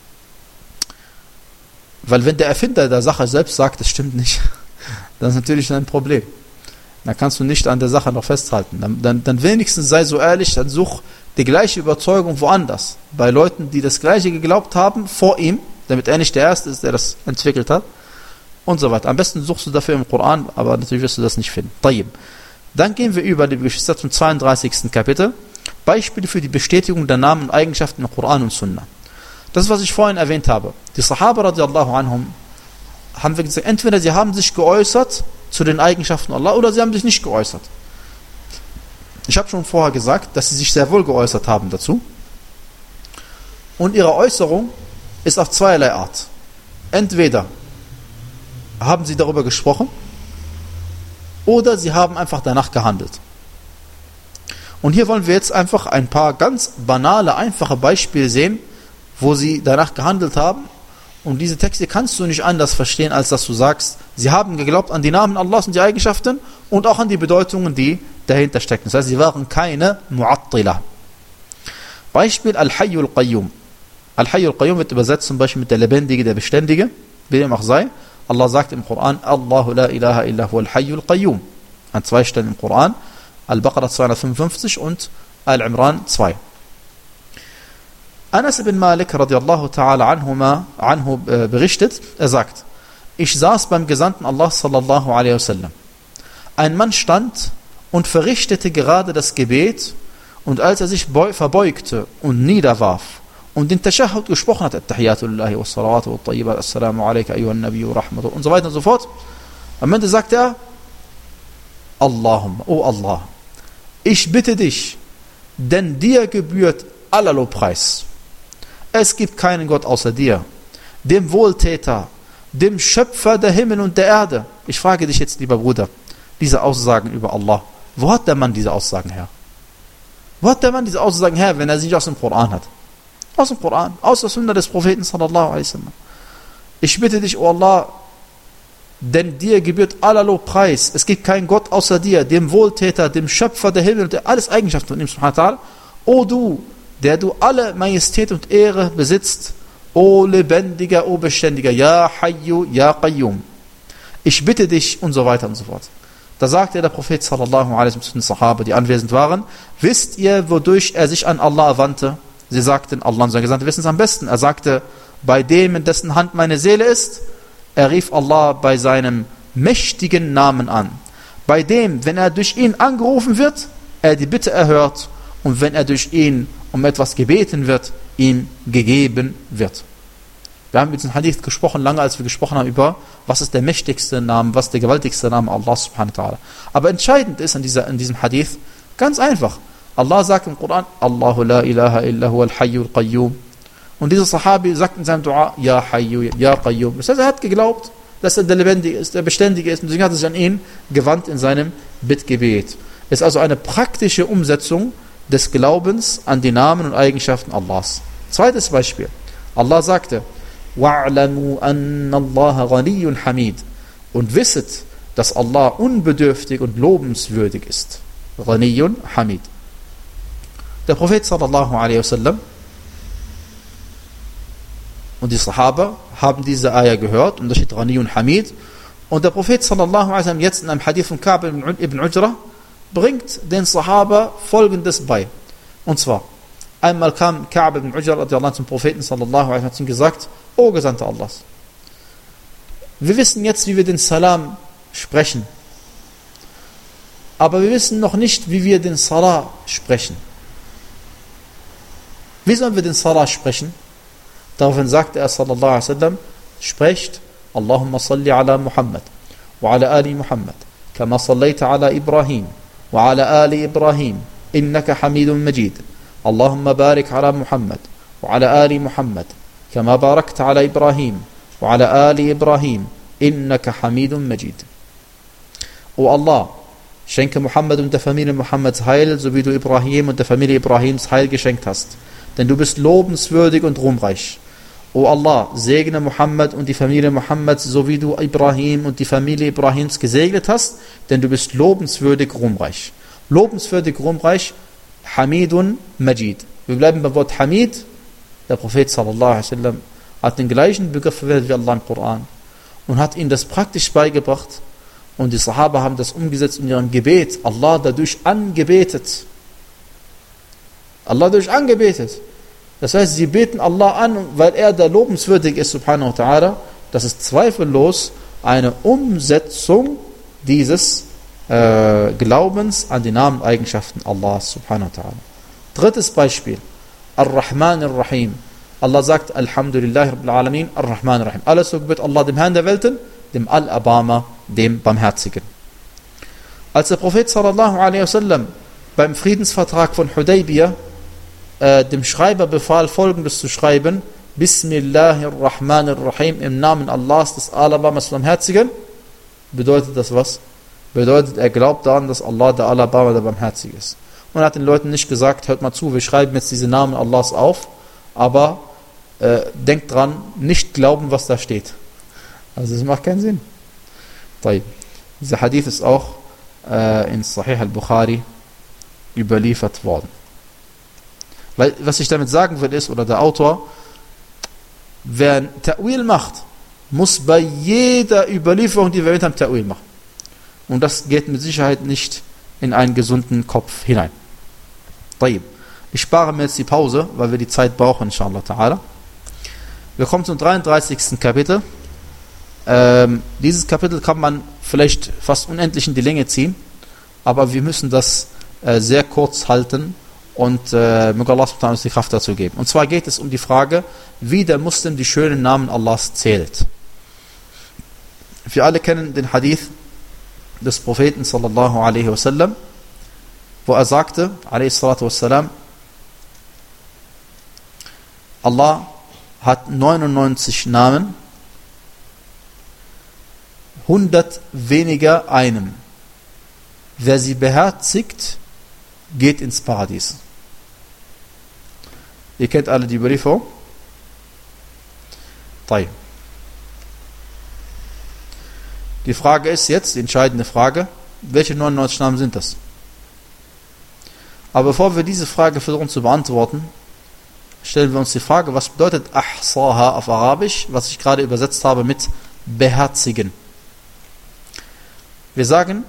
Weil wenn der Erfinder der Sache selbst sagt, das stimmt nicht, dann ist natürlich ein Problem. Dann kannst du nicht an der Sache noch festhalten. Dann, dann, dann wenigstens sei so ehrlich, dann such die gleiche Überzeugung woanders. Bei Leuten, die das Gleiche geglaubt haben, vor ihm, damit er nicht der Erste ist, der das entwickelt hat. Und so weiter. Am besten suchst du dafür im Koran, aber natürlich wirst du das nicht finden. Tayyib. Dann gehen wir über die Geschichte zum zweiunddreißigsten Kapitel. Beispiele für die Bestätigung der Namen und Eigenschaften im Koran und Sunna. Das ist, was ich vorhin erwähnt habe. Die Sahaba radiallahu anhum haben wir gesagt, entweder sie haben sich geäußert zu den Eigenschaften Allah oder sie haben sich nicht geäußert. Ich habe schon vorher gesagt, dass sie sich sehr wohl geäußert haben dazu. Und ihre Äußerung ist auf zweierlei Art. Entweder haben sie darüber gesprochen oder sie haben einfach danach gehandelt. Und hier wollen wir jetzt einfach ein paar ganz banale, einfache Beispiele sehen, wo sie danach gehandelt haben. Und diese Texte kannst du nicht anders verstehen, als dass du sagst, sie haben geglaubt an die Namen Allahs und die Eigenschaften und auch an die Bedeutungen, die dahinter stecken. Das heißt, sie waren keine Mu'attila. Beispiel Al-Hayyul Qayyum. Al-Hayyul Qayyum wird übersetzt zum Beispiel mit der Lebendige, der Beständige, wie dem auch sei. Allah sagt im Koran, Allahu la ilaha illa huwal Hayyul Qayyum. An zwei Stellen im Koran. Al-Baqarah zweihundertfünfundfünfzig und Al-Imran zwei. Anas ibn Malik radiallahu ta'ala anhuma, anhu äh, berichtet, er sagt, ich saß beim Gesandten Allah sallallahu alaihi wasallam. Ein Mann stand und verrichtete gerade das Gebet und als er sich verbeugte und niederwarf und den Tashahhud gesprochen hat, At-Tahiyatulillahi was-Salawatu wat-Tayyibat, Assalamu alayka ayyuhan Nabiyyu Rahmatu und so weiter und so fort, am Ende sagt er, Allahumma, oh Allah, ich bitte dich, denn dir gebührt aller Lobpreis. Es gibt keinen Gott außer dir, dem Wohltäter, dem Schöpfer der Himmel und der Erde. Ich frage dich jetzt, lieber Bruder, diese Aussagen über Allah, wo hat der Mann diese Aussagen her? Wo hat der Mann diese Aussagen her, wenn er sie nicht aus dem Koran hat? Aus dem Koran, aus der Sunna des Propheten sallallahu alaihi wasallam. Ich bitte dich, oh Allah, denn dir gebührt aller Lob Preis. Es gibt keinen Gott außer dir, dem Wohltäter, dem Schöpfer der Himmel und der alles Eigenschaften von ihm, subhanahu wa ta'ala. O du, der du alle Majestät und Ehre besitzt, O lebendiger, O beständiger, Ja Hayyu, Ja Qayyum. Ich bitte dich und so weiter und so fort. Da sagte der Prophet sallallahu alaihi wasallam zu den Sahaba, die anwesend waren, wisst ihr, wodurch er sich an Allah wandte? Sie sagten, Allah und sein Gesandter wissen es am besten. Er sagte, bei dem, in dessen Hand meine Seele ist, er rief Allah bei seinem mächtigen Namen an. Bei dem, wenn er durch ihn angerufen wird, er die Bitte erhört und wenn er durch ihn um etwas gebeten wird, ihm gegeben wird. Wir haben mit diesem Hadith gesprochen, lange als wir gesprochen haben über, was ist der mächtigste Name, was ist der gewaltigste Name Allah subhanahu wa ta'ala. Aber entscheidend ist in, dieser, in diesem Hadith, ganz einfach, Allah sagt im Koran, Allahu la ilaha illa huwa al-hayyul qayyum. Und dieser Sahabi sagt in seinem Dua, Ja Hayyu, Ja Qayyum. Das heißt, er hat geglaubt, dass er der Lebendige ist, der Beständige ist, und deswegen hat er sich an ihn gewandt in seinem Bittgebet. Es ist also eine praktische Umsetzung des Glaubens an die Namen und Eigenschaften Allahs. Zweites Beispiel. Allah sagte, وَاعْلَمُوا أَنَّ اللَّهَ غَنِيٌّ حَمِيدٌ. Und wisset, dass Allah unbedürftig und lobenswürdig ist. Ghaniyyun Hamid. Der Prophet sallallahu alaihi wasallam und die Sahaba haben diese Ayah gehört, und da steht Ghaniyyun Hamid. Und der Prophet sallallahu alaihi wasallam jetzt in einem Hadith von Ka'b ibn Ujra bringt den Sahaba Folgendes bei. Und zwar, einmal kam Ka'b ibn Ujra zum Propheten sallallahu alaihi wasallam und gesagt, O Gesandter Allahs, wir wissen jetzt, wie wir den Salam sprechen, aber wir wissen noch nicht, wie wir den Salah sprechen. Wie sollen wir den Salah sprechen? Daraufhin sagte er sallallahu alaihi wasallam, sprecht Allahumma salli ala Muhammad wa ala ali Muhammad kama sallaita ala Ibrahim wa ala ali Ibrahim innaka Hamidun Majid. Allahumma barik ala Muhammad wa ala ali Muhammad kama barakta ala Ibrahim wa ala ali Ibrahim innaka Hamidun Majid. O Allah, schenke Muhammad und der Familie Muhammads Heil, so wie du Ibrahim und der Familie Ibrahims Heil geschenkt hast. Denn du bist lobenswürdig und ruhmreich. O Allah, segne Muhammad und die Familie Muhammads, so wie du Ibrahim und die Familie Ibrahims gesegnet hast, denn du bist lobenswürdig, ruhmreich. Lobenswürdig, ruhmreich, Hamidun Majid. Wir bleiben beim Wort Hamid. Der Prophet sallallahu alaihi wasallam hat den gleichen Begriff verwendet wie Allah im Koran und hat ihnen das praktisch beigebracht, und die Sahaba haben das umgesetzt in ihrem Gebet, Allah dadurch angebetet. Allah dadurch angebetet. Das heißt, sie beten Allah an, weil er der lobenswürdig ist, subhanahu wa ta'ala. Das ist zweifellos eine Umsetzung dieses äh, Glaubens an die Namen und Eigenschaften Allahs, subhanahu wa ta'ala. Drittes Beispiel. Ar-Rahman Ar-Rahim. Allah sagt, Alhamdulillah Rabbil Alamin, Ar-Rahman Ar-Rahim. Alles so gebührt Allah dem Herrn der Welten, dem Al-Abama, dem Barmherzigen. Als der Prophet sallallahu alaihi wasallam beim Friedensvertrag von Hudaybiyah äh, dem Schreiber befahl, Folgendes zu schreiben: Bismillahirrahmanirrahim, im Namen Allahs, des Al-Abamas, Barmherzigen, bedeutet das was? Bedeutet, er glaubt daran, dass Allah der Al-Abama, der Barmherzige ist. Und er hat den Leuten nicht gesagt, hört mal zu, wir schreiben jetzt diese Namen Allahs auf, aber äh, denkt dran, nicht glauben, was da steht. Also das macht keinen Sinn. Dieser Hadith ist auch äh, in Sahih al-Bukhari überliefert worden. Weil, was ich damit sagen will ist, oder der Autor, wer ein Ta'wil macht, muss bei jeder Überlieferung, die wir mit haben, Ta'wil machen. Und das geht mit Sicherheit nicht in einen gesunden Kopf hinein. Ich spare mir jetzt die Pause, weil wir die Zeit brauchen, inshallah ta'ala. Wir kommen zum dreiunddreißigsten Kapitel. Ähm, dieses Kapitel kann man vielleicht fast unendlich in die Länge ziehen, aber wir müssen das äh, sehr kurz halten und äh, möge Allah subhanahu uns die Kraft dazu geben. Und zwar geht es um die Frage, wie der Muslim die schönen Namen Allahs zählt. Wir alle kennen den Hadith des Propheten sallallahu alaihi wasallam, wo er sagte, alaihi salatu wassalam, Allah hat neunundneunzig Namen, hundert weniger einem. Wer sie beherzigt, geht ins Paradies. Ihr kennt alle die Überlieferung. Die Frage ist jetzt, die entscheidende Frage, welche neunundneunzig Namen sind das? Aber bevor wir diese Frage versuchen zu beantworten, stellen wir uns die Frage, was bedeutet Ahsaha auf Arabisch, was ich gerade übersetzt habe mit beherzigen. Wir sagen,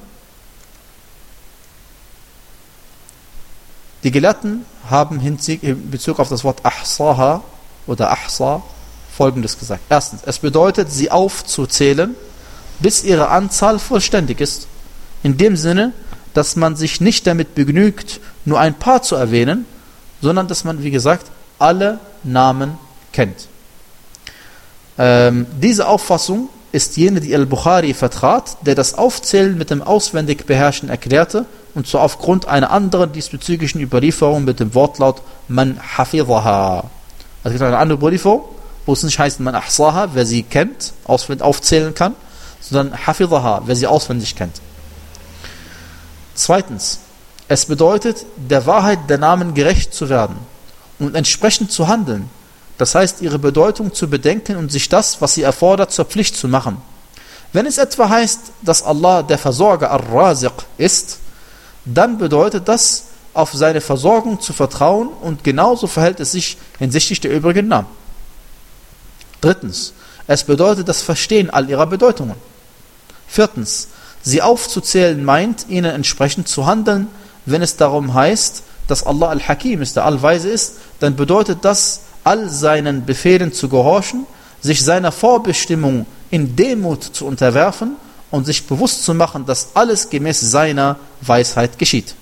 die Gelehrten haben in Bezug auf das Wort Ahsaha oder Ahsa Folgendes gesagt. Erstens, es bedeutet, sie aufzuzählen, bis ihre Anzahl vollständig ist. In dem Sinne, dass man sich nicht damit begnügt, nur ein paar zu erwähnen, sondern dass man, wie gesagt, alle Namen kennt. Ähm, diese Auffassung ist jene, die Al-Bukhari vertrat, der das Aufzählen mit dem auswendig Beherrschen erklärte und zwar aufgrund einer anderen diesbezüglichen Überlieferung mit dem Wortlaut Man hafidhaha. Also es gibt eine andere Überlieferung, wo es nicht heißt Man ahsaha, wer sie kennt, auswendig aufzählen kann, sondern hafidhaha, wer sie auswendig kennt. Zweitens, es bedeutet, der Wahrheit der Namen gerecht zu werden und entsprechend zu handeln. Das heißt, ihre Bedeutung zu bedenken und sich das, was sie erfordert, zur Pflicht zu machen. Wenn es etwa heißt, dass Allah der Versorger Ar-Raziq ist, dann bedeutet das, auf seine Versorgung zu vertrauen und genauso verhält es sich hinsichtlich der übrigen Namen. Drittens, es bedeutet das Verstehen all ihrer Bedeutungen. Viertens, sie aufzuzählen meint, ihnen entsprechend zu handeln. Wenn es darum heißt, dass Allah Al-Hakim ist, der Allweise ist, dann bedeutet das, all seinen Befehlen zu gehorchen, sich seiner Vorbestimmung in Demut zu unterwerfen und sich bewusst zu machen, dass alles gemäß seiner Weisheit geschieht.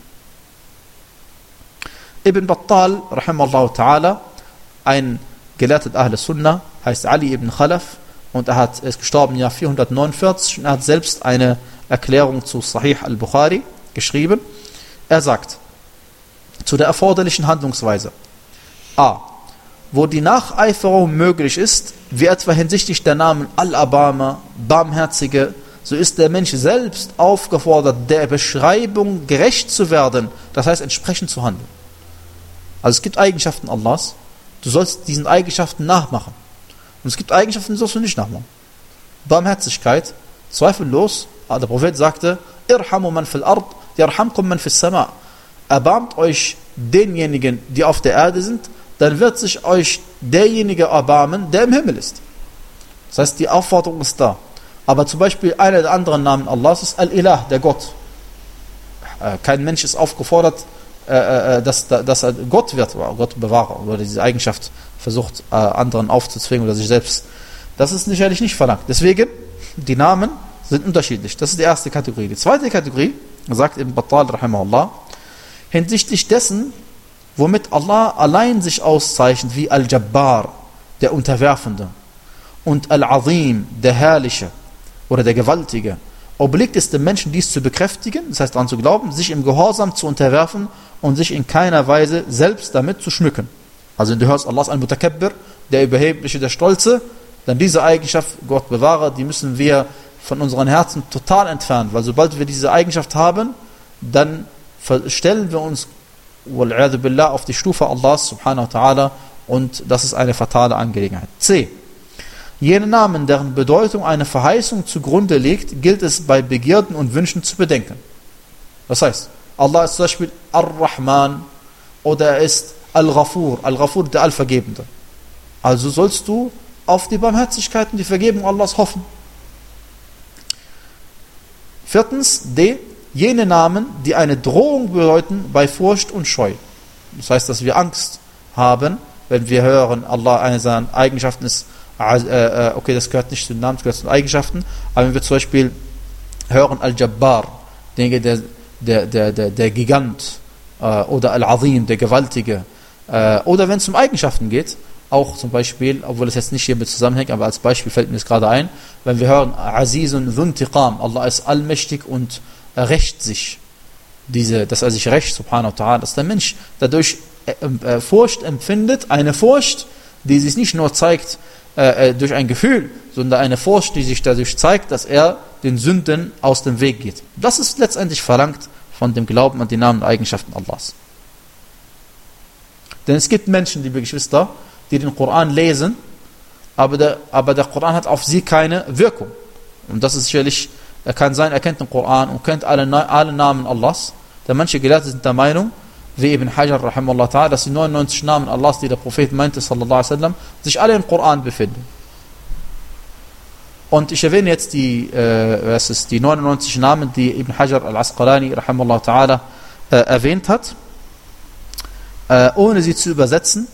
Ibn Battal, rahimahullah ta'ala, ein Gelehrter Ahl Sunnah, heißt Ali ibn Khalaf und er hat, er ist gestorben im Jahr vierhundertneunundvierzig und er hat selbst eine Erklärung zu Sahih al-Bukhari geschrieben. Er sagt, zu der erforderlichen Handlungsweise. A. Wo die Nacheiferung möglich ist, wie etwa hinsichtlich der Namen Al-Abama, Barmherzige, so ist der Mensch selbst aufgefordert, der Beschreibung gerecht zu werden, das heißt entsprechend zu handeln. Also es gibt Eigenschaften Allahs, du sollst diesen Eigenschaften nachmachen. Und es gibt Eigenschaften, die sollst du nicht nachmachen. Barmherzigkeit, zweifellos, der Prophet sagte, Irhamu man fil ard, yarhamkum man fis sama. Erbarmt euch denjenigen, die auf der Erde sind, dann wird sich euch derjenige erbarmen, der im Himmel ist. Das heißt, die Aufforderung ist da. Aber zum Beispiel einer der anderen Namen Allahs ist Al-Ilah, der Gott. Kein Mensch ist aufgefordert, dass, dass er Gott wird, oder Gott bewahre, oder diese Eigenschaft versucht, anderen aufzuzwingen oder sich selbst. Das ist sicherlich nicht verlangt. Deswegen, die Namen sind unterschiedlich. Das ist die erste Kategorie. Die zweite Kategorie, sagt Ibn Battal, rahimahullah, hinsichtlich dessen, womit Allah allein sich auszeichnet, wie Al-Jabbar, der Unterwerfende, und Al-Azim, der Herrliche oder der Gewaltige, obliegt es dem Menschen, dies zu bekräftigen, das heißt daran zu glauben, sich im Gehorsam zu unterwerfen und sich in keiner Weise selbst damit zu schmücken. Also wenn du hörst, Allah ist Al-Mutakabbir, der Überhebliche, der Stolze, dann diese Eigenschaft, Gott bewahre, die müssen wir von unseren Herzen total entfernen, weil sobald wir diese Eigenschaft haben, dann stellen wir uns wal'iyadu billah auf die Stufe Allahs subhanahu wa ta'ala und das ist eine fatale Angelegenheit. C. Jene Namen, deren Bedeutung eine Verheißung zugrunde liegt, gilt es bei Begierden und Wünschen zu bedenken. Das heißt, Allah ist zum Beispiel Ar-Rahman oder er ist Al-Ghafur, Al-Ghafur, der Allvergebende. Also sollst du auf die Barmherzigkeit und die Vergebung Allahs hoffen. Viertens, D. Jene Namen, die eine Drohung bedeuten bei Furcht und Scheu. Das heißt, dass wir Angst haben, wenn wir hören, Allah, eine seiner Eigenschaften ist, äh, okay, das gehört nicht zu den Namen, das gehört zu den Eigenschaften, aber wenn wir zum Beispiel hören Al-Jabbar, der, der, der, der, der Gigant, äh, oder Al-Azim, der Gewaltige, äh, oder wenn es um Eigenschaften geht, auch zum Beispiel, obwohl es jetzt nicht hiermit zusammenhängt, aber als Beispiel fällt mir das gerade ein, wenn wir hören Azizun Dhuntiqam, Allah ist allmächtig und er rächt sich, diese, dass er sich rächt, subhanahu wa ta'ala, dass der Mensch dadurch äh, Furcht empfindet, eine Furcht, die sich nicht nur zeigt äh, durch ein Gefühl, sondern eine Furcht, die sich dadurch zeigt, dass er den Sünden aus dem Weg geht. Das ist letztendlich verlangt von dem Glauben an die Namen und Eigenschaften Allahs. Denn es gibt Menschen, liebe Geschwister, die den Koran lesen, aber der, aber der Koran hat auf sie keine Wirkung. Und das ist sicherlich Er kann sein, er kennt den Koran und kennt alle, alle Namen Allahs. Denn manche Gelehrte sind der Meinung, wie Ibn Hajar, rahimahullah ta'ala, dass die neunundneunzig Namen Allahs, die der Prophet meinte, sallallahu alaihi wasallam, sich alle im Koran befinden. Und ich erwähne jetzt die, äh, was ist, die neunundneunzig Namen, die Ibn Hajar al-Asqalani, rahimahullah ta'ala, äh, erwähnt hat, äh, ohne sie zu übersetzen,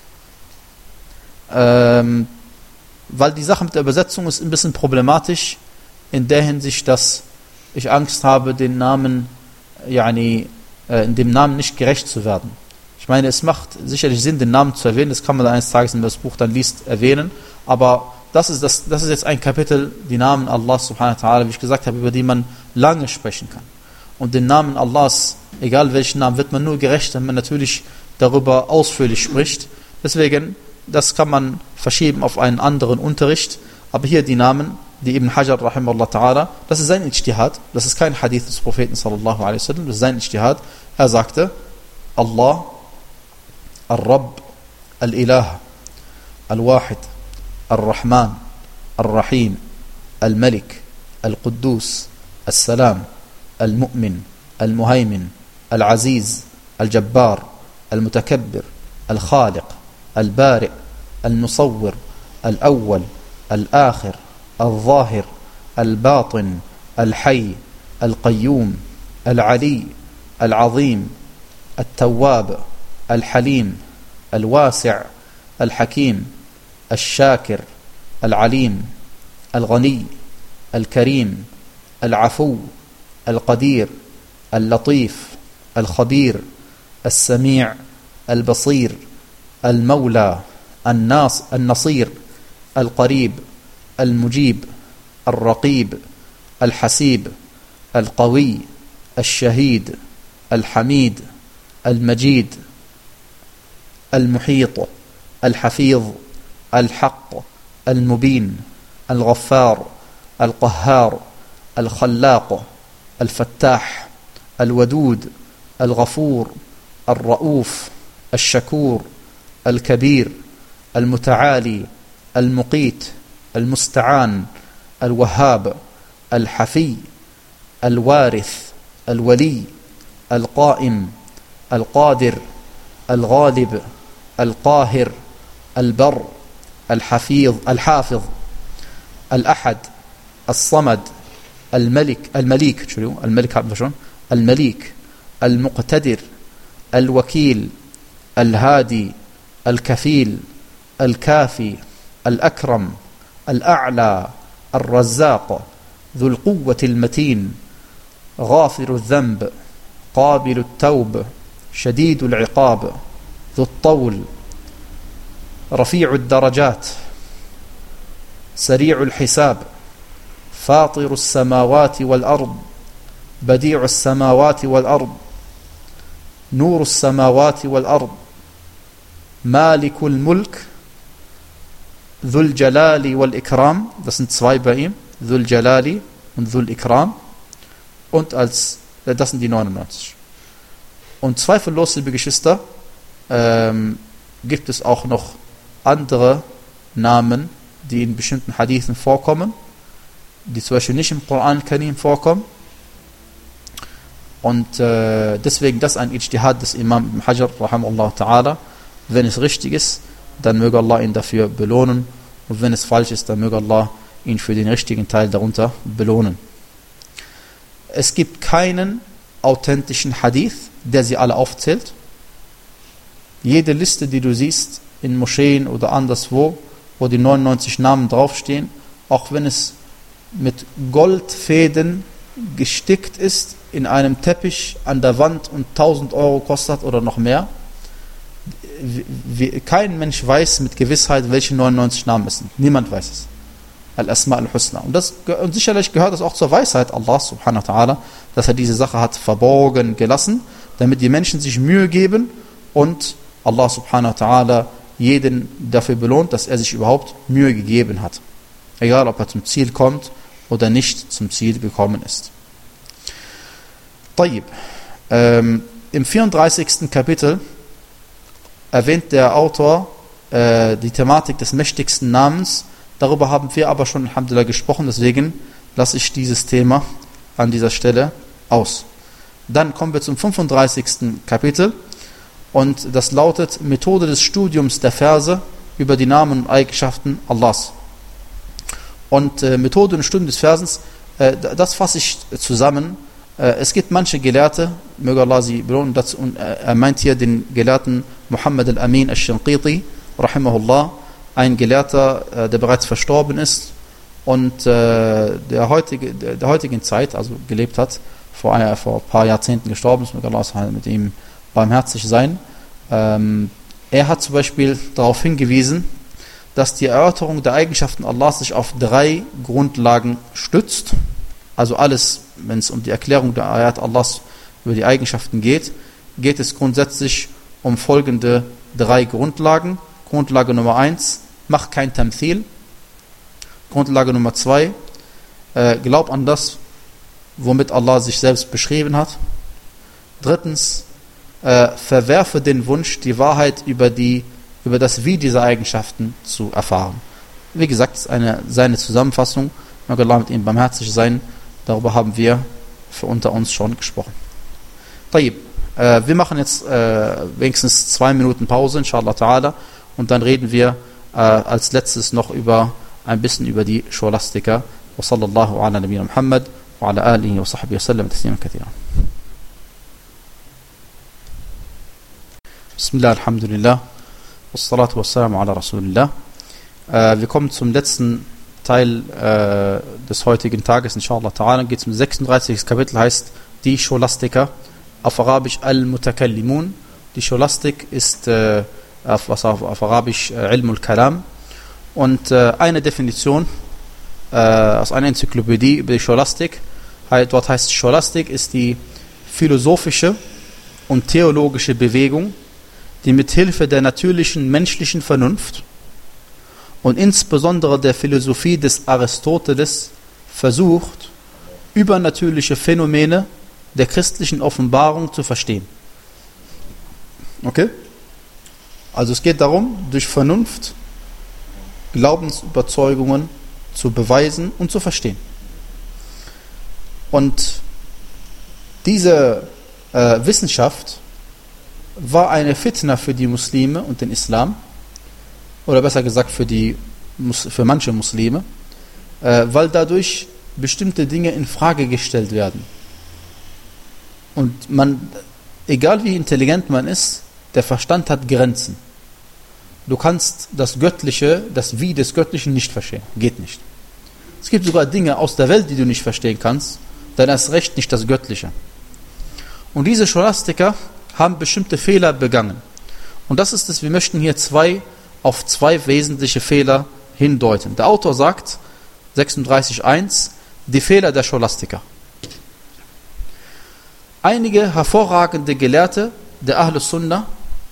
ähm, weil die Sache mit der Übersetzung ist ein bisschen problematisch, in der Hinsicht, dass ich Angst habe, den Namen, yani, äh, in dem Namen nicht gerecht zu werden. Ich meine, es macht sicherlich Sinn, den Namen zu erwähnen, das kann man dann eines Tages, wenn man das Buch dann liest, erwähnen, aber das ist, das, das ist jetzt ein Kapitel, die Namen Allahs subhanahu wa ta'ala, wie ich gesagt habe, über die man lange sprechen kann. Und den Namen Allahs, egal welchen Namen, wird man nur gerecht, wenn man natürlich darüber ausführlich spricht. Deswegen, das kann man verschieben auf einen anderen Unterricht. Aber hier die Namen, die Ibn Hajar, rahimahullah ta'ala, das ist sein Ijtihad, das ist kein Hadith des Propheten, sallallahu alaihi wasallam, das ist sein Ijtihad. Er sagte, Allah, Al-Rabb, Al-Ilah, Al-Wahid, الرحمن الرحيم الملك القدوس السلام المؤمن المهيمن العزيز الجبار المتكبر الخالق البارئ المصور الأول الآخر الظاهر الباطن الحي القيوم العلي العظيم التواب الحليم الواسع الحكيم الشاكر العليم الغني الكريم العفو القدير اللطيف الخبير السميع البصير المولى الناص النصير القريب المجيب الرقيب الحسيب القوي الشهيد الحميد المجيد المحيط الحفيظ الحق المبين الغفار القهار الخلاق الفتاح الودود الغفور الرؤوف الشكور الكبير المتعالي المقيت المستعان الوهاب الحفي الوارث الولي القائم القادر الغالب القاهر البر الحفيظ الحافظ الأحد الصمد الملك المليك شنو الملك شلون المليك المقتدر الوكيل الهادي الكفيل الكافي الأكرم الأعلى الرزاق ذو القوة المتين غافر الذنب قابل التوب شديد العقاب ذو الطول رفيع الدرجات سريع الحساب فاطر السماوات والأرض بديع السماوات والأرض نور السماوات والأرض مالك الملك ذو الجلال والإكرام, das sind zwei bei ihm, ذو الجلال und ذو الإكرام, und als, das sind die neunundneunzig. Und zweifellos, liebe Geschwister, ähm, gibt es auch noch andere Namen, die in bestimmten Hadithen vorkommen, die zum Beispiel nicht im Koran Karim vorkommen. Und äh, deswegen das ein Ijtihad des Imam Ibn Hajar, rahimahullah ta'ala. Wenn es richtig ist, dann möge Allah ihn dafür belohnen. Und wenn es falsch ist, dann möge Allah ihn für den richtigen Teil darunter belohnen. Es gibt keinen authentischen Hadith, der sie alle aufzählt. Jede Liste, die du siehst, in Moscheen oder anderswo, wo die neunundneunzig Namen draufstehen, auch wenn es mit Goldfäden gestickt ist, in einem Teppich an der Wand und tausend Euro kostet oder noch mehr, wie, kein Mensch weiß mit Gewissheit, welche neunundneunzig Namen es sind. Niemand weiß es. Al-Asma al-Husna. Und, das, und sicherlich gehört das auch zur Weisheit Allah subhanahu wa ta'ala, dass er diese Sache hat verborgen gelassen, damit die Menschen sich Mühe geben und Allah subhanahu wa ta'ala jeden dafür belohnt, dass er sich überhaupt Mühe gegeben hat. Egal, ob er zum Ziel kommt oder nicht zum Ziel gekommen ist. Tayyib. Ähm, Im vierunddreißigsten Kapitel erwähnt der Autor äh, die Thematik des mächtigsten Namens. Darüber haben wir aber schon, alhamdulillah, gesprochen, deswegen lasse ich dieses Thema an dieser Stelle aus. Dann kommen wir zum fünfunddreißigsten Kapitel und das lautet Methode des Studiums der Verse über die Namen und Eigenschaften Allahs. Und äh, Methode des Studiums des Versens, äh, das fasse ich zusammen. Äh, es gibt manche Gelehrte, möge Allah sie belohnen, dazu, und äh, er meint hier den Gelehrten Muhammad al-Amin al-Shinqiti, rahimahullah, ein Gelehrter, äh, der bereits verstorben ist und äh, der, heutige, der, der heutigen Zeit, also gelebt hat, vor, ein, vor ein paar Jahrzehnten gestorben ist, möge Allah mit ihm barmherzig sein. Ähm, er hat zum Beispiel darauf hingewiesen, dass die Erörterung der Eigenschaften Allahs sich auf drei Grundlagen stützt. Also alles, wenn es um die Erklärung der Ayat Allahs über die Eigenschaften geht, geht es grundsätzlich um folgende drei Grundlagen. Grundlage Nummer eins, mach kein Tamthil. Grundlage Nummer zwei, äh, glaub an das, womit Allah sich selbst beschrieben hat. Drittens, äh, verwerfe den Wunsch, die Wahrheit über, die, über das Wie dieser Eigenschaften zu erfahren. Wie gesagt, ist eine, seine Zusammenfassung. Möge Allah mit ihm barmherzig sein. Darüber haben wir für unter uns schon gesprochen. Tayyib. Äh, wir machen jetzt äh, wenigstens zwei Minuten Pause, inshallah ta'ala, und dann reden wir äh, als letztes noch über ein bisschen über die Scholastiker. Wa sallallahu ala nabiyina Muhammad wa ala alihi wa sahbihi wa sallam tasliman kathira. Bismillah, alhamdulillah, wassalatu wassalamu ala rasulillah. Äh, wir kommen zum letzten Teil äh, des heutigen Tages, inshallah ta'ala. Geht es um sechsunddreißigsten Kapitel, heißt die Scholastiker, auf Arabisch Al-Mutakallimun. Die Scholastik ist äh, auf, was auf, auf Arabisch äh, Ilmul Kalam. Und äh, eine Definition äh, aus einer Enzyklopädie über die Scholastik, halt, dort heißt Scholastik ist die philosophische und theologische Bewegung, die mit Hilfe der natürlichen menschlichen Vernunft und insbesondere der Philosophie des Aristoteles versucht, übernatürliche Phänomene der christlichen Offenbarung zu verstehen. Okay? Also es geht darum, durch Vernunft Glaubensüberzeugungen zu beweisen und zu verstehen. Und diese äh, Wissenschaft war eine Fitna für die Muslime und den Islam, oder besser gesagt für, die, für manche Muslime, äh, weil dadurch bestimmte Dinge in Frage gestellt werden. Und man, egal wie intelligent man ist, der Verstand hat Grenzen. Du kannst das Göttliche, das Wie des Göttlichen nicht verstehen. Geht nicht. Es gibt sogar Dinge aus der Welt, die du nicht verstehen kannst, dann erst recht nicht das Göttliche. Und diese Scholastiker haben bestimmte Fehler begangen. Und das ist es, wir möchten hier zwei auf zwei wesentliche Fehler hindeuten. Der Autor sagt, sechsunddreißig Punkt eins, die Fehler der Scholastiker. Einige hervorragende Gelehrte der Ahlus Sunnah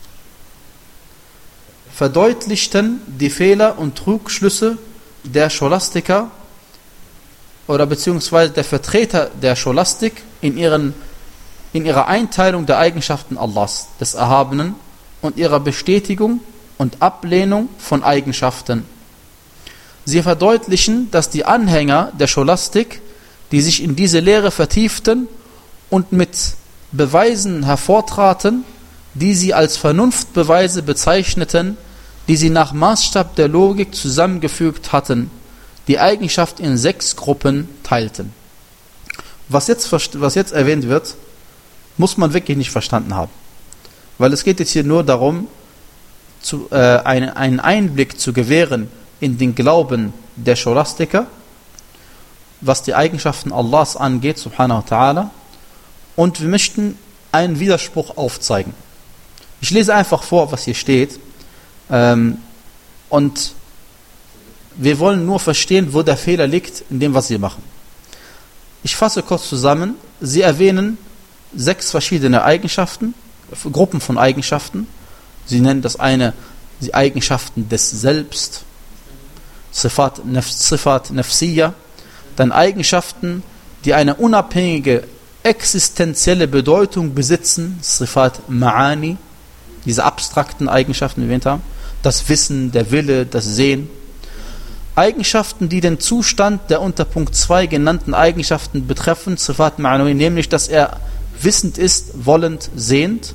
verdeutlichten die Fehler und Trugschlüsse der Scholastiker oder beziehungsweise der Vertreter der Scholastik in, ihren, in ihrer Einteilung der Eigenschaften Allahs, des Erhabenen, und ihrer Bestätigung und Ablehnung von Eigenschaften. Sie verdeutlichen, dass die Anhänger der Scholastik, die sich in diese Lehre vertieften und mit Beweisen hervortraten, die sie als Vernunftbeweise bezeichneten, die sie nach Maßstab der Logik zusammengefügt hatten, die Eigenschaft in sechs Gruppen teilten. Was jetzt, was jetzt erwähnt wird, muss man wirklich nicht verstanden haben. Weil es geht jetzt hier nur darum, zu, äh, einen, einen Einblick zu gewähren in den Glauben der Scholastiker, was die Eigenschaften Allahs angeht, subhanahu wa ta'ala, und wir möchten einen Widerspruch aufzeigen. Ich lese einfach vor, was hier steht, ähm, und wir wollen nur verstehen, wo der Fehler liegt in dem, was sie machen. Ich fasse kurz zusammen. Sie erwähnen sechs verschiedene Eigenschaften, Gruppen von Eigenschaften. Sie nennen das eine die Eigenschaften des Selbst, Sifat, Nafs, Sifat Nafsiyya, dann Eigenschaften, die eine unabhängige existenzielle Bedeutung besitzen, Sifat Ma'ani, diese abstrakten Eigenschaften, die wir erwähnt haben, das Wissen, der Wille, das Sehen. Eigenschaften, die den Zustand der unter Punkt zwei genannten Eigenschaften betreffen, Sifat Ma'nawi, nämlich, dass er wissend ist, wollend, sehend.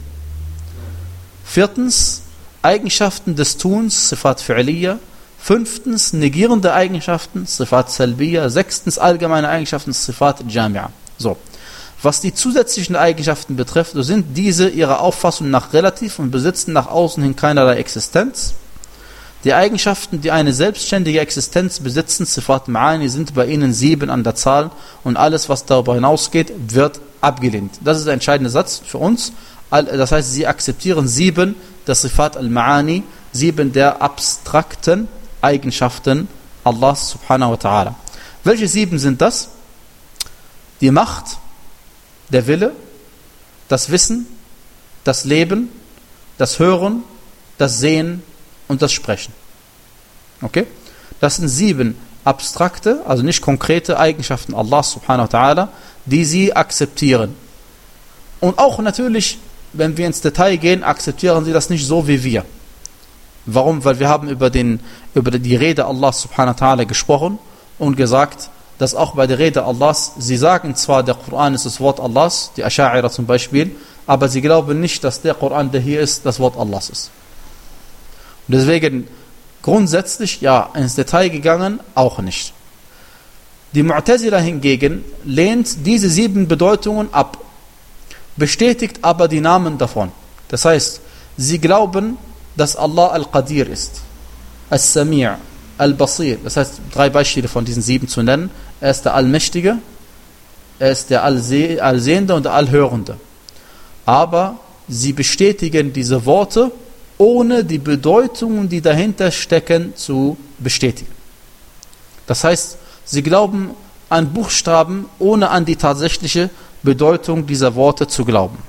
Viertens, Eigenschaften des Tuns, Sifat Fi'liya. Fünftens, negierende Eigenschaften, Sifat Salbiya. Sechstens, allgemeine Eigenschaften, Sifat Jami'a. So. Was die zusätzlichen Eigenschaften betrifft, so sind diese ihrer Auffassung nach relativ und besitzen nach außen hin keinerlei Existenz. Die Eigenschaften, die eine selbstständige Existenz besitzen, Sifat Ma'ani, sind bei ihnen sieben an der Zahl und alles, was darüber hinausgeht, wird abgelehnt. Das ist der entscheidende Satz für uns. Das heißt, sie akzeptieren sieben der Sifat al-Ma'ani, sieben der abstrakten Eigenschaften Allahs subhanahu wa ta'ala. Welche sieben sind das? Die Macht, der Wille, das Wissen, das Leben, das Hören, das Sehen und das Sprechen. Okay? Das sind sieben abstrakte, also nicht konkrete Eigenschaften Allahs subhanahu wa ta'ala, die sie akzeptieren. Und auch natürlich, wenn wir ins Detail gehen, akzeptieren sie das nicht so wie wir. Warum? Weil wir haben über, den, über die Rede Allahs subhanahu wa ta'ala gesprochen und gesagt, dass auch bei der Rede Allahs, sie sagen zwar, der Koran ist das Wort Allahs, die Asha'ira zum Beispiel, aber sie glauben nicht, dass der Koran, der hier ist, das Wort Allahs ist. Und deswegen grundsätzlich, ja, ins Detail gegangen, auch nicht. Die Mu'tazila hingegen lehnt diese sieben Bedeutungen ab, bestätigt aber die Namen davon. Das heißt, sie glauben, dass Allah Al-Qadir ist, Al-Sami', Al-Basir. Das heißt, drei Beispiele von diesen sieben zu nennen. Er ist der Allmächtige, er ist der Allseh- Allsehende und der Allhörende. Aber sie bestätigen diese Worte, ohne die Bedeutungen, die dahinter stecken, zu bestätigen. Das heißt, sie glauben an Buchstaben, ohne an die tatsächliche Bedeutung dieser Worte zu glauben.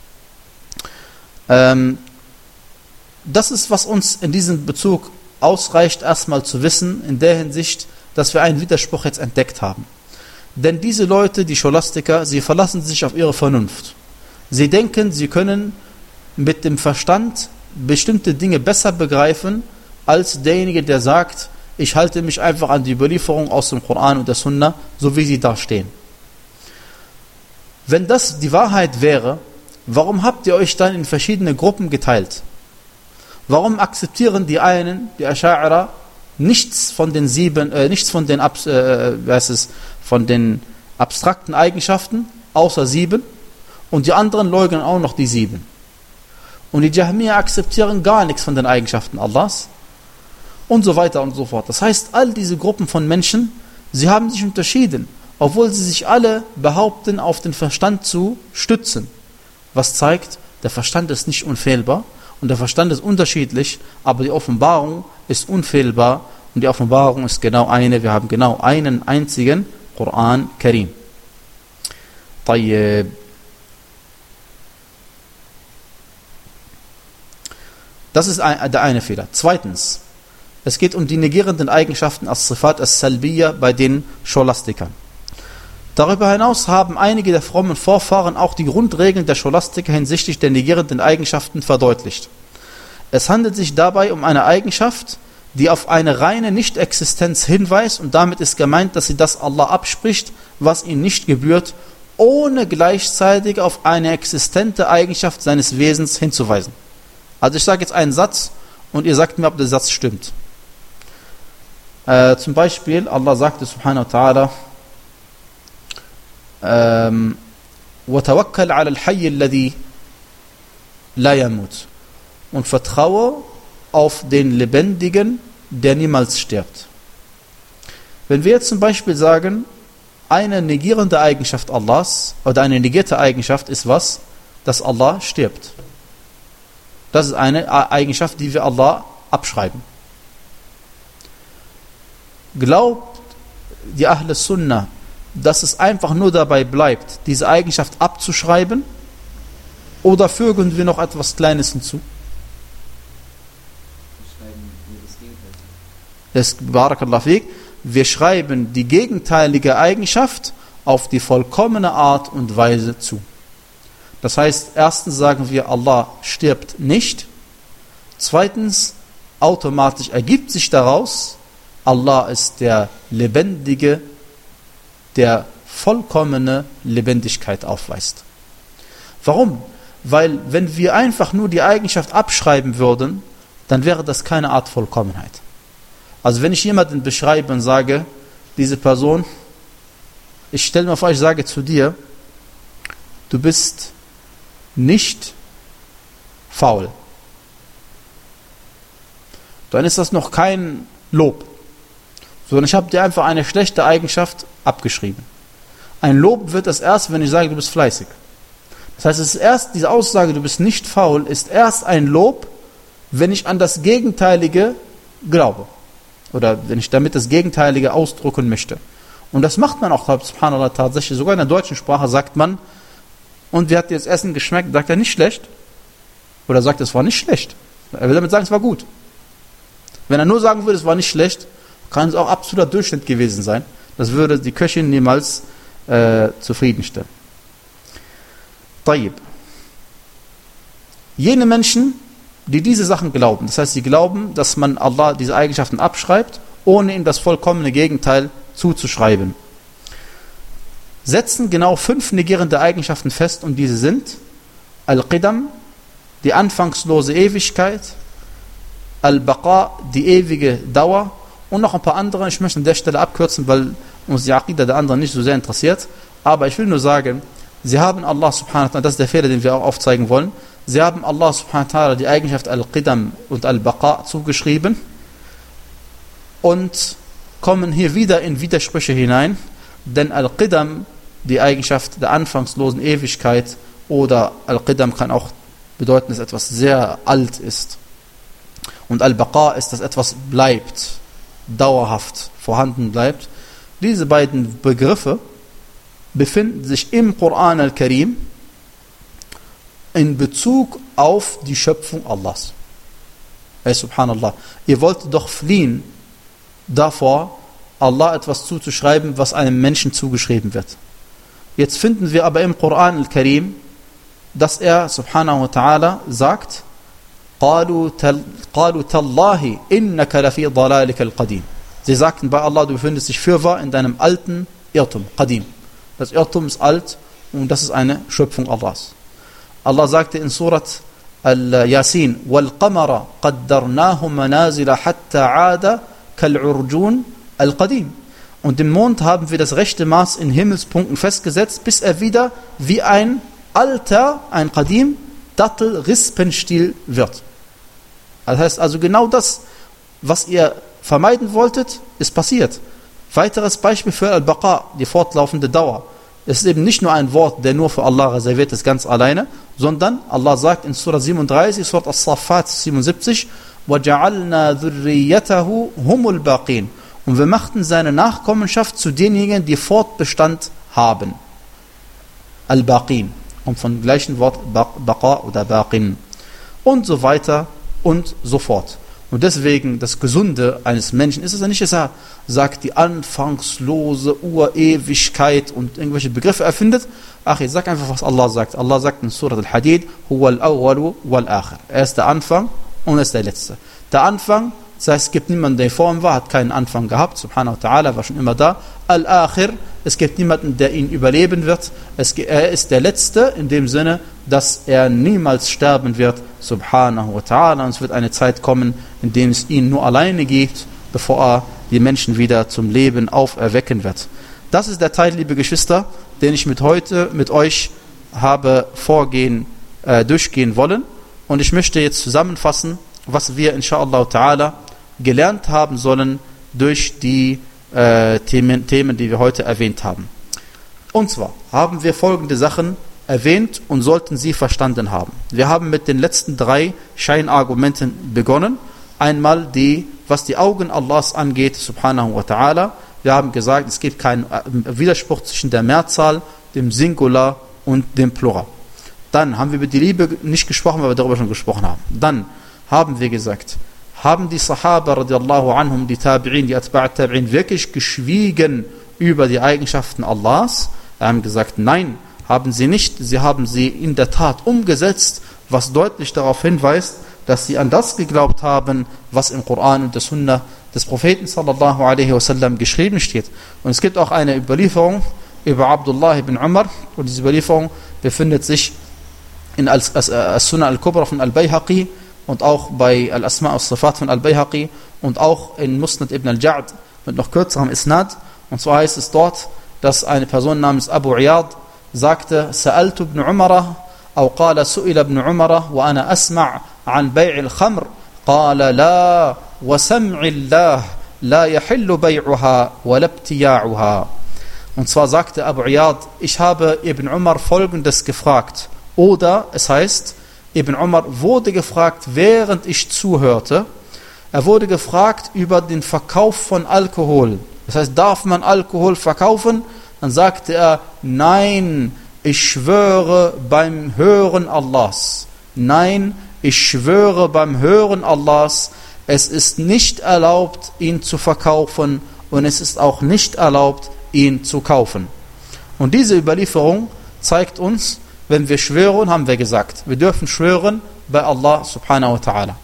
Ähm, das ist, was uns in diesem Bezug ausreicht, erstmal zu wissen, in der Hinsicht, dass wir einen Widerspruch jetzt entdeckt haben. Denn diese Leute, die Scholastiker, sie verlassen sich auf ihre Vernunft. Sie denken, sie können mit dem Verstand bestimmte Dinge besser begreifen, als derjenige, der sagt, ich halte mich einfach an die Überlieferung aus dem Koran und der Sunna, so wie sie da stehen. Wenn das die Wahrheit wäre, warum habt ihr euch dann in verschiedene Gruppen geteilt? Warum akzeptieren die einen, die Asha'ira, nichts von den sieben, äh, nichts von den, Abs, äh, was ist, von den abstrakten Eigenschaften, außer sieben, und die anderen leugnen auch noch die sieben. Und die Jahmiya akzeptieren gar nichts von den Eigenschaften Allahs und so weiter und so fort. Das heißt, all diese Gruppen von Menschen, sie haben sich unterschieden, obwohl sie sich alle behaupten, auf den Verstand zu stützen. Was zeigt, der Verstand ist nicht unfehlbar und der Verstand ist unterschiedlich, aber die Offenbarung ist unfehlbar und die Offenbarung ist genau eine, wir haben genau einen einzigen Koran Karim. طيب. Das ist ein, der eine Fehler. Zweitens, es geht um die negierenden Eigenschaften als Sifat as-Salbiya bei den Scholastikern. Darüber hinaus haben einige der frommen Vorfahren auch die Grundregeln der Scholastiker hinsichtlich der negierenden Eigenschaften verdeutlicht. Es handelt sich dabei um eine Eigenschaft, die auf eine reine Nicht-Existenz hinweist und damit ist gemeint, dass sie das Allah abspricht, was ihm nicht gebührt, ohne gleichzeitig auf eine existente Eigenschaft seines Wesens hinzuweisen. Also ich sage jetzt einen Satz und ihr sagt mir, ob der Satz stimmt. Äh, zum Beispiel, Allah sagte subhanahu wa ta'ala, ähm, وَتَوَكَّلْ عَلَى الْحَيِّ الَّذِي لَا يَمُوتُ und vertraue auf den Lebendigen, der niemals stirbt. Wenn wir jetzt zum Beispiel sagen, eine negierende Eigenschaft Allahs oder eine negierte Eigenschaft ist was? Dass Allah stirbt. Das ist eine Eigenschaft, die wir Allah abschreiben. Glaubt die Ahl Sunnah, dass es einfach nur dabei bleibt, diese Eigenschaft abzuschreiben, oder fügen wir noch etwas Kleines hinzu? Das Barakallahu fik. Wir schreiben die gegenteilige Eigenschaft auf die vollkommene Art und Weise zu. Das heißt, erstens sagen wir, Allah stirbt nicht. Zweitens, automatisch ergibt sich daraus, Allah ist der Lebendige, der vollkommene Lebendigkeit aufweist. Warum? Weil wenn wir einfach nur die Eigenschaft abschreiben würden, dann wäre das keine Art Vollkommenheit. Also wenn ich jemanden beschreibe und sage, diese Person, ich stelle mir vor, ich sage zu dir, du bist nicht faul, dann ist das noch kein Lob, sondern ich habe dir einfach eine schlechte Eigenschaft abgeschrieben. Ein Lob wird es erst, wenn ich sage, du bist fleißig. Das heißt, es ist erst, diese Aussage, du bist nicht faul, ist erst ein Lob, wenn ich an das Gegenteilige glaube. Oder wenn ich damit das Gegenteilige ausdrücken möchte. Und das macht man auch, subhanallah, tatsächlich. Sogar in der deutschen Sprache sagt man, und wie hat dir das Essen geschmeckt? Sagt er, nicht schlecht. Oder sagt er, es war nicht schlecht. Er will damit sagen, es war gut. Wenn er nur sagen würde, es war nicht schlecht, kann es auch absoluter Durchschnitt gewesen sein. Das würde die Köchin niemals äh, zufriedenstellen. Tayyib. Jene Menschen, die diese Sachen glauben, das heißt, sie glauben, dass man Allah diese Eigenschaften abschreibt, ohne ihm das vollkommene Gegenteil zuzuschreiben, setzen genau fünf negierende Eigenschaften fest, und diese sind Al-Qidam, die anfangslose Ewigkeit, Al-Baqa, die ewige Dauer, und noch ein paar andere. Ich möchte an der Stelle abkürzen, weil uns die Aqidah der anderen nicht so sehr interessiert, aber ich will nur sagen, sie haben Allah subhanahu wa ta'ala, das ist der Fehler, den wir auch aufzeigen wollen, sie haben Allah subhanahu wa ta'ala die Eigenschaft Al-Qidam und Al-Baqa zugeschrieben und kommen hier wieder in Widersprüche hinein, denn Al-Qidam, die Eigenschaft der anfangslosen Ewigkeit, oder Al-Qidam kann auch bedeuten, dass etwas sehr alt ist, und Al-Baqa ist, dass etwas bleibt, dauerhaft vorhanden bleibt. Diese beiden Begriffe befinden sich im Koran al-Karim in Bezug auf die Schöpfung Allahs. Ey, subhanallah, ihr wollt doch fliehen davor, Allah etwas zuzuschreiben, was einem Menschen zugeschrieben wird. Jetzt finden wir aber im Koran al-Karim, dass er, subhanahu wa ta'ala, sagt, قَالُوا تَاللَّهِ إِنَّكَ لَفِي ضَلَالِكَ الْقَدِيمِ. Sie sagten bei Allah, du befindest dich fürwahr in deinem alten Irrtum, Qadim. Das Irrtum ist alt und das ist eine Schöpfung Allahs. Allah sagte in Surat Al-Yasin, وَالْقَمَرَ قَدَّرْنَاهُ مَنَازِلَ حَتَّى عَادَ كَالْعُرْجُونَ الْقَدِيمِ. Und dem Mond haben wir das rechte Maß in Himmelspunkten festgesetzt, bis er wieder wie ein alter, ein Qadim, Dattel-Rispenstiel wird. Das heißt also, genau das, was ihr vermeiden wolltet, ist passiert. Weiteres Beispiel für Al-Baqa, die fortlaufende Dauer. Es ist eben nicht nur ein Wort, der nur für Allah reserviert ist, ganz alleine, sondern Allah sagt in Surah siebenunddreißig, Surah As-Saffat siebenundsiebzig, وَجَعَلْنَا ذُرِّيَّتَهُ هُمُ الْبَاقِينَ. Und wir machten seine Nachkommenschaft zu denjenigen, die Fortbestand haben. Al-Baqin. Und von dem gleichen Wort Baqa oder Baqin. Und so weiter und so fort. Und deswegen, das Gesunde eines Menschen ist es ja nicht, dass er sagt, die anfangslose Urewigkeit und irgendwelche Begriffe erfindet. Ach, ich sag einfach, was Allah sagt. Allah sagt in Surah Al-Hadid, Huwa al-awwalu wal-akhir. Er ist der Anfang und er ist der Letzte. Der Anfang, das heißt, es gibt niemanden, der vor ihm war, hat keinen Anfang gehabt, subhanahu wa ta'ala, war schon immer da. Al-Akhir, es gibt niemanden, der ihn überleben wird. Es, er ist der Letzte in dem Sinne, dass er niemals sterben wird, subhanahu wa ta'ala. Und es wird eine Zeit kommen, in der es ihn nur alleine gibt, bevor er die Menschen wieder zum Leben auferwecken wird. Das ist der Teil, liebe Geschwister, den ich mit heute mit euch habe vorgehen, äh, durchgehen wollen. Und ich möchte jetzt zusammenfassen, was wir inshallah ta'ala gelernt haben sollen durch die äh, Themen, Themen, die wir heute erwähnt haben. Und zwar haben wir folgende Sachen erwähnt und sollten sie verstanden haben. Wir haben mit den letzten drei Scheinargumenten begonnen. Einmal die, was die Augen Allahs angeht, subhanahu wa ta'ala. Wir haben gesagt, es gibt keinen Widerspruch zwischen der Mehrzahl, dem Singular und dem Plural. Dann haben wir über die Liebe nicht gesprochen, weil wir darüber schon gesprochen haben. Dann haben wir gesagt, haben die Sahaba radiallahu anhum, die Tabi'in, die Atba' Tabi'in wirklich geschwiegen über die Eigenschaften Allahs? Wir haben gesagt, nein, haben sie nicht. Sie haben sie in der Tat umgesetzt, was deutlich darauf hinweist, dass sie an das geglaubt haben, was im Koran und der Sunna des Propheten sallallahu alaihi wasallam geschrieben steht. Und es gibt auch eine Überlieferung über Abdullah ibn Umar, und diese Überlieferung befindet sich in As-Sunnah al-Kubra von Al-Bayhaqi und auch bei Al-Asma' al-Sifat von Al-Bayhaqi und auch in Musnad ibn al-Ja'd mit noch kürzerem Isnad. Und zwar heißt es dort, dass eine Person namens Abu Iyad sagte: Sa'altu ibn Umara, أو قال سئل ابن عمر وأنا أسمع عن بيع الخمر قال لا وسمع الله لا يحل بيعها ولا ابتياعها. Und zwar sagte Abu Iyad: Ich habe Ibn Umar Folgendes gefragt. Oder es heißt, Ibn Umar wurde gefragt, während ich zuhörte. Er wurde gefragt über den Verkauf von Alkohol. Das heißt, darf man Alkohol verkaufen? Dann sagte er: Nein, ich schwöre beim Hören Allahs. Nein, ich schwöre beim Hören Allahs. Es ist nicht erlaubt, ihn zu verkaufen, und es ist auch nicht erlaubt, ihn zu kaufen. Und diese Überlieferung zeigt uns, wenn wir schwören, haben wir gesagt, wir dürfen schwören bei Allah subhanahu wa ta'ala.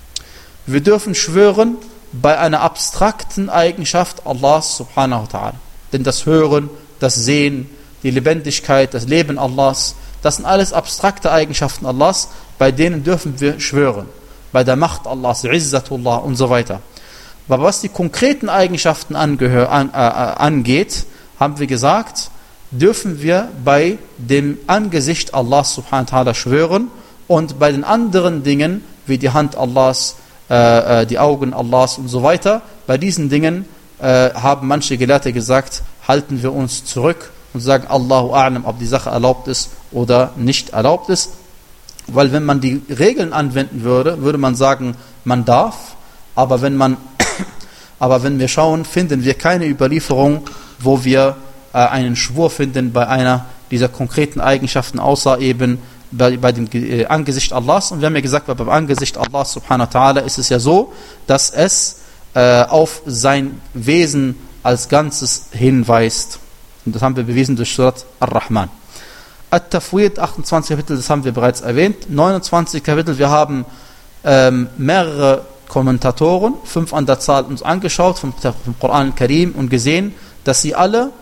Wir dürfen schwören bei einer abstrakten Eigenschaft Allahs subhanahu wa ta'ala. Denn das Hören, das Sehen, die Lebendigkeit, das Leben Allahs, das sind alles abstrakte Eigenschaften Allahs, bei denen dürfen wir schwören. Bei der Macht Allahs, Izzatullah und so weiter. Aber was die konkreten Eigenschaften angehör, an, äh, angeht, haben wir gesagt, dürfen wir bei dem Angesicht Allahs subhanahu wa ta'ala schwören, und bei den anderen Dingen, wie die Hand Allahs, äh, die Augen Allahs und so weiter, bei diesen Dingen äh, haben manche Gelehrte gesagt, halten wir uns zurück und sagen Allahu a'lam, ob die Sache erlaubt ist oder nicht erlaubt ist. Weil wenn man die Regeln anwenden würde, würde man sagen, man darf, aber wenn man aber wenn wir schauen, finden wir keine Überlieferung, wo wir äh, einen Schwur finden bei einer dieser konkreten Eigenschaften, außer eben bei, bei dem äh, Angesicht Allahs. Und wir haben ja gesagt, beim Angesicht Allahs subhanahu wa ta'ala ist es ja so, dass es äh, auf sein Wesen als Ganzes hinweist. Und das haben wir bewiesen durch Surat Ar-Rahman. At-Tafwid, achtundzwanzig Kapitel, das haben wir bereits erwähnt. neunundzwanzig Kapitel, wir haben ähm, mehrere Kommentatoren, fünf an der Zahl, uns angeschaut vom, vom Koran al-Karim und gesehen, dass sie alle,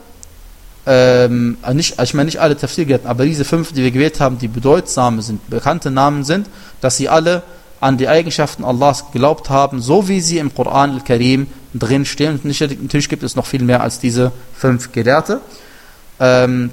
ähm, nicht, ich meine nicht alle Tafsir-Gelehrten, aber diese fünf, die wir gewählt haben, die bedeutsame sind, bekannte Namen sind, dass sie alle an die Eigenschaften Allahs geglaubt haben, so wie sie im Koran al-Karim drin stehen. Und natürlich gibt es noch viel mehr als diese fünf Gelehrte. Ähm,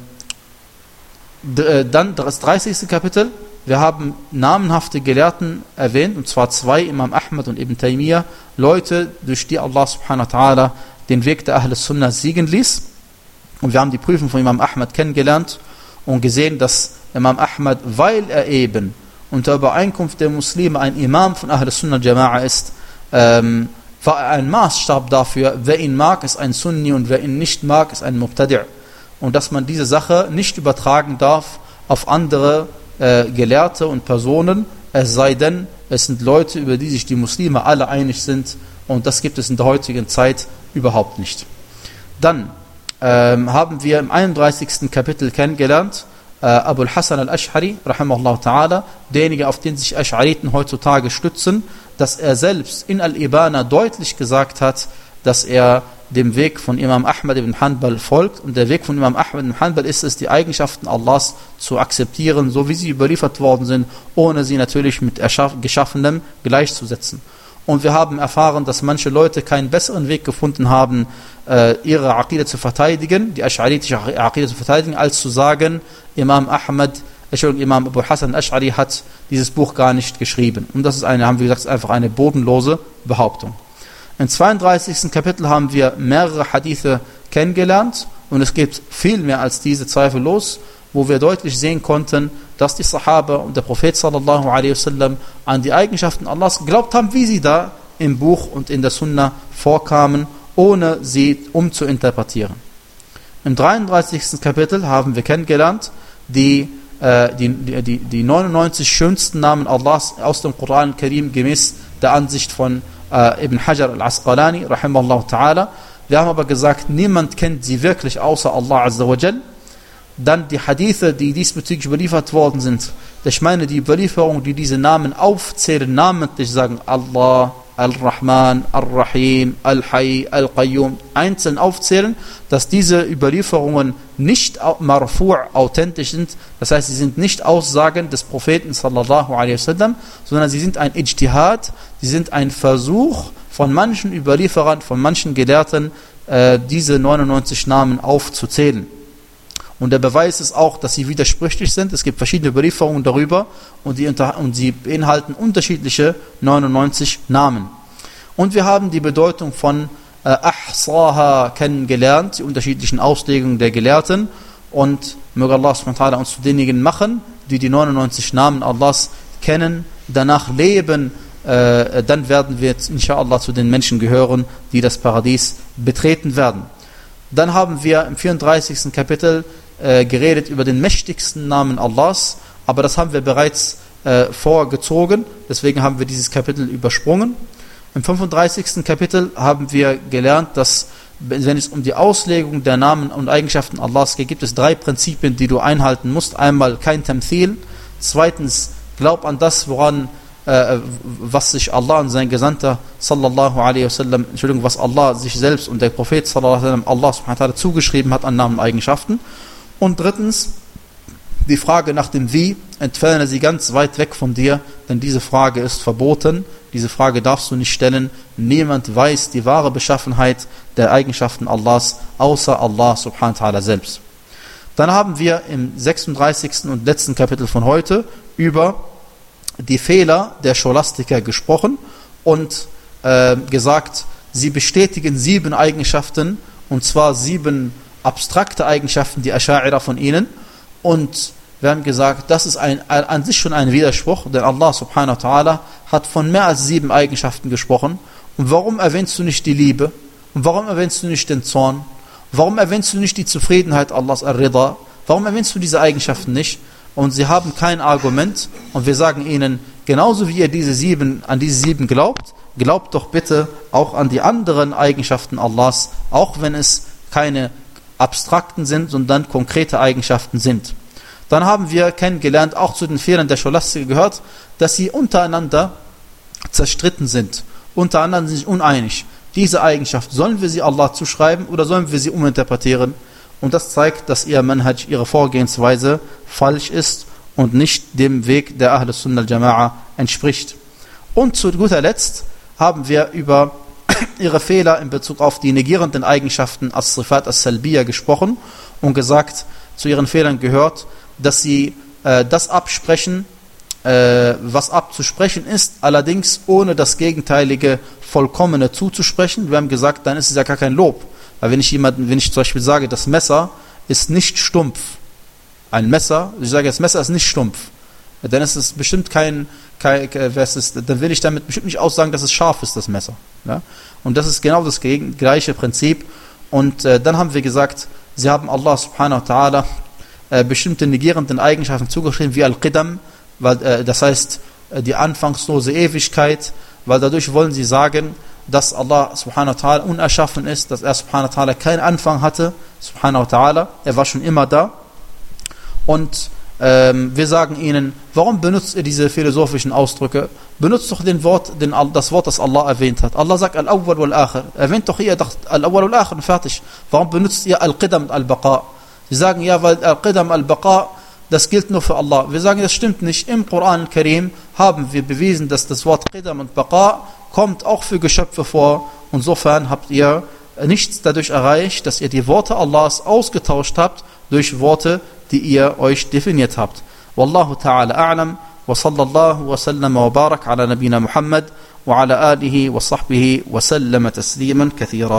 dann das dreißigste Kapitel. Wir haben namenhafte Gelehrten erwähnt, und zwar zwei, Imam Ahmad und Ibn Taymiyyah, Leute, durch die Allah subhanahu wa ta'ala den Weg der Ahl Sunnah siegen ließ. Und wir haben die Prüfung von Imam Ahmad kennengelernt und gesehen, dass Imam Ahmad, weil er eben unter Übereinkunft der Muslime ein Imam von Ahl Sunnah Jama'a ist, ähm, war er ein Maßstab dafür, wer ihn mag, ist ein Sunni, und wer ihn nicht mag, ist ein Mubtadi'. Und dass man diese Sache nicht übertragen darf auf andere äh, Gelehrte und Personen, es sei denn, es sind Leute, über die sich die Muslime alle einig sind, und das gibt es in der heutigen Zeit überhaupt nicht. Dann ähm, haben wir im einunddreißigsten Kapitel kennengelernt, äh, Abul Hasan al-Ash'ari, rahimahullah ta'ala, derjenige, auf den sich Ash'ariten heutzutage stützen, dass er selbst in Al-Ibana deutlich gesagt hat, dass er dem Weg von Imam Ahmad ibn Hanbal folgt, und der Weg von Imam Ahmad ibn Hanbal ist es, die Eigenschaften Allahs zu akzeptieren, so wie sie überliefert worden sind, ohne sie natürlich mit Geschaffenem gleichzusetzen. Und wir haben erfahren, dass manche Leute keinen besseren Weg gefunden haben, ihre Aqida zu verteidigen, die Ash'aritische Aqida zu verteidigen, als zu sagen, Imam Ahmad, Imam Abu Hasan al-Ash'ari hat dieses Buch gar nicht geschrieben. Und das ist eine, haben wir gesagt, einfach eine bodenlose Behauptung. Im zweiunddreißigsten Kapitel haben wir mehrere Hadithe kennengelernt, und es gibt viel mehr als diese, zweifellos, wo wir deutlich sehen konnten, dass die Sahaba und der Prophet sallallahu alaihi wasallam an die Eigenschaften Allahs geglaubt haben, wie sie da im Buch und in der Sunna vorkamen, ohne sie umzuinterpretieren. Im dreiunddreißigsten Kapitel haben wir kennengelernt, die, äh, die, die, die neunundneunzig schönsten Namen Allahs aus dem Koran al-Karim gemäß der Ansicht von Ibn Hajar al-Asqalani, rahimahullah ta'ala. Wir haben aber gesagt, niemand kennt sie wirklich außer Allah azza wa jal. Dann die Hadithe, die diesbezüglich überliefert worden sind. Ich meine die Überlieferung, die diese Namen aufzählen, namentlich sagen Allah, Al-Rahman, Al-Rahim, Al-Hayy, Al-Qayyum einzeln aufzählen, dass diese Überlieferungen nicht marfu' authentisch sind, das heißt, sie sind nicht Aussagen des Propheten sallallahu alaihi wasallam, sondern sie sind ein Ijtihad, sie sind ein Versuch von manchen Überlieferern, von manchen Gelehrten, äh, diese neunundneunzig Namen aufzuzählen. Und der Beweis ist auch, dass sie widersprüchlich sind. Es gibt verschiedene Überlieferungen darüber und, die unter, und sie beinhalten unterschiedliche neunundneunzig Namen. Und wir haben die Bedeutung von äh, Ahsaha kennengelernt, die unterschiedlichen Auslegungen der Gelehrten. Und möge Allah subhanahu wa ta'ala uns zu denjenigen machen, die die neunundneunzig Namen Allahs kennen, danach leben, äh, dann werden wir inshallah zu den Menschen gehören, die das Paradies betreten werden. Dann haben wir im vierunddreißigsten Kapitel äh, geredet über den mächtigsten Namen Allahs, aber das haben wir bereits äh, vorgezogen, deswegen haben wir dieses Kapitel übersprungen. Im fünfunddreißigsten Kapitel haben wir gelernt, dass, wenn es um die Auslegung der Namen und Eigenschaften Allahs geht, gibt es drei Prinzipien, die du einhalten musst. Einmal kein Tamthil, zweitens glaub an das, woran äh, was sich Allah und sein Gesandter sallallahu alaihi wasallam, Entschuldigung, was Allah sich selbst und der Prophet sallallahu alaihi wasallam Allah subhanahu wa ta'ala zugeschrieben hat an Namen und Eigenschaften. Und drittens, die Frage nach dem Wie, entferne sie ganz weit weg von dir, denn diese Frage ist verboten, diese Frage darfst du nicht stellen. Niemand weiß die wahre Beschaffenheit der Eigenschaften Allahs, außer Allah subhanahu wa ta'ala selbst. Dann haben wir im sechsunddreißigsten und letzten Kapitel von heute über die Fehler der Scholastiker gesprochen und äh, gesagt, sie bestätigen sieben Eigenschaften, und zwar sieben abstrakte Eigenschaften, die Ascha'ira von ihnen, und wir haben gesagt, das ist ein, an sich schon ein Widerspruch, denn Allah subhanahu wa ta'ala hat von mehr als sieben Eigenschaften gesprochen. Und warum erwähnst du nicht die Liebe? Und warum erwähnst du nicht den Zorn? Warum erwähnst du nicht die Zufriedenheit Allahs, Ar-Rida? Warum erwähnst du diese Eigenschaften nicht? Und sie haben kein Argument, und wir sagen ihnen, genauso wie ihr diese sieben, an diese sieben glaubt, glaubt doch bitte auch an die anderen Eigenschaften Allahs, auch wenn es keine abstrakten sind, sondern konkrete Eigenschaften sind. Dann haben wir kennengelernt, auch zu den Fehlern der Scholastiker gehört, dass sie untereinander zerstritten sind, untereinander sind sich uneinig. Diese Eigenschaft, sollen wir sie Allah zuschreiben oder sollen wir sie uminterpretieren? Und das zeigt, dass ihr Manhaj, ihre Vorgehensweise falsch ist und nicht dem Weg der Ahl Sunnah al-Jama'a entspricht. Und zu guter Letzt haben wir über ihre Fehler in Bezug auf die negierenden Eigenschaften as-Sifat as-Salbiyya gesprochen und gesagt, zu ihren Fehlern gehört, dass sie äh, das absprechen, äh, was abzusprechen ist, allerdings ohne das gegenteilige Vollkommene zuzusprechen. Wir haben gesagt, dann ist es ja gar kein Lob. Weil wenn ich jemanden, wenn ich zum Beispiel sage, das Messer ist nicht stumpf, ein Messer, ich sage, das Messer ist nicht stumpf, dann ist es bestimmt kein, kein was ist, dann will ich damit bestimmt nicht aussagen, dass es scharf ist, das Messer. Ja? Und das ist genau das gleiche Prinzip. Und äh, dann haben wir gesagt, sie haben Allah subhanahu wa ta'ala äh, bestimmte negierenden Eigenschaften zugeschrieben, wie Al-Qidam, weil, äh, das heißt äh, die anfangslose Ewigkeit, weil dadurch wollen sie sagen, dass Allah subhanahu wa ta'ala unerschaffen ist, dass er subhanahu wa ta'ala keinen Anfang hatte, subhanahu wa ta'ala, er war schon immer da. Und ähm, wir sagen ihnen, warum benutzt ihr diese philosophischen Ausdrücke? Benutzt doch den Wort, den, das Wort, das Allah erwähnt hat. Allah sagt Al-Awwal wal-Akhir. Erwähnt doch hier Al-Awwal wal-Akhir, fertig. Warum benutzt ihr Al-Qidam und Al-Baqa? Sie sagen, ja, weil Al-Qidam, Al-Baqa, das gilt nur für Allah. Wir sagen, das stimmt nicht. Im Koran al-Karim haben wir bewiesen, dass das Wort Qidam und Baqa kommt auch für Geschöpfe vor. Insofern habt ihr nichts dadurch erreicht, dass ihr die Worte Allahs ausgetauscht habt durch Worte, die ihr euch definiert habt. Wallahu ta'ala a'lam wa sallallahu wa sallama wa barak ala nabina Muhammad wa ala alihi wa sahbihi wa sallama tasliman kathira.